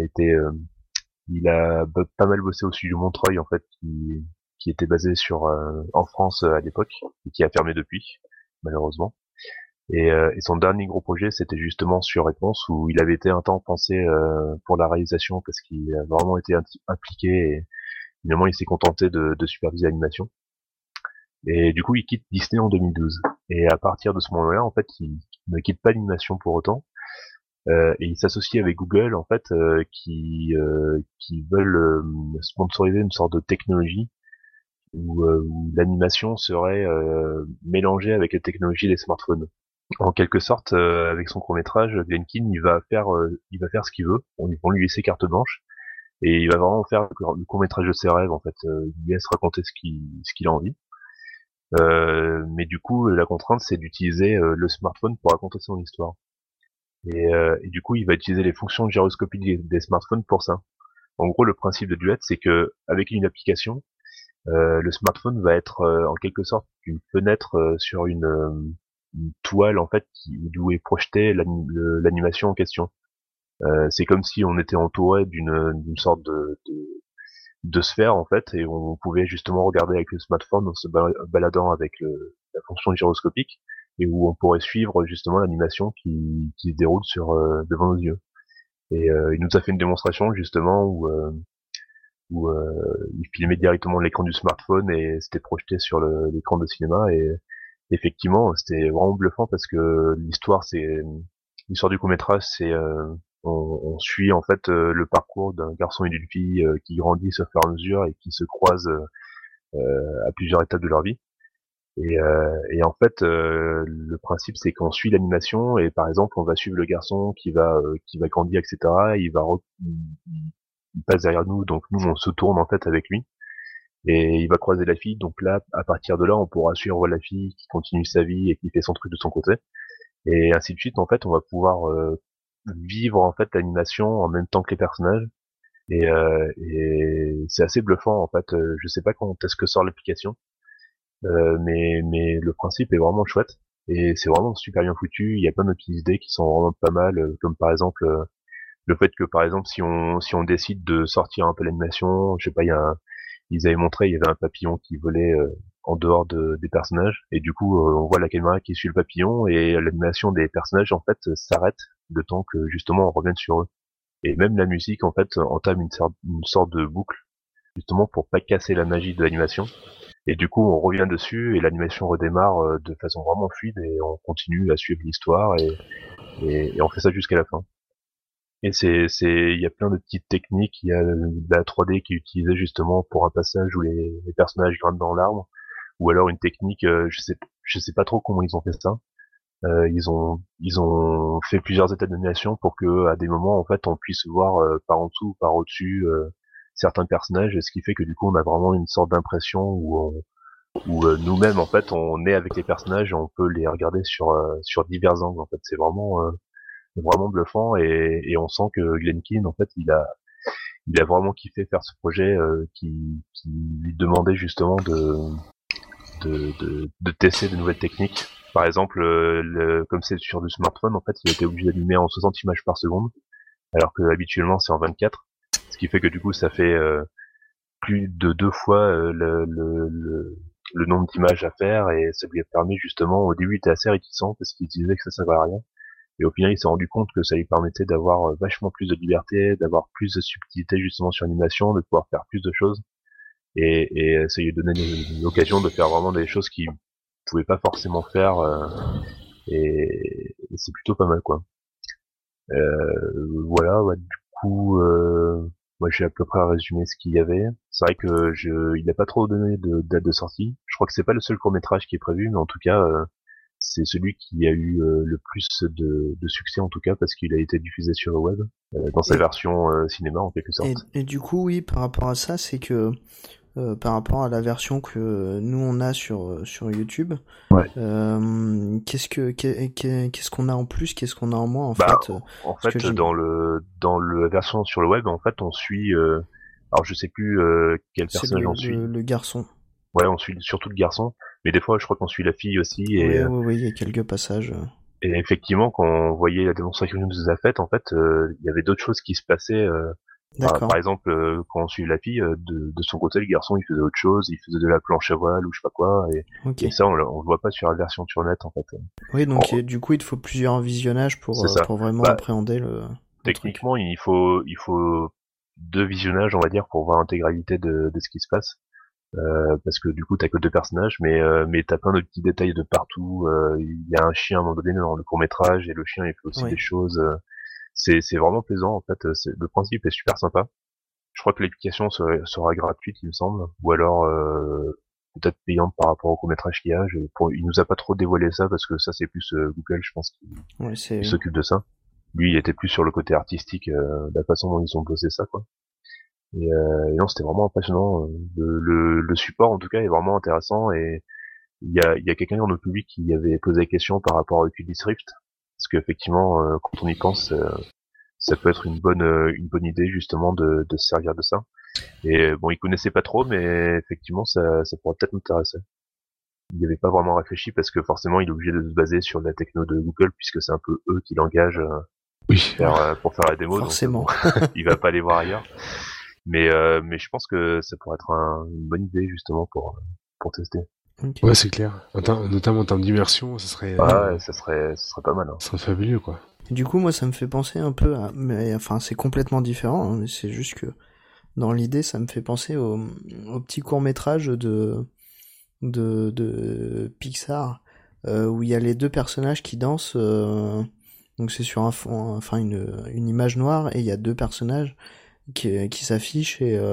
il a pas mal bossé au studio Montreuil en fait, qui était basé en France à l'époque et qui a fermé depuis, malheureusement. Et son dernier gros projet, c'était justement sur Réponse, où il avait été un temps pensé pour la réalisation parce qu'il a vraiment été impliqué et finalement il s'est contenté de superviser l'animation. Et du coup, il quitte Disney en 2012. Et à partir de ce moment-là, en fait, il ne quitte pas l'animation pour autant. Et il s'associe avec Google, en fait, qui veulent sponsoriser une sorte de technologie où l'animation serait mélangée avec la technologie des smartphones. En quelque sorte, avec son court-métrage, Glen Keane, il va faire ce qu'il veut. Ils vont lui laisser carte blanche et il va vraiment faire le court-métrage de ses rêves. En fait, il laisse raconter ce qu'il a envie. Mais du coup, la contrainte, c'est d'utiliser le smartphone pour raconter son histoire. Et du coup, il va utiliser les fonctions de gyroscopie des smartphones pour ça. En gros, le principe de Duet, c'est que avec une application, le smartphone va être en quelque sorte une fenêtre sur une toile en fait d'où est projetée l'animation en question. C'est comme si on était entouré d'une sorte de sphère en fait, et on pouvait justement regarder avec le smartphone en se baladant avec la fonction gyroscopique et où on pourrait suivre justement l'animation qui se déroule devant nos yeux. Et il nous a fait une démonstration justement où il filmait directement l'écran du smartphone et c'était projeté sur l'écran de cinéma, et effectivement c'était vraiment bluffant parce que l'histoire du court-métrage, c'est on suit en fait le parcours d'un garçon et d'une fille qui grandissent au fur et à mesure et qui se croisent à plusieurs étapes de leur vie. Et en fait, le principe c'est qu'on suit l'animation et par exemple on va suivre le garçon qui va grandir, etc. Il passe derrière nous, donc nous on se tourne en fait avec lui et il va croiser la fille. Donc là, à partir de là, on pourra suivre la fille qui continue sa vie et qui fait son truc de son côté, et ainsi de suite. En fait, on va pouvoir vivre en fait l'animation en même temps que les personnages, et c'est assez bluffant en fait. Je sais pas quand est-ce que sort l'application. Mais le principe est vraiment chouette et c'est vraiment super bien foutu. Il y a plein de petites idées qui sont vraiment pas mal, comme par exemple le fait que par exemple si on décide de sortir un peu l'animation, je sais pas, ils avaient montré, il y avait un papillon qui volait en dehors des personnages, et du coup on voit la caméra qui suit le papillon et l'animation des personnages en fait s'arrête le temps que justement on revienne sur eux. Et même la musique en fait entame une sorte de boucle justement pour pas casser la magie de l'animation. Et du coup, on revient dessus et l'animation redémarre de façon vraiment fluide et on continue à suivre l'histoire et on fait ça jusqu'à la fin. Et il y a plein de petites techniques. Il y a la 3D qui est utilisée justement pour un passage où les personnages grimpent dans l'arbre, ou alors une technique, je sais pas trop comment ils ont fait ça. Ils ont fait plusieurs étapes d'animation pour que à des moments en fait on puisse voir par en dessous ou par au-dessus certains personnages, ce qui fait que du coup on a vraiment une sorte d'impression où nous-mêmes en fait on est avec les personnages et on peut les regarder sur divers angles. En fait c'est vraiment bluffant, et on sent que Glenn Keane en fait il a vraiment kiffé faire ce projet qui lui demandait justement de tester de nouvelles techniques. Par exemple, comme c'est sur du smartphone, en fait, il a été obligé d'animer en 60 images par seconde, alors que habituellement c'est en 24. Ce qui fait que du coup, ça fait plus de 2 fois le nombre d'images à faire, et ça lui a permis justement, au début, il était assez réticent parce qu'il disait que ça servait à rien. Et au final, il s'est rendu compte que ça lui permettait d'avoir vachement plus de liberté, d'avoir plus de subtilité justement sur l'animation, de pouvoir faire plus de choses. Et ça lui a donné l'occasion de faire vraiment des choses qu'il pouvait pas forcément faire, et c'est plutôt pas mal quoi. Voilà, ouais, du coup moi j'ai à peu près résumé ce qu'il y avait. C'est vrai que il n'a pas trop donné de date de sortie. Je crois que c'est pas le seul court-métrage qui est prévu, mais en tout cas c'est celui qui a eu le plus de succès en tout cas, parce qu'il a été diffusé sur le web dans sa version cinéma en quelque sorte. Et du coup oui, par rapport à ça, c'est que par rapport à la version que nous on a sur YouTube, ouais. Qu'est-ce qu'on a en plus, qu'est-ce qu'on a en moins en fait en fait dans la version sur le web en fait on suit alors je sais plus quel personnage on suit. Le garçon. Ouais, on suit surtout le garçon, mais des fois je crois qu'on suit la fille aussi. Et oui, il y a quelques passages. Et effectivement, quand on voyait la démonstration que nous a faite, en fait, il y avait d'autres choses qui se passaient. Par exemple, quand on suit la fille, de son côté, le garçon, il faisait autre chose, il faisait de la planche à voile ou je sais pas quoi, et ça, on le voit pas sur la version Turnet, en fait. Oui, donc du coup, il te faut plusieurs visionnages pour vraiment appréhender le techniquement, il faut 2 visionnages, on va dire, pour voir l'intégralité de ce qui se passe. Parce que du coup t'as que 2 personnages, mais t'as plein de petits détails de partout. Il y a un chien à un moment donné dans le court-métrage, et le chien il fait aussi des choses. C'est vraiment plaisant en fait. Le principe est super sympa. Je crois que l'application sera gratuite, il me semble, ou alors peut-être payante par rapport au court-métrage qu'il y a. Il nous a pas trop dévoilé ça, parce que ça c'est plus Google, je pense, qui s'occupe de ça. Lui il était plus sur le côté artistique, la façon dont ils ont bossé ça quoi. Et non, c'était vraiment impressionnant. Le support en tout cas est vraiment intéressant, et il y a quelqu'un dans notre public qui avait posé la question par rapport à Oculus Rift, parce qu'effectivement quand on y pense, ça peut être une bonne idée justement de se servir de ça. Et bon, il connaissait pas trop, mais effectivement ça pourrait peut-être m'intéresser. Il n'y avait pas vraiment réfléchi, parce que forcément il est obligé de se baser sur la techno de Google, puisque c'est un peu eux qui l'engagent pour faire la démo. Forcément. Donc, il va pas aller voir ailleurs. Mais je pense que ça pourrait être une bonne idée justement pour tester. Okay. Ouais, c'est clair. Notamment en termes d'immersion, ça serait ça serait pas mal. Hein. Ça serait fabuleux, quoi. Et du coup, moi, ça me fait penser un peu à, mais enfin, c'est complètement différent, hein, mais c'est juste que dans l'idée, ça me fait penser au petit court-métrage de Pixar, où il y a les deux personnages qui dansent, donc c'est sur un fond, enfin une image noire, et il y a deux personnages qui s'affichent, et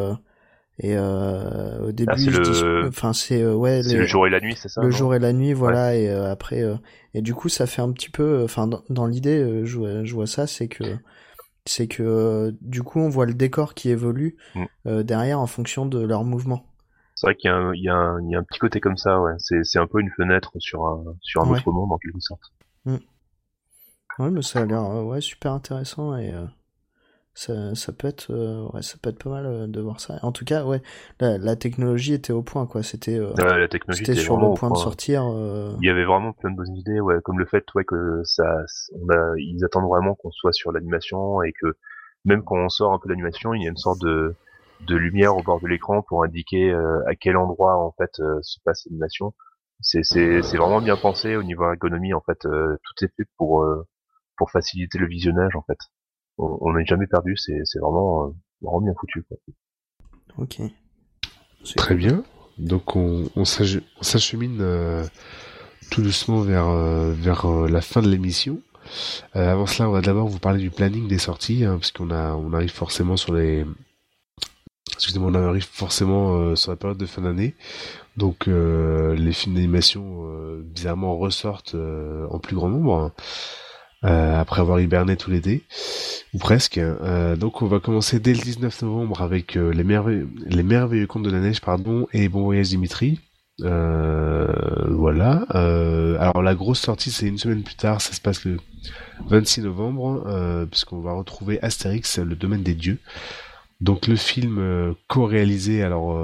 au début, c'est le jour et la nuit, c'est ça? Le jour et la nuit, voilà, ouais. Et après, et du coup, ça fait un petit peu, enfin, dans l'idée, je vois ça, c'est que du coup, on voit le décor qui évolue derrière en fonction de leurs mouvements. C'est vrai qu'il y a un petit côté comme ça, ouais. C'est un peu une fenêtre sur un ouais. autre monde en quelque sorte. Ouais, mais ça a l'air super intéressant, et ça peut être pas mal de voir ça. En tout cas, ouais, la technologie était au point, quoi. C'était la technologie c'était sur le point de sortir. Il y avait vraiment plein de bonnes idées, ouais, comme le fait, ouais, que ils attendent vraiment qu'on soit sur l'animation, et que même quand on sort un peu de l'animation, il y a une sorte de lumière au bord de l'écran pour indiquer à quel endroit en fait se passe l'animation. C'est vraiment bien pensé au niveau ergonomie, en fait. Tout est fait pour faciliter le visionnage, en fait. On n'est jamais perdu, c'est vraiment bien foutu, quoi. Ok. Très bien. Donc on s'achemine tout doucement vers la fin de l'émission. Avant cela, on va d'abord vous parler du planning des sorties, hein, parce on arrive forcément sur les... Excusez-moi, on arrive forcément sur la période de fin d'année. Donc les films d'animation bizarrement ressortent en plus grand nombre, hein, après avoir hiberné tout l'été, ou presque. Donc on va commencer dès le 19 novembre avec les merveilleux contes de la neige, et Bon Voyage Dimitri. Voilà. Alors la grosse sortie, c'est une semaine plus tard, ça se passe le 26 novembre, puisqu'on va retrouver Astérix, le domaine des dieux. Donc le film co-réalisé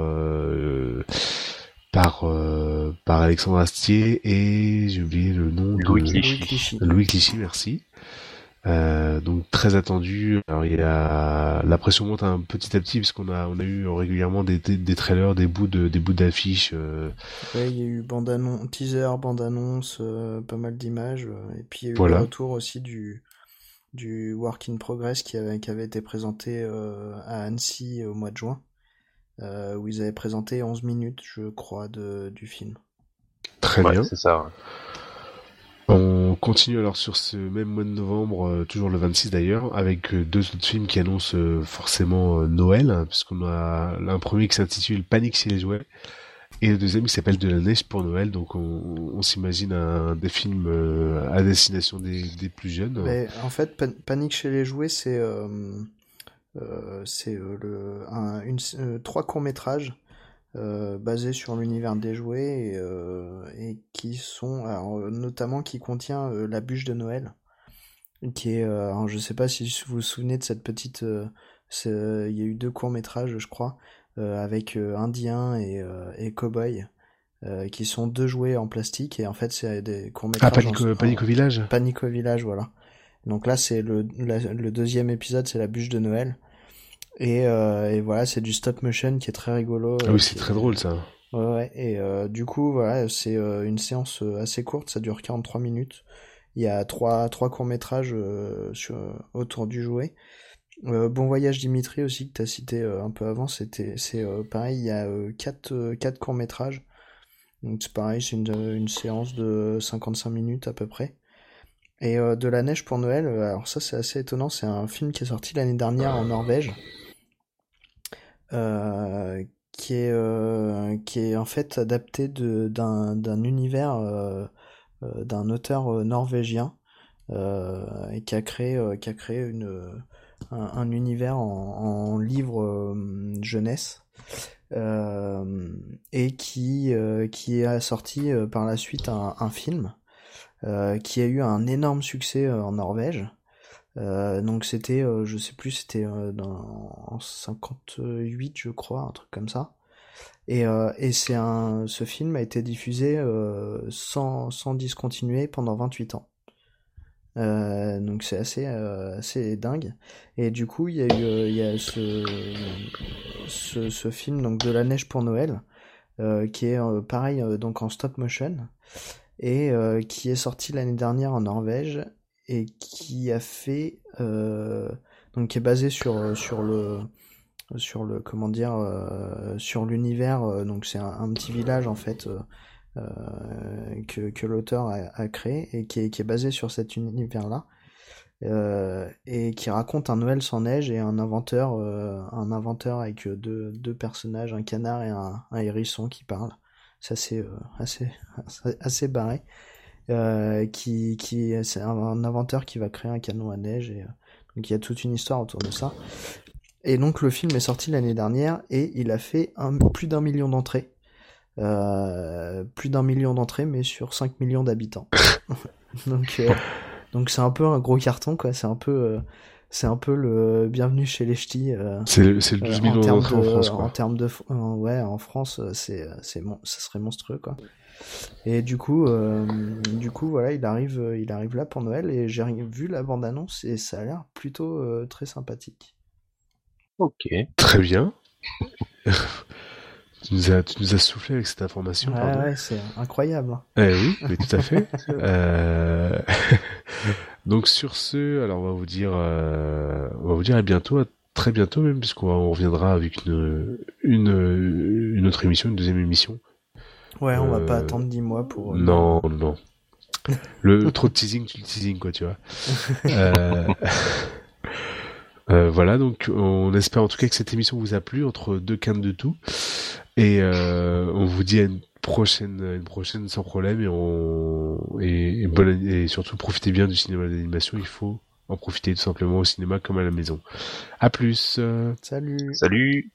par Alexandre Astier et j'ai oublié le nom Louis Clichy, merci. Donc très attendu. Alors la pression monte petit à petit, parce qu'on a eu régulièrement des trailers, des bouts d'affiches. Ouais, il y a eu teaser, bande-annonce, pas mal d'images, et puis il y a eu voilà. le retour aussi du Work in Progress qui avait été présenté à Annecy au mois de juin, où ils avaient présenté 11 minutes, je crois, du film. Très bien. C'est ça. Ouais. On continue alors sur ce même mois de novembre, toujours le 26 d'ailleurs, avec deux autres films qui annoncent forcément Noël, hein, puisqu'on a un premier qui s'intitule Panique chez les jouets, et le deuxième qui s'appelle De la neige pour Noël. Donc on s'imagine des films à destination des plus jeunes. Mais en fait, Panique chez les jouets, c'est trois courts-métrages basés sur l'univers des jouets, et qui sont, alors, notamment qui contient La bûche de Noël, qui est, alors je sais pas si vous vous souvenez de cette petite, il y a eu deux courts-métrages, je crois, avec Indien et Cowboy, qui sont deux jouets en plastique, et en fait c'est des courts-métrages. Panique au village. Panique au village, voilà. Donc là c'est le deuxième épisode, c'est La bûche de Noël. Et voilà, c'est du stop motion qui est très rigolo. Ah oui, c'est très drôle ça. Ouais, et du coup, voilà, c'est une séance assez courte, ça dure 43 minutes. Il y a trois courts-métrages autour du jouet. Bon Voyage Dimitri aussi, que t'as cité un peu avant, c'est pareil, il y a quatre courts-métrages. Donc c'est pareil, c'est une séance de 55 minutes à peu près. Et De la neige pour Noël, alors ça c'est assez étonnant, c'est un film qui est sorti l'année dernière en Norvège. Qui est en fait adapté d'un univers d'un auteur norvégien, et qui a créé un univers en livre jeunesse, et qui a sorti par la suite un film qui a eu un énorme succès en Norvège. Donc c'était, je sais plus, c'était en 58 je crois, un truc comme ça. Et ce film a été diffusé sans discontinuer pendant 28 ans. Donc c'est assez dingue. Et du coup il y a ce film, donc De la neige pour Noël, qui est pareil donc en stop motion et qui est sorti l'année dernière en Norvège et qui a fait donc qui est basé sur le comment dire sur l'univers donc c'est un petit village en fait que l'auteur a créé et qui est basé sur cet univers là et qui raconte un Noël sans neige et un inventeur avec deux personnages, un canard et un hérisson qui parlent. C'est assez barré. C'est un inventeur qui va créer un canot à neige et donc il y a toute une histoire autour de ça. Et donc le film est sorti l'année dernière et il a fait plus d'1 million d'entrées. Plus d'1 million d'entrées mais sur 5 millions d'habitants. Donc c'est un peu un gros carton quoi, c'est un peu le bienvenue chez les ch'tis. C'est le 12 millions d'entrées en France quoi. En termes de ouais, en France ça serait monstrueux quoi. Et du coup voilà, il arrive là pour Noël et j'ai vu la bande annonce et ça a l'air plutôt très sympathique. Ok. Très bien. Tu nous as soufflé avec cette information. Ouais, c'est incroyable. Oui, tout à fait. Donc sur ce, alors on va vous dire à bientôt, à très bientôt même, puisqu'on reviendra avec une autre émission, une deuxième émission. Ouais, on va pas attendre 10 mois pour... Non. Trop de teasing, tu le teasing quoi, tu vois. Voilà, donc on espère en tout cas que cette émission vous a plu, entre deux quintes de tout. Et on vous dit à une prochaine sans problème et surtout profitez bien du cinéma d'animation, il faut en profiter tout simplement au cinéma comme à la maison. À plus. Salut.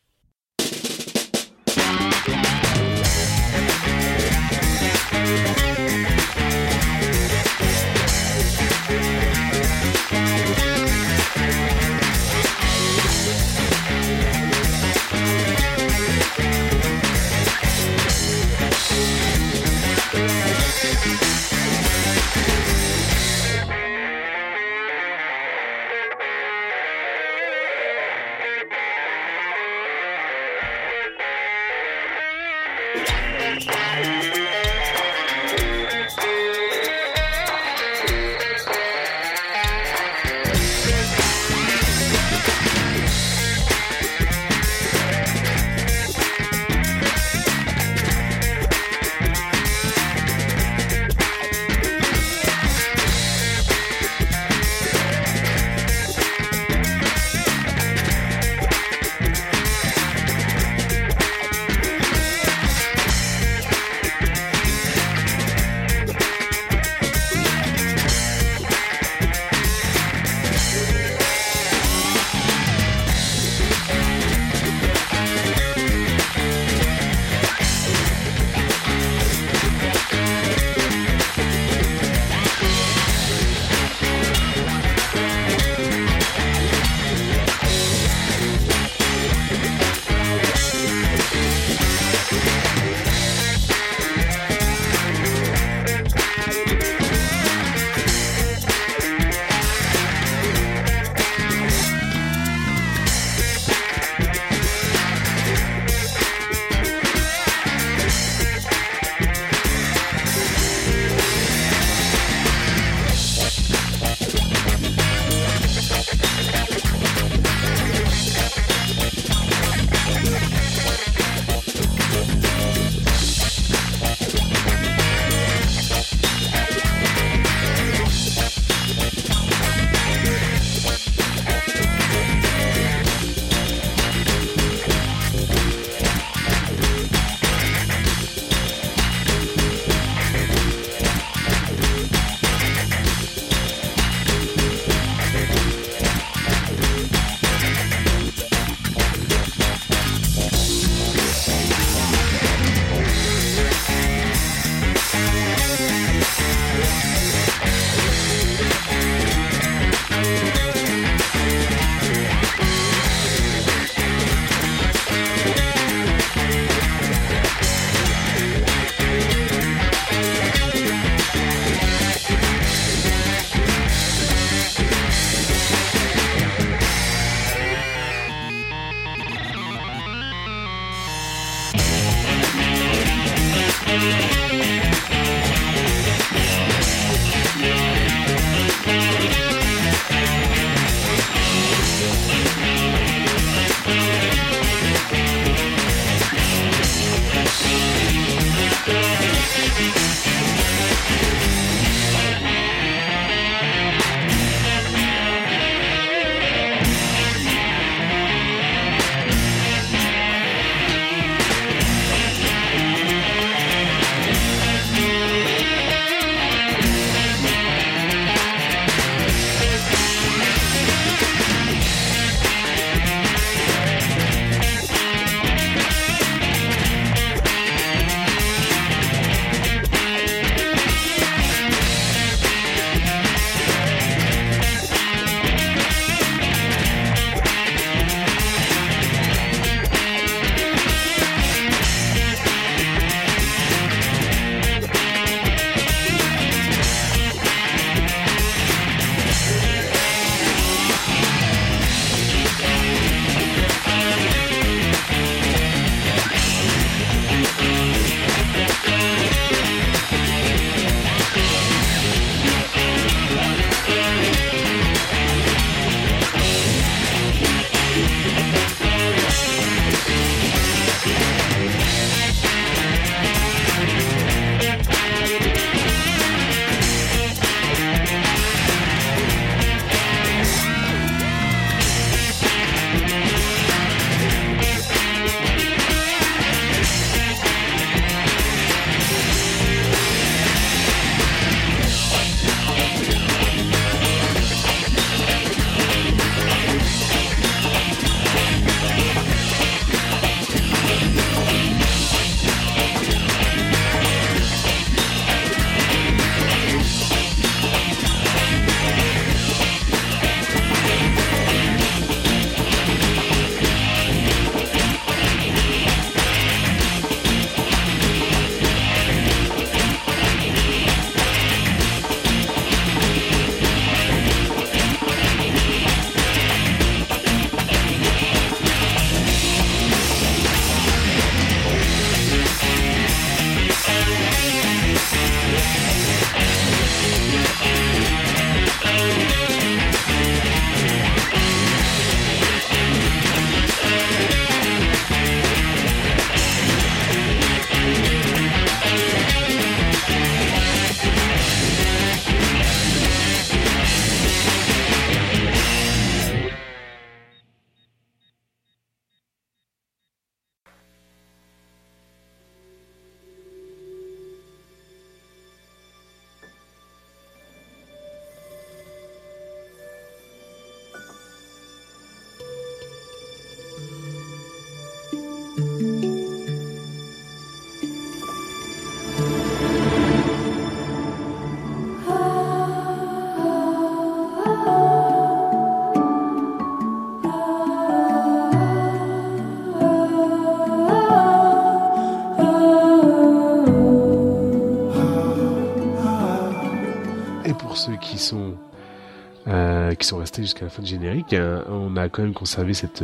qui sont restés jusqu'à la fin du générique, on a quand même conservé cette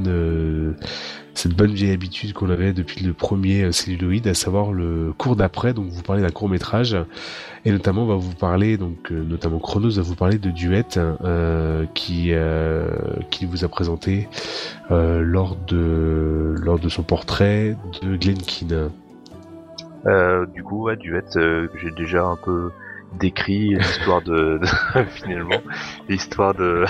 bonne vieille habitude qu'on avait depuis le premier Celluloid, à savoir le cours d'après. Donc vous parlez d'un court métrage, et notamment on va vous parler, donc notamment Chronos va vous parler de Duet, qui vous a présenté lors de son portrait de Glenkin. Du coup, ouais, Duet, j'ai déjà un peu décrit l'histoire de finalement l'histoire de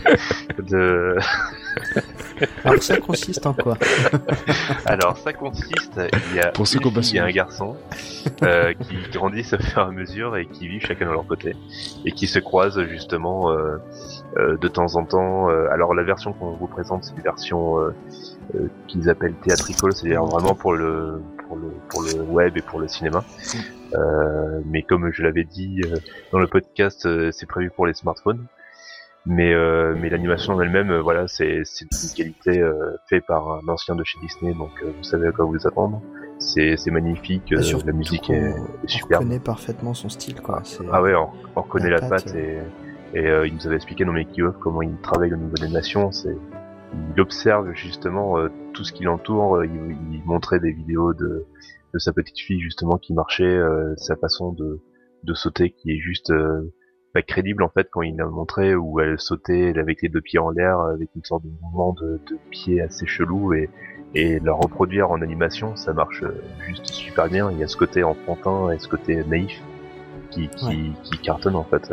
Alors ça consiste en quoi? Alors ça consiste, il y a une fille et un garçon qui grandissent au fur et à mesure et qui vivent chacun de leur côté et qui se croisent justement de temps en temps. Alors la version qu'on vous présente, c'est une version qu'ils appellent theatrical, c'est-à-dire vraiment pour le web et pour le cinéma. Mais comme je l'avais dit dans le podcast, c'est prévu pour les smartphones. Mais l'animation en elle-même, voilà, c'est une qualité faite par un ancien de chez Disney, donc vous savez à quoi vous attendre. C'est magnifique, la musique est superbe. On reconnaît parfaitement son style, quoi. Ah ouais, on reconnaît la patte et il nous avait expliqué dans Making of comment il travaille au niveau de l'animation. il observe justement tout ce qui l'entoure. Il montrait des vidéos de sa petite fille justement qui marchait, sa façon de sauter qui est juste pas crédible en fait quand il a montré où elle sautait avec les deux pieds en l'air avec une sorte de mouvement de pied assez chelou et la reproduire en animation ça marche juste super bien. Il y a ce côté enfantin et ce côté naïf qui cartonne en fait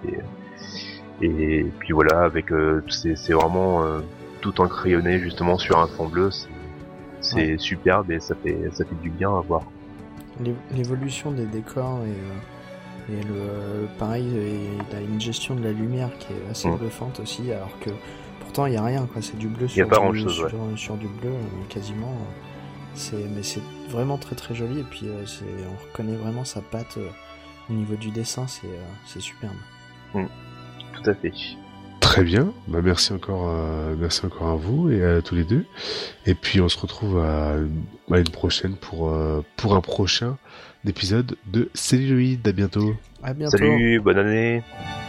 et puis voilà avec c'est vraiment tout en crayonné justement sur un fond bleu, c'est superbe et ça fait du bien à voir. L'évolution des décors et le pareil, il a une gestion de la lumière qui est assez bluffante aussi, alors que pourtant il y a rien quoi, c'est du bleu sur du bleu quasiment. Mais c'est vraiment très très joli et puis on reconnaît vraiment sa patte au niveau du dessin, c'est superbe. Tout à fait. Très bien, merci encore à vous et à tous les deux. Et puis on se retrouve à une prochaine pour un prochain épisode de Celluloid. À bientôt. À bientôt. Salut, bonne année.